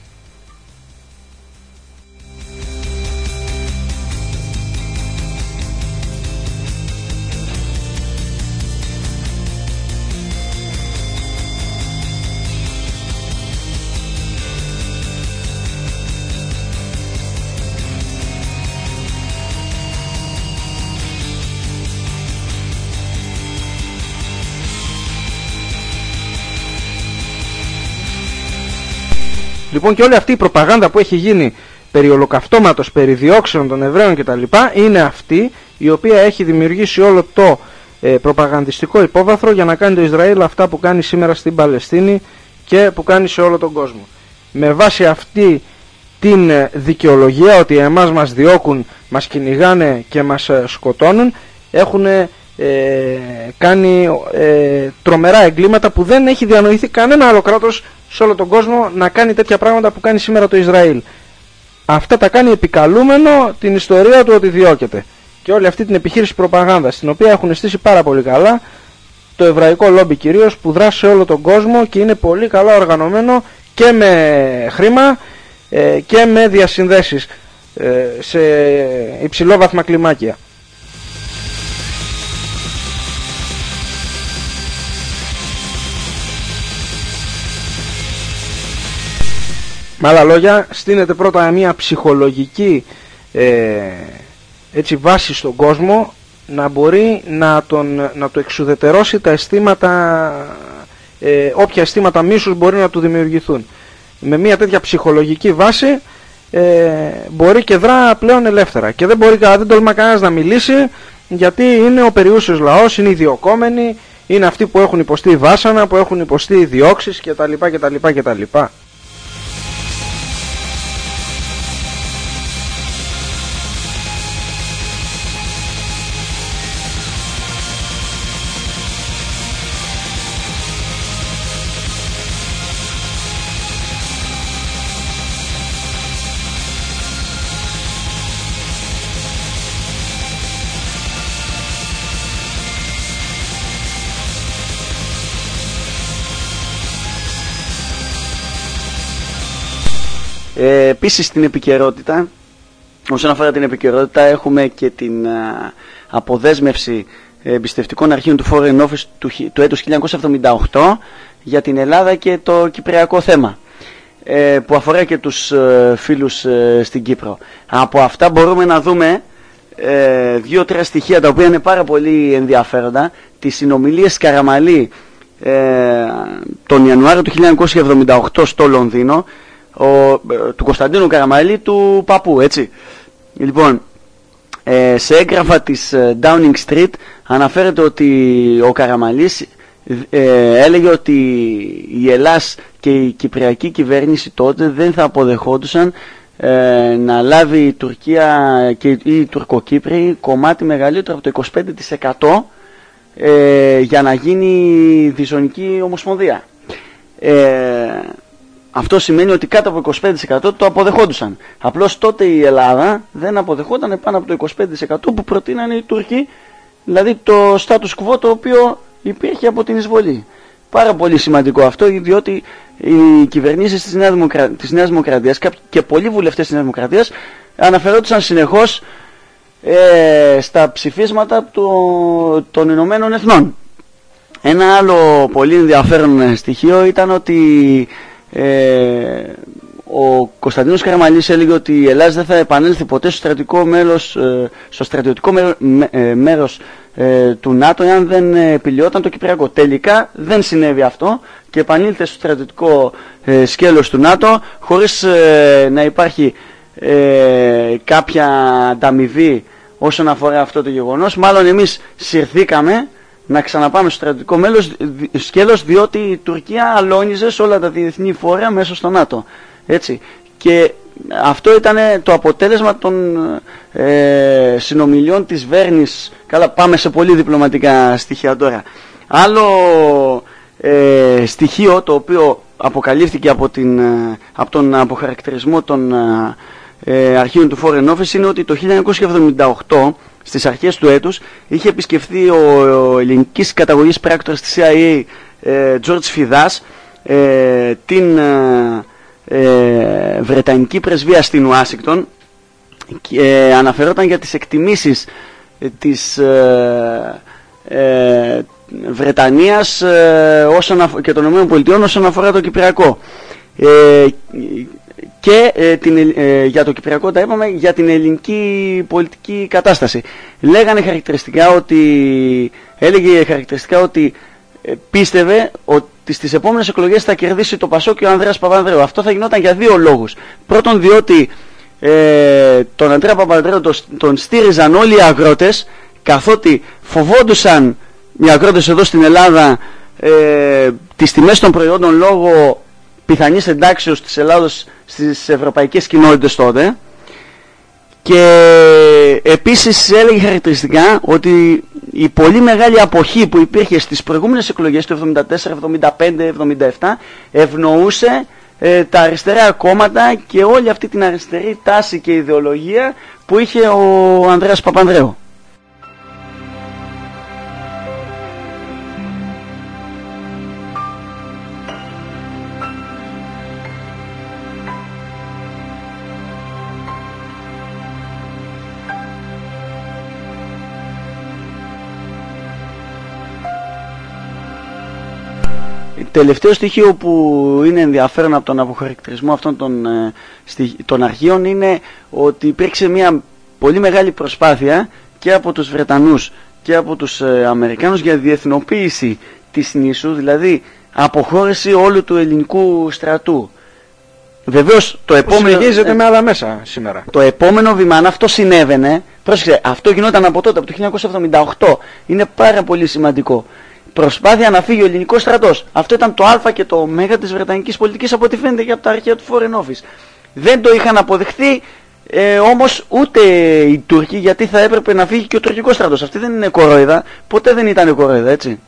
Λοιπόν, και όλη αυτή η προπαγάνδα που έχει γίνει περί ολοκαυτώματος, περί διώξεων των Εβραίων κτλ. Είναι αυτή η οποία έχει δημιουργήσει όλο το ε, προπαγανδιστικό υπόβαθρο για να κάνει το Ισραήλ αυτά που κάνει σήμερα στην Παλαιστίνη και που κάνει σε όλο τον κόσμο. Με βάση αυτή την δικαιολογία ότι εμάς μας διώκουν, μας κυνηγάνε και μας σκοτώνουν, έχουν ε, κάνει ε, τρομερά εγκλήματα που δεν έχει διανοηθεί κανένα άλλο κράτος σε όλο τον κόσμο να κάνει τέτοια πράγματα που κάνει σήμερα το Ισραήλ. Αυτά τα κάνει επικαλούμενο την ιστορία του ότι διώκεται. Και όλη αυτή την επιχείρηση προπαγάνδας, στην οποία έχουν στήσει πάρα πολύ καλά το εβραϊκό λόμπι κυρίως, που δράσει σε όλο τον κόσμο και είναι πολύ καλά οργανωμένο και με χρήμα ε, και με διασυνδέσεις ε, σε υψηλόβαθμα κλιμάκια. Με άλλα λόγια, στείνεται πρώτα μια ψυχολογική ε, έτσι, βάση στον κόσμο να μπορεί να, τον, να του εξουδετερώσει τα αισθήματα, ε, όποια αισθήματα μίσους μπορεί να του δημιουργηθούν. Με μια τέτοια ψυχολογική βάση ε, μπορεί και δρά πλέον ελεύθερα. Και δεν μπορεί, δεν τολμά κανένας να μιλήσει, γιατί είναι ο περιούσιος λαός, είναι οι διωκόμενοι, είναι αυτοί που έχουν υποστεί βάσανα, που έχουν υποστεί διώξεις κτλ. κτλ, κτλ. Ε, επίσης στην επικαιρότητα, όσον αφορά την επικαιρότητα, έχουμε και την α, αποδέσμευση εμπιστευτικών αρχείων του Foreign Office του, του έτους χίλια εννιακόσια εβδομήντα οκτώ για την Ελλάδα και το κυπριακό θέμα, ε, που αφορά και τους ε, φίλους ε, στην Κύπρο. Από αυτά μπορούμε να δούμε ε, δύο-τρία στοιχεία τα οποία είναι πάρα πολύ ενδιαφέροντα. Τις συνομιλίες Καραμαλή ε, τον Ιανουάριο του χίλια εννιακόσια εβδομήντα οκτώ στο Λονδίνο, ο, ε, του Κωνσταντίνου Καραμαλή, του παππού, έτσι. Λοιπόν, ε, σε έγγραφα της ε, Downing Street αναφέρεται ότι ο Καραμαλής ε, έλεγε ότι η Ελλάς και η κυπριακή κυβέρνηση τότε δεν θα αποδεχόντουσαν ε, να λάβει η Τουρκία και οι Τουρκοκύπροι κομμάτι μεγαλύτερο από το είκοσι πέντε τοις εκατό ε, για να γίνει διζωνική ομοσπονδία. Ε, αυτό σημαίνει ότι κάτω από είκοσι πέντε τοις εκατό το αποδεχόντουσαν. Απλώς τότε η Ελλάδα δεν αποδεχόταν πάνω από το είκοσι πέντε τοις εκατό που προτείνανε οι Τούρκοι, δηλαδή το status quo το οποίο υπήρχε από την εισβολή. Πάρα πολύ σημαντικό αυτό, διότι οι κυβερνήσεις της Νέας, Δημοκρα... της Νέας Δημοκρατίας και πολλοί βουλευτές της Νέας Δημοκρατίας αναφερόντουσαν συνεχώς ε, στα ψηφίσματα του... των Ηνωμένων Εθνών. Ένα άλλο πολύ ενδιαφέρον στοιχείο ήταν ότι ε, ο Κωνσταντίνος Καραμαλής έλεγε ότι η Ελλάδα δεν θα επανέλθει ποτέ στο στρατιωτικό, μέλος, στο στρατιωτικό μέρος του ΝΑΤΟ εάν δεν επιλυόταν το Κυπριακό. Τελικά δεν συνέβη αυτό και επανήλθε στο στρατιωτικό σκέλος του ΝΑΤΟ χωρίς να υπάρχει κάποια ανταμοιβή όσον αφορά αυτό το γεγονός. Μάλλον εμείς συρθήκαμε να ξαναπάμε στο στρατιωτικό μέλος, σκέλος, διότι η Τουρκία αλώνιζε σε όλα τα διεθνή φόρα μέσα στο ΝΑΤΟ. Έτσι. Και αυτό ήταν το αποτέλεσμα των ε, συνομιλιών της Βέρνης. Καλά, πάμε σε πολύ διπλωματικά στοιχεία τώρα. Άλλο ε, στοιχείο το οποίο αποκαλύφθηκε από, την, από τον αποχαρακτηρισμό των ε, αρχείων του Foreign Office είναι ότι το χίλια εννιακόσια εβδομήντα οκτώ, στις αρχές του έτους, είχε επισκεφθεί ο, ο ελληνικής καταγωγής πράκτορας της σι άι έι ε, George Φιδάς ε, την ε, ε, Βρετανική πρεσβεία στην Ουάσιγκτον και ε, αναφερόταν για τις εκτιμήσεις ε, της ε, ε, Βρετανίας ε, όσον αφ... και των ΗΠΑ όσον αφορά το Κυπριακό. Ε, και ε, την, ε, για το Κυπριακό τα είπαμε, για την ελληνική πολιτική κατάσταση. Λέγανε χαρακτηριστικά ότι, έλεγε χαρακτηριστικά ότι ε, πίστευε ότι στις επόμενες εκλογές θα κερδίσει το Πασόκ και ο Ανδρέας Παπανδρέου. Αυτό θα γινόταν για δύο λόγους. Πρώτον, διότι ε, τον Ανδρέα Παπανδρέου τον, τον στήριζαν όλοι οι αγρότες, καθότι φοβόντουσαν οι αγρότες εδώ στην Ελλάδα ε, τις τιμές των προϊόντων λόγω πιθανής εντάξεως της Ελλάδος στις ευρωπαϊκές κοινότητες τότε. Και επίσης έλεγε χαρακτηριστικά ότι η πολύ μεγάλη αποχή που υπήρχε στις προηγούμενες εκλογές του εβδομήντα τέσσερα, εβδομήντα πέντε, εβδομήντα επτά ευνοούσε ε, τα αριστερά κόμματα και όλη αυτή την αριστερή τάση και ιδεολογία που είχε ο Ανδρέας Παπανδρέου. Τελευταίο στοιχείο που είναι ενδιαφέρον από τον αποχαρακτηρισμό αυτών των, ε, των αρχείων είναι ότι υπήρξε μια πολύ μεγάλη προσπάθεια και από τους Βρετανούς και από τους ε, Αμερικάνους για διεθνοποίηση της νήσου, δηλαδή αποχώρηση όλου του ελληνικού στρατού. Βεβαίως το επόμενο, συνεχίζεται ε, με άλλα μέσα σήμερα. Το επόμενο βήμα, αν αυτό συνέβαινε, πρόσεξε, αυτό γινόταν από τότε, από το χίλια εννιακόσια εβδομήντα οκτώ, είναι πάρα πολύ σημαντικό. Προσπάθεια να φύγει ο ελληνικός στρατός. Αυτό ήταν το α και το ω της βρετανικής πολιτικής, από ό,τι φαίνεται και από τα αρχεία του Foreign Office. Δεν το είχαν αποδεχθεί ε, όμως ούτε οι Τούρκοι, γιατί θα έπρεπε να φύγει και ο τουρκικός στρατός. Αυτή δεν είναι κορόιδα, ποτέ δεν ήταν κορόιδα, έτσι.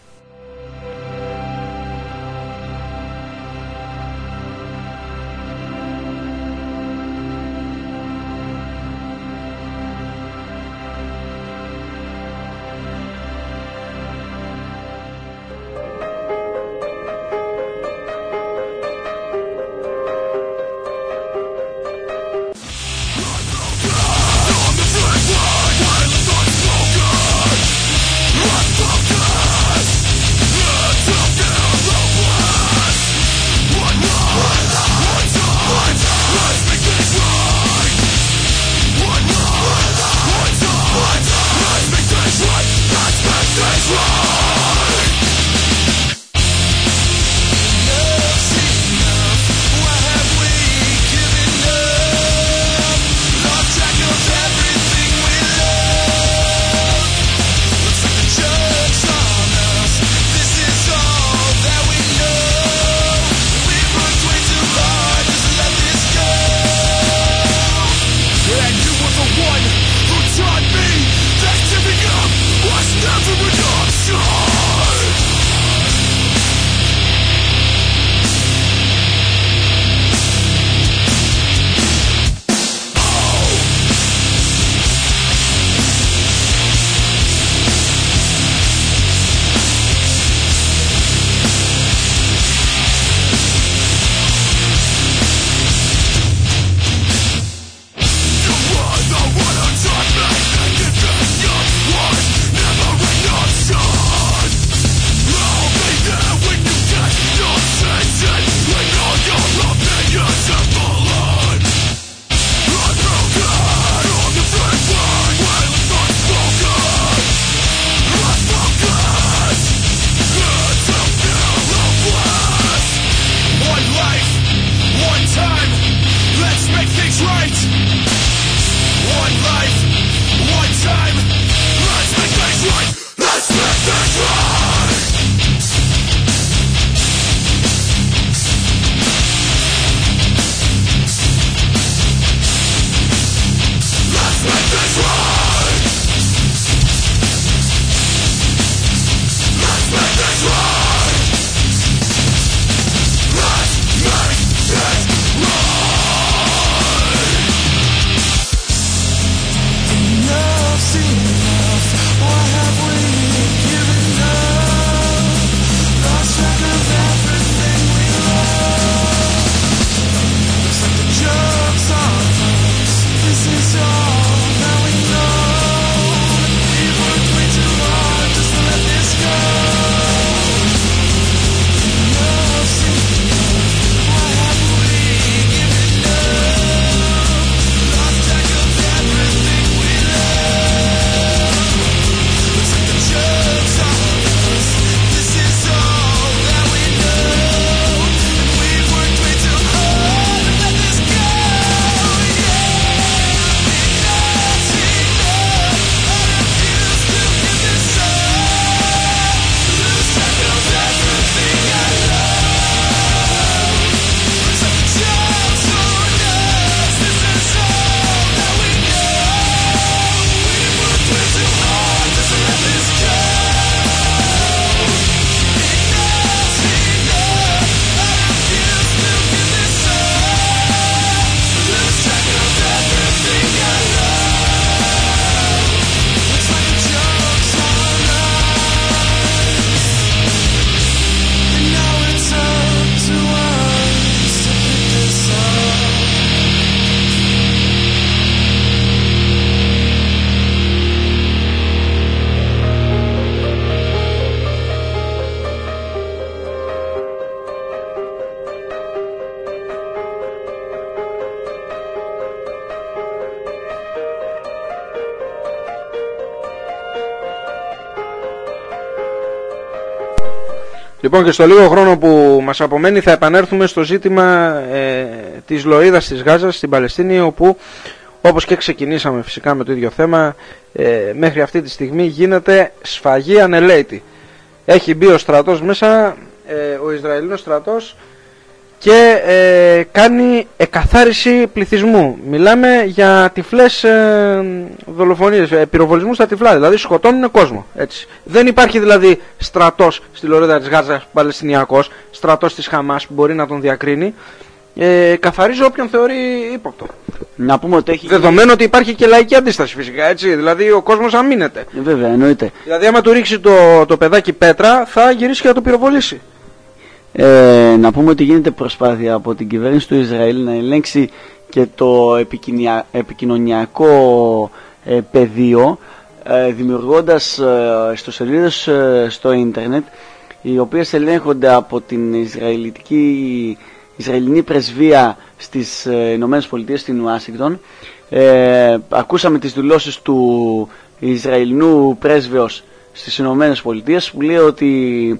Λοιπόν, και στο λίγο χρόνο που μας απομένει θα επανέλθουμε στο ζήτημα ε, της Λωρίδας της Γάζας στην Παλαιστίνη, όπου όπως και ξεκινήσαμε φυσικά με το ίδιο θέμα, ε, μέχρι αυτή τη στιγμή γίνεται σφαγή ανελαίτη. Έχει μπει ο στρατός μέσα, ε, ο Ισραηλινός στρατός, και ε, κάνει εκαθάριση πληθυσμού. Μιλάμε για τυφλές ε, δολοφονίες, ε, πυροβολισμούς στα τυφλά, δηλαδή σκοτώνουν κόσμο. Έτσι. Δεν υπάρχει δηλαδή στρατός στη Λωρίδα της Γάζας παλαιστινιακός, στρατός της Χαμάς που μπορεί να τον διακρίνει. Ε, καθαρίζει όποιον θεωρεί ύποπτο. Να πούμε ότι έχει... Δεδομένου ότι υπάρχει και λαϊκή αντίσταση φυσικά, έτσι, δηλαδή ο κόσμος αμήνεται. Ε, βέβαια, εννοείται. Δηλαδή άμα του ρίξει το, το παιδάκι πέτρα θα γυρίσει και θα το πυροβολήσει. Ε, να πούμε ότι γίνεται προσπάθεια από την κυβέρνηση του Ισραήλ να ελέγξει και το επικοινωνιακό ε, πεδίο, ε, δημιουργώντας ε, ιστοσελίδες ε, στο ίντερνετ, οι οποίες ελέγχονται από την Ισραηλιτική, Ισραηλινή πρεσβεία στις ε, Ηνωμένες Πολιτείες στην Ουάσιγκτον. Ε, ακούσαμε τις δηλώσεις του Ισραηλινού πρέσβεως στις Ηνωμένες Πολιτείες, που λέει ότι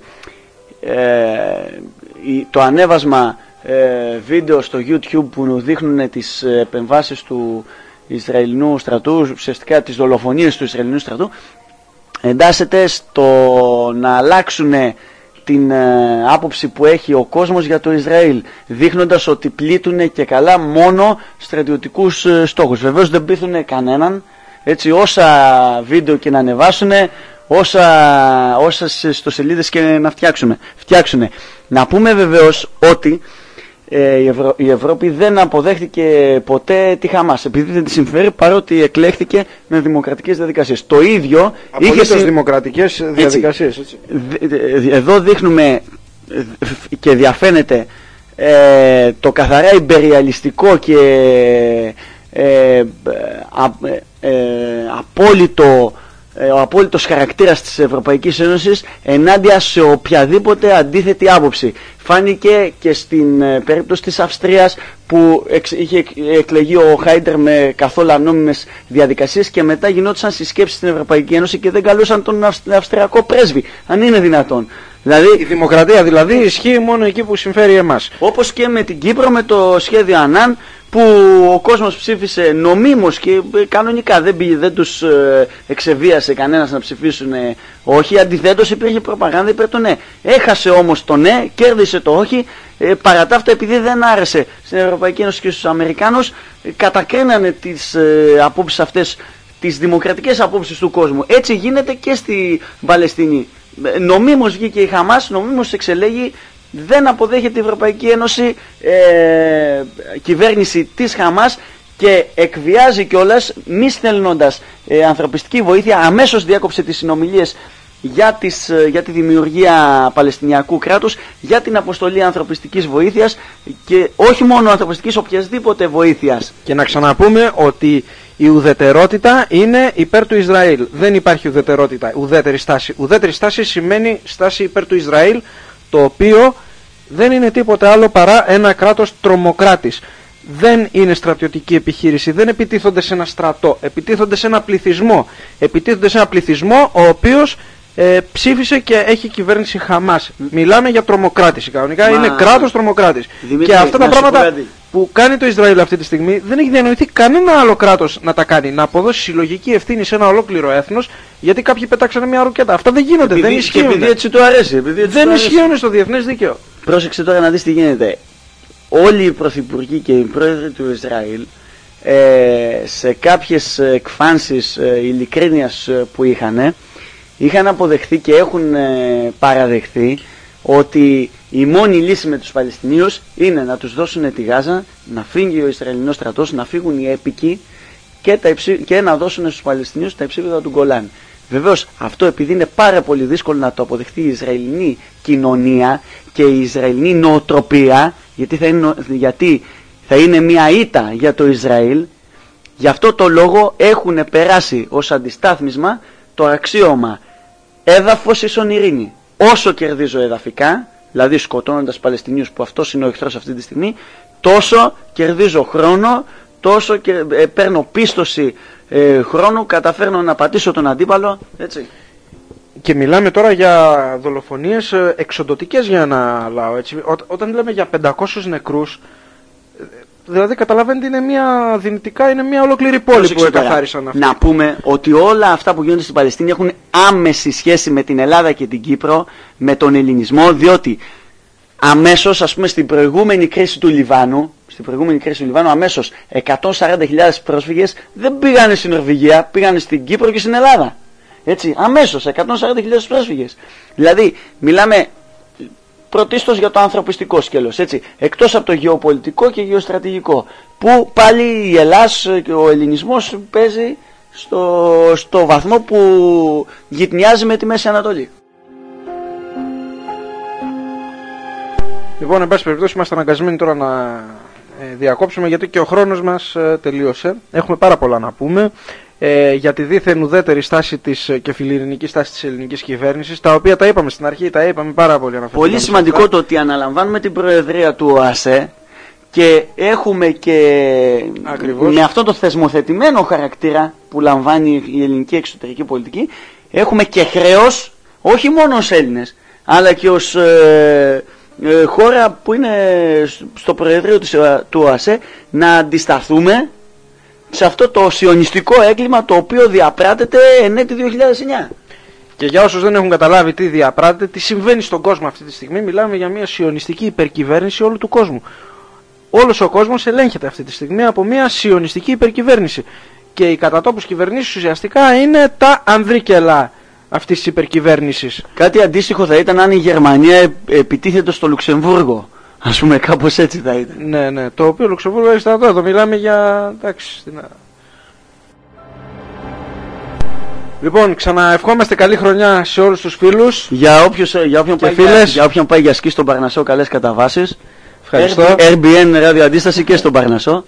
Ε, το ανέβασμα ε, βίντεο στο YouTube που δείχνουν τις επεμβάσεις του Ισραηλινού στρατού, ουσιαστικά τις δολοφονίες του Ισραηλινού στρατού, εντάσσεται στο να αλλάξουν την ε, άποψη που έχει ο κόσμος για το Ισραήλ, δείχνοντας ότι πλήττουν και καλά μόνο στρατιωτικούς ε, στόχους. Βεβαίως δεν πείθουν κανέναν, έτσι, όσα βίντεο και να ανεβάσουν, όσα, όσες ιστοσελίδες και να φτιάξουμε, φτιάξουν. Να πούμε βεβαίως ότι ε, η, Ευρω... η Ευρώπη δεν αποδέχτηκε ποτέ τη Χαμάς, επειδή δεν τη συμφέρει, παρότι εκλέχθηκε με δημοκρατικές διαδικασίες. Το ίδιο απολύτως είχε... δημοκρατικές διαδικασίες. Έτσι. Έτσι. Εδώ δείχνουμε και διαφαίνεται ε, το καθαρά ιμπεριαλιστικό και ε, α, ε, απόλυτο ο απόλυτος χαρακτήρας της Ευρωπαϊκής Ένωσης ενάντια σε οποιαδήποτε αντίθετη άποψη. Φάνηκε και στην ε, περίπτωση της Αυστρίας, που εξ, είχε εκλεγεί ο Χάιντερ με καθόλου ανόμιμες διαδικασίες και μετά γινόντουσαν συσκέψεις στην Ευρωπαϊκή Ένωση και δεν καλούσαν τον Αυστριακό πρέσβη, αν είναι δυνατόν. Δηλαδή, η δημοκρατία δηλαδή ισχύει μόνο εκεί που συμφέρει εμάς. Όπως και με την Κύπρο, με το σχέδιο Ανάν, που ο κόσμος ψήφισε νομίμως και κανονικά, δεν, πήγε, δεν τους ε, εξεβίασε κανένας να ψηφίσουν ε, όχι, αντιθέτως υπήρχε προπαγάνδα υπέρ το ναι. Έχασε όμως το ναι, κέρδισε το όχι, ε, παρά τα αυτά, επειδή δεν άρεσε στην Ευρωπαϊκή Ένωση και στους Αμερικάνους, ε, κατακρίνανε τις ε, απόψεις αυτές, τις δημοκρατικές απόψεις του κόσμου. Έτσι γίνεται και στη Παλαιστίνη. Ε, νομίμως βγήκε η Χαμάς, νομίμως εξελέγει. Δεν αποδέχεται η Ευρωπαϊκή Ένωση ε, κυβέρνηση της Χαμάς και εκβιάζει κιόλας, μη στέλνοντας ε, ανθρωπιστική βοήθεια. Αμέσως διάκοψε τις συνομιλίες για, τις, για τη δημιουργία Παλαιστινιακού κράτους, για την αποστολή ανθρωπιστικής βοήθειας, και όχι μόνο ανθρωπιστικής, οποιασδήποτε βοήθειας. Και να ξαναπούμε ότι η ουδετερότητα είναι υπέρ του Ισραήλ. Δεν υπάρχει ουδετερότητα, ουδέτερη στάση. Ουδέτερη στάση σημαίνει στάση υπέρ του Ισραήλ, το οποίο δεν είναι τίποτε άλλο παρά ένα κράτος τρομοκράτης. Δεν είναι στρατιωτική επιχείρηση, δεν επιτίθονται σε ένα στρατό, επιτίθονται σε ένα πληθυσμό. Επιτίθονται σε ένα πληθυσμό ο οποίος ε, ψήφισε και έχει κυβέρνηση Χαμάς. Μιλάμε για τρομοκράτηση κανονικά, Μα... είναι κράτος τρομοκράτης. Δημήτρη, και αυτά τα πράγματα που κάνει το Ισραήλ αυτή τη στιγμή δεν έχει διανοηθεί κανένα άλλο κράτος να τα κάνει. Να αποδώσει συλλογική ευθύνη σε ένα ολόκληρο έθνος, γιατί κάποιοι πετάξανε μια ρουκέτα. Αυτά δεν γίνονται, επειδή, δεν ισχύουν. Επειδή έτσι το αρέσει, επειδή έτσι δεν το ισχύουν αρέσει. στο διεθνές δίκαιο. Πρόσεξε τώρα να δεις τι γίνεται. Όλοι οι πρωθυπουργοί και οι πρόεδροι του Ισραήλ ε, σε κάποιες εκφάνσεις ε, ειλικρίνειας που είχαν, είχαν αποδεχθεί και έχουν ε, παραδεχθεί ότι η μόνη λύση με τους Παλαιστινίους είναι να τους δώσουν τη Γάζα, να φύγει ο Ισραηλινός στρατός, να φύγουν οι έπικοι και, τα υψί... και να δώσουν στους Παλαιστινίους τα υψίπεδα του Γκολάν. Βεβαίως αυτό, επειδή είναι πάρα πολύ δύσκολο να το αποδεχτεί η Ισραηλινή κοινωνία και η Ισραηλινή νοοτροπία, γιατί θα είναι, γιατί θα είναι μια ήττα για το Ισραήλ, γι' αυτό το λόγο έχουν περάσει ως αντιστάθμισμα το αξίωμα έδαφος ίσον ειρήνη. Όσο κερδίζω εδαφικά, δηλαδή σκοτώνοντας Παλαιστινίους, που αυτός είναι ο εχθρός αυτή τη στιγμή, τόσο κερδίζω χρόνο, τόσο και, ε, παίρνω πίστοση ε, χρόνου, καταφέρνω να πατήσω τον αντίπαλο, έτσι. Και μιλάμε τώρα για δολοφονίες εξοντωτικές για ένα λαό. Έτσι. Ό, όταν λέμε για πεντακόσιους νεκρούς, δηλαδή καταλαβαίνετε είναι μια δυνητικά είναι μια ολόκληρη πόλη που εκαθάρισαν αυτοί. Να πούμε ότι όλα αυτά που γίνονται στην Παλαιστίνη έχουν άμεση σχέση με την Ελλάδα και την Κύπρο, με τον ελληνισμό, διότι αμέσως, ας πούμε, στην προηγούμενη κρίση του Λιβάνου, στην προηγούμενη κρίση του Λιβάνου, αμέσως εκατόν σαράντα χιλιάδες πρόσφυγες δεν πήγανε στην Νορβηγία, πήγανε στην Κύπρο και στην Ελλάδα. Έτσι, αμέσως εκατόν σαράντα χιλιάδες πρόσφυγες. Δηλαδή, μιλάμε πρωτίστως για το ανθρωπιστικό σκέλος, έτσι, εκτός από το γεωπολιτικό και γεωστρατηγικό, που πάλι η Ελλάς και ο ελληνισμός παίζει στο, στο βαθμό που γυτνιάζει με τη Μέση Ανατολή. Λοιπόν, εν πάση περιπτώσει, είμαστε αναγκασμένοι τώρα να ε, διακόψουμε, γιατί και ο χρόνος μας ε, τελείωσε. Έχουμε πάρα πολλά να πούμε ε, για τη δίθεν ουδέτερη στάση της, και φιλιρινική στάση της ελληνικής κυβέρνησης, τα οποία τα είπαμε στην αρχή, τα είπαμε πάρα πολύ. Πολύ σημαντικό το ότι αναλαμβάνουμε την προεδρία του ΟΑΣΕ και έχουμε και Ακριβώς. με αυτό το θεσμοθετημένο χαρακτήρα που λαμβάνει η ελληνική εξωτερική πολιτική, έχουμε και χρέος, όχι μόνο ως Έλληνες, αλλά και ως ε, ε, χώρα που είναι στο προεδρείο του ΟΑΣΕ, να αντισταθούμε σε αυτό το σιωνιστικό έγκλημα το οποίο διαπράττεται εν έτη δύο χιλιάδες εννιά. Και για όσους δεν έχουν καταλάβει τι διαπράττεται, τι συμβαίνει στον κόσμο αυτή τη στιγμή, μιλάμε για μια σιωνιστική υπερκυβέρνηση όλου του κόσμου. Όλος ο κόσμος ελέγχεται αυτή τη στιγμή από μια σιωνιστική υπερκυβέρνηση. Και οι κατατόπους κυβερνήσεις ουσιαστικά είναι τα ανδρίκελα αυτής της υπερκυβέρνησης. Κάτι αντίστοιχο θα ήταν αν η Γερμανία επιτίθεται στο Λουξεμβούργο. Ας πούμε, κάπως έτσι θα ήταν. Ναι, ναι. Το οποίο Λουξεμβούργο έχει στρατό. Εδώ μιλάμε για. Εντάξει. Στην... Λοιπόν, ξαναευχόμαστε καλή χρονιά σε όλους τους φίλους. Για, όποιος, για, όποιον, πάει για, για όποιον πάει για σκι στον Παρνασσό, καλές καταβάσεις. Ευχαριστώ. Ερ μπι εν ράδιο αντίσταση και στον Παρνασσό.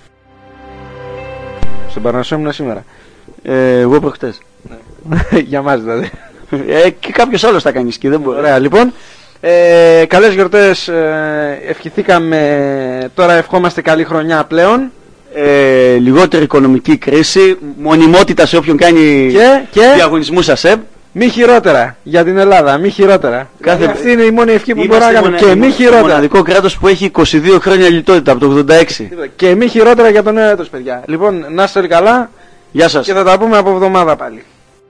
Στον Παρνασσό ήμουν σήμερα. Ε, εγώ προχτές. Ναι. Για μας δηλαδή. Ε, και κάποιος άλλος θα κάνει σκι, δεν μπορεί. Ωραία, λοιπόν. Ε, καλές γιορτές, ε, ευχηθήκαμε, τώρα ευχόμαστε καλή χρονιά πλέον. Ε, λιγότερη οικονομική κρίση, μονιμότητα σε όποιον κάνει και, και διαγωνισμούς ΑΣΕΠ. Μη χειρότερα για την Ελλάδα, μη χειρότερα. Κάθε... Δηλαδή, αυτή είναι η μόνη ευχή που μπορώ να κάνω. Και μη χειρότερα. Το μοναδικό κράτος που έχει είκοσι δύο χρόνια λιτότητα από το ογδόντα έξι. Και μη χειρότερα για το νέο έτος, παιδιά. Λοιπόν, να είστε όλοι καλά. Γεια σας. Και θα τα πούμε από εβδομάδα πάλι.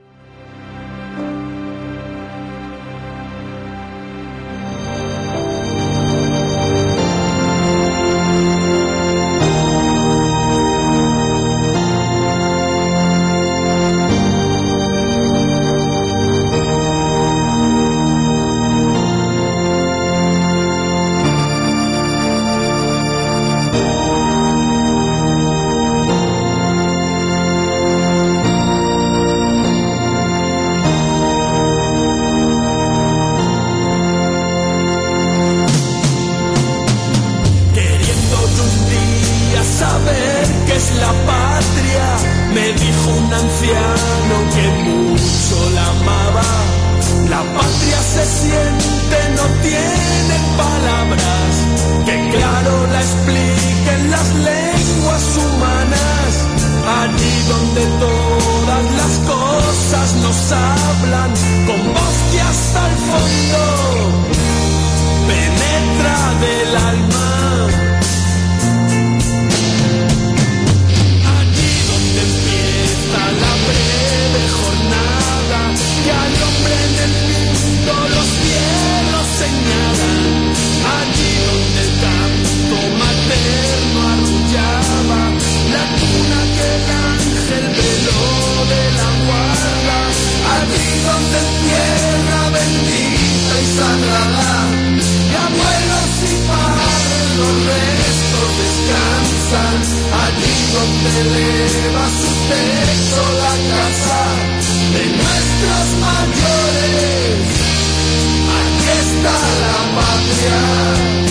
Eleva su techo la casa de nuestros mayores. Aquí está la patria.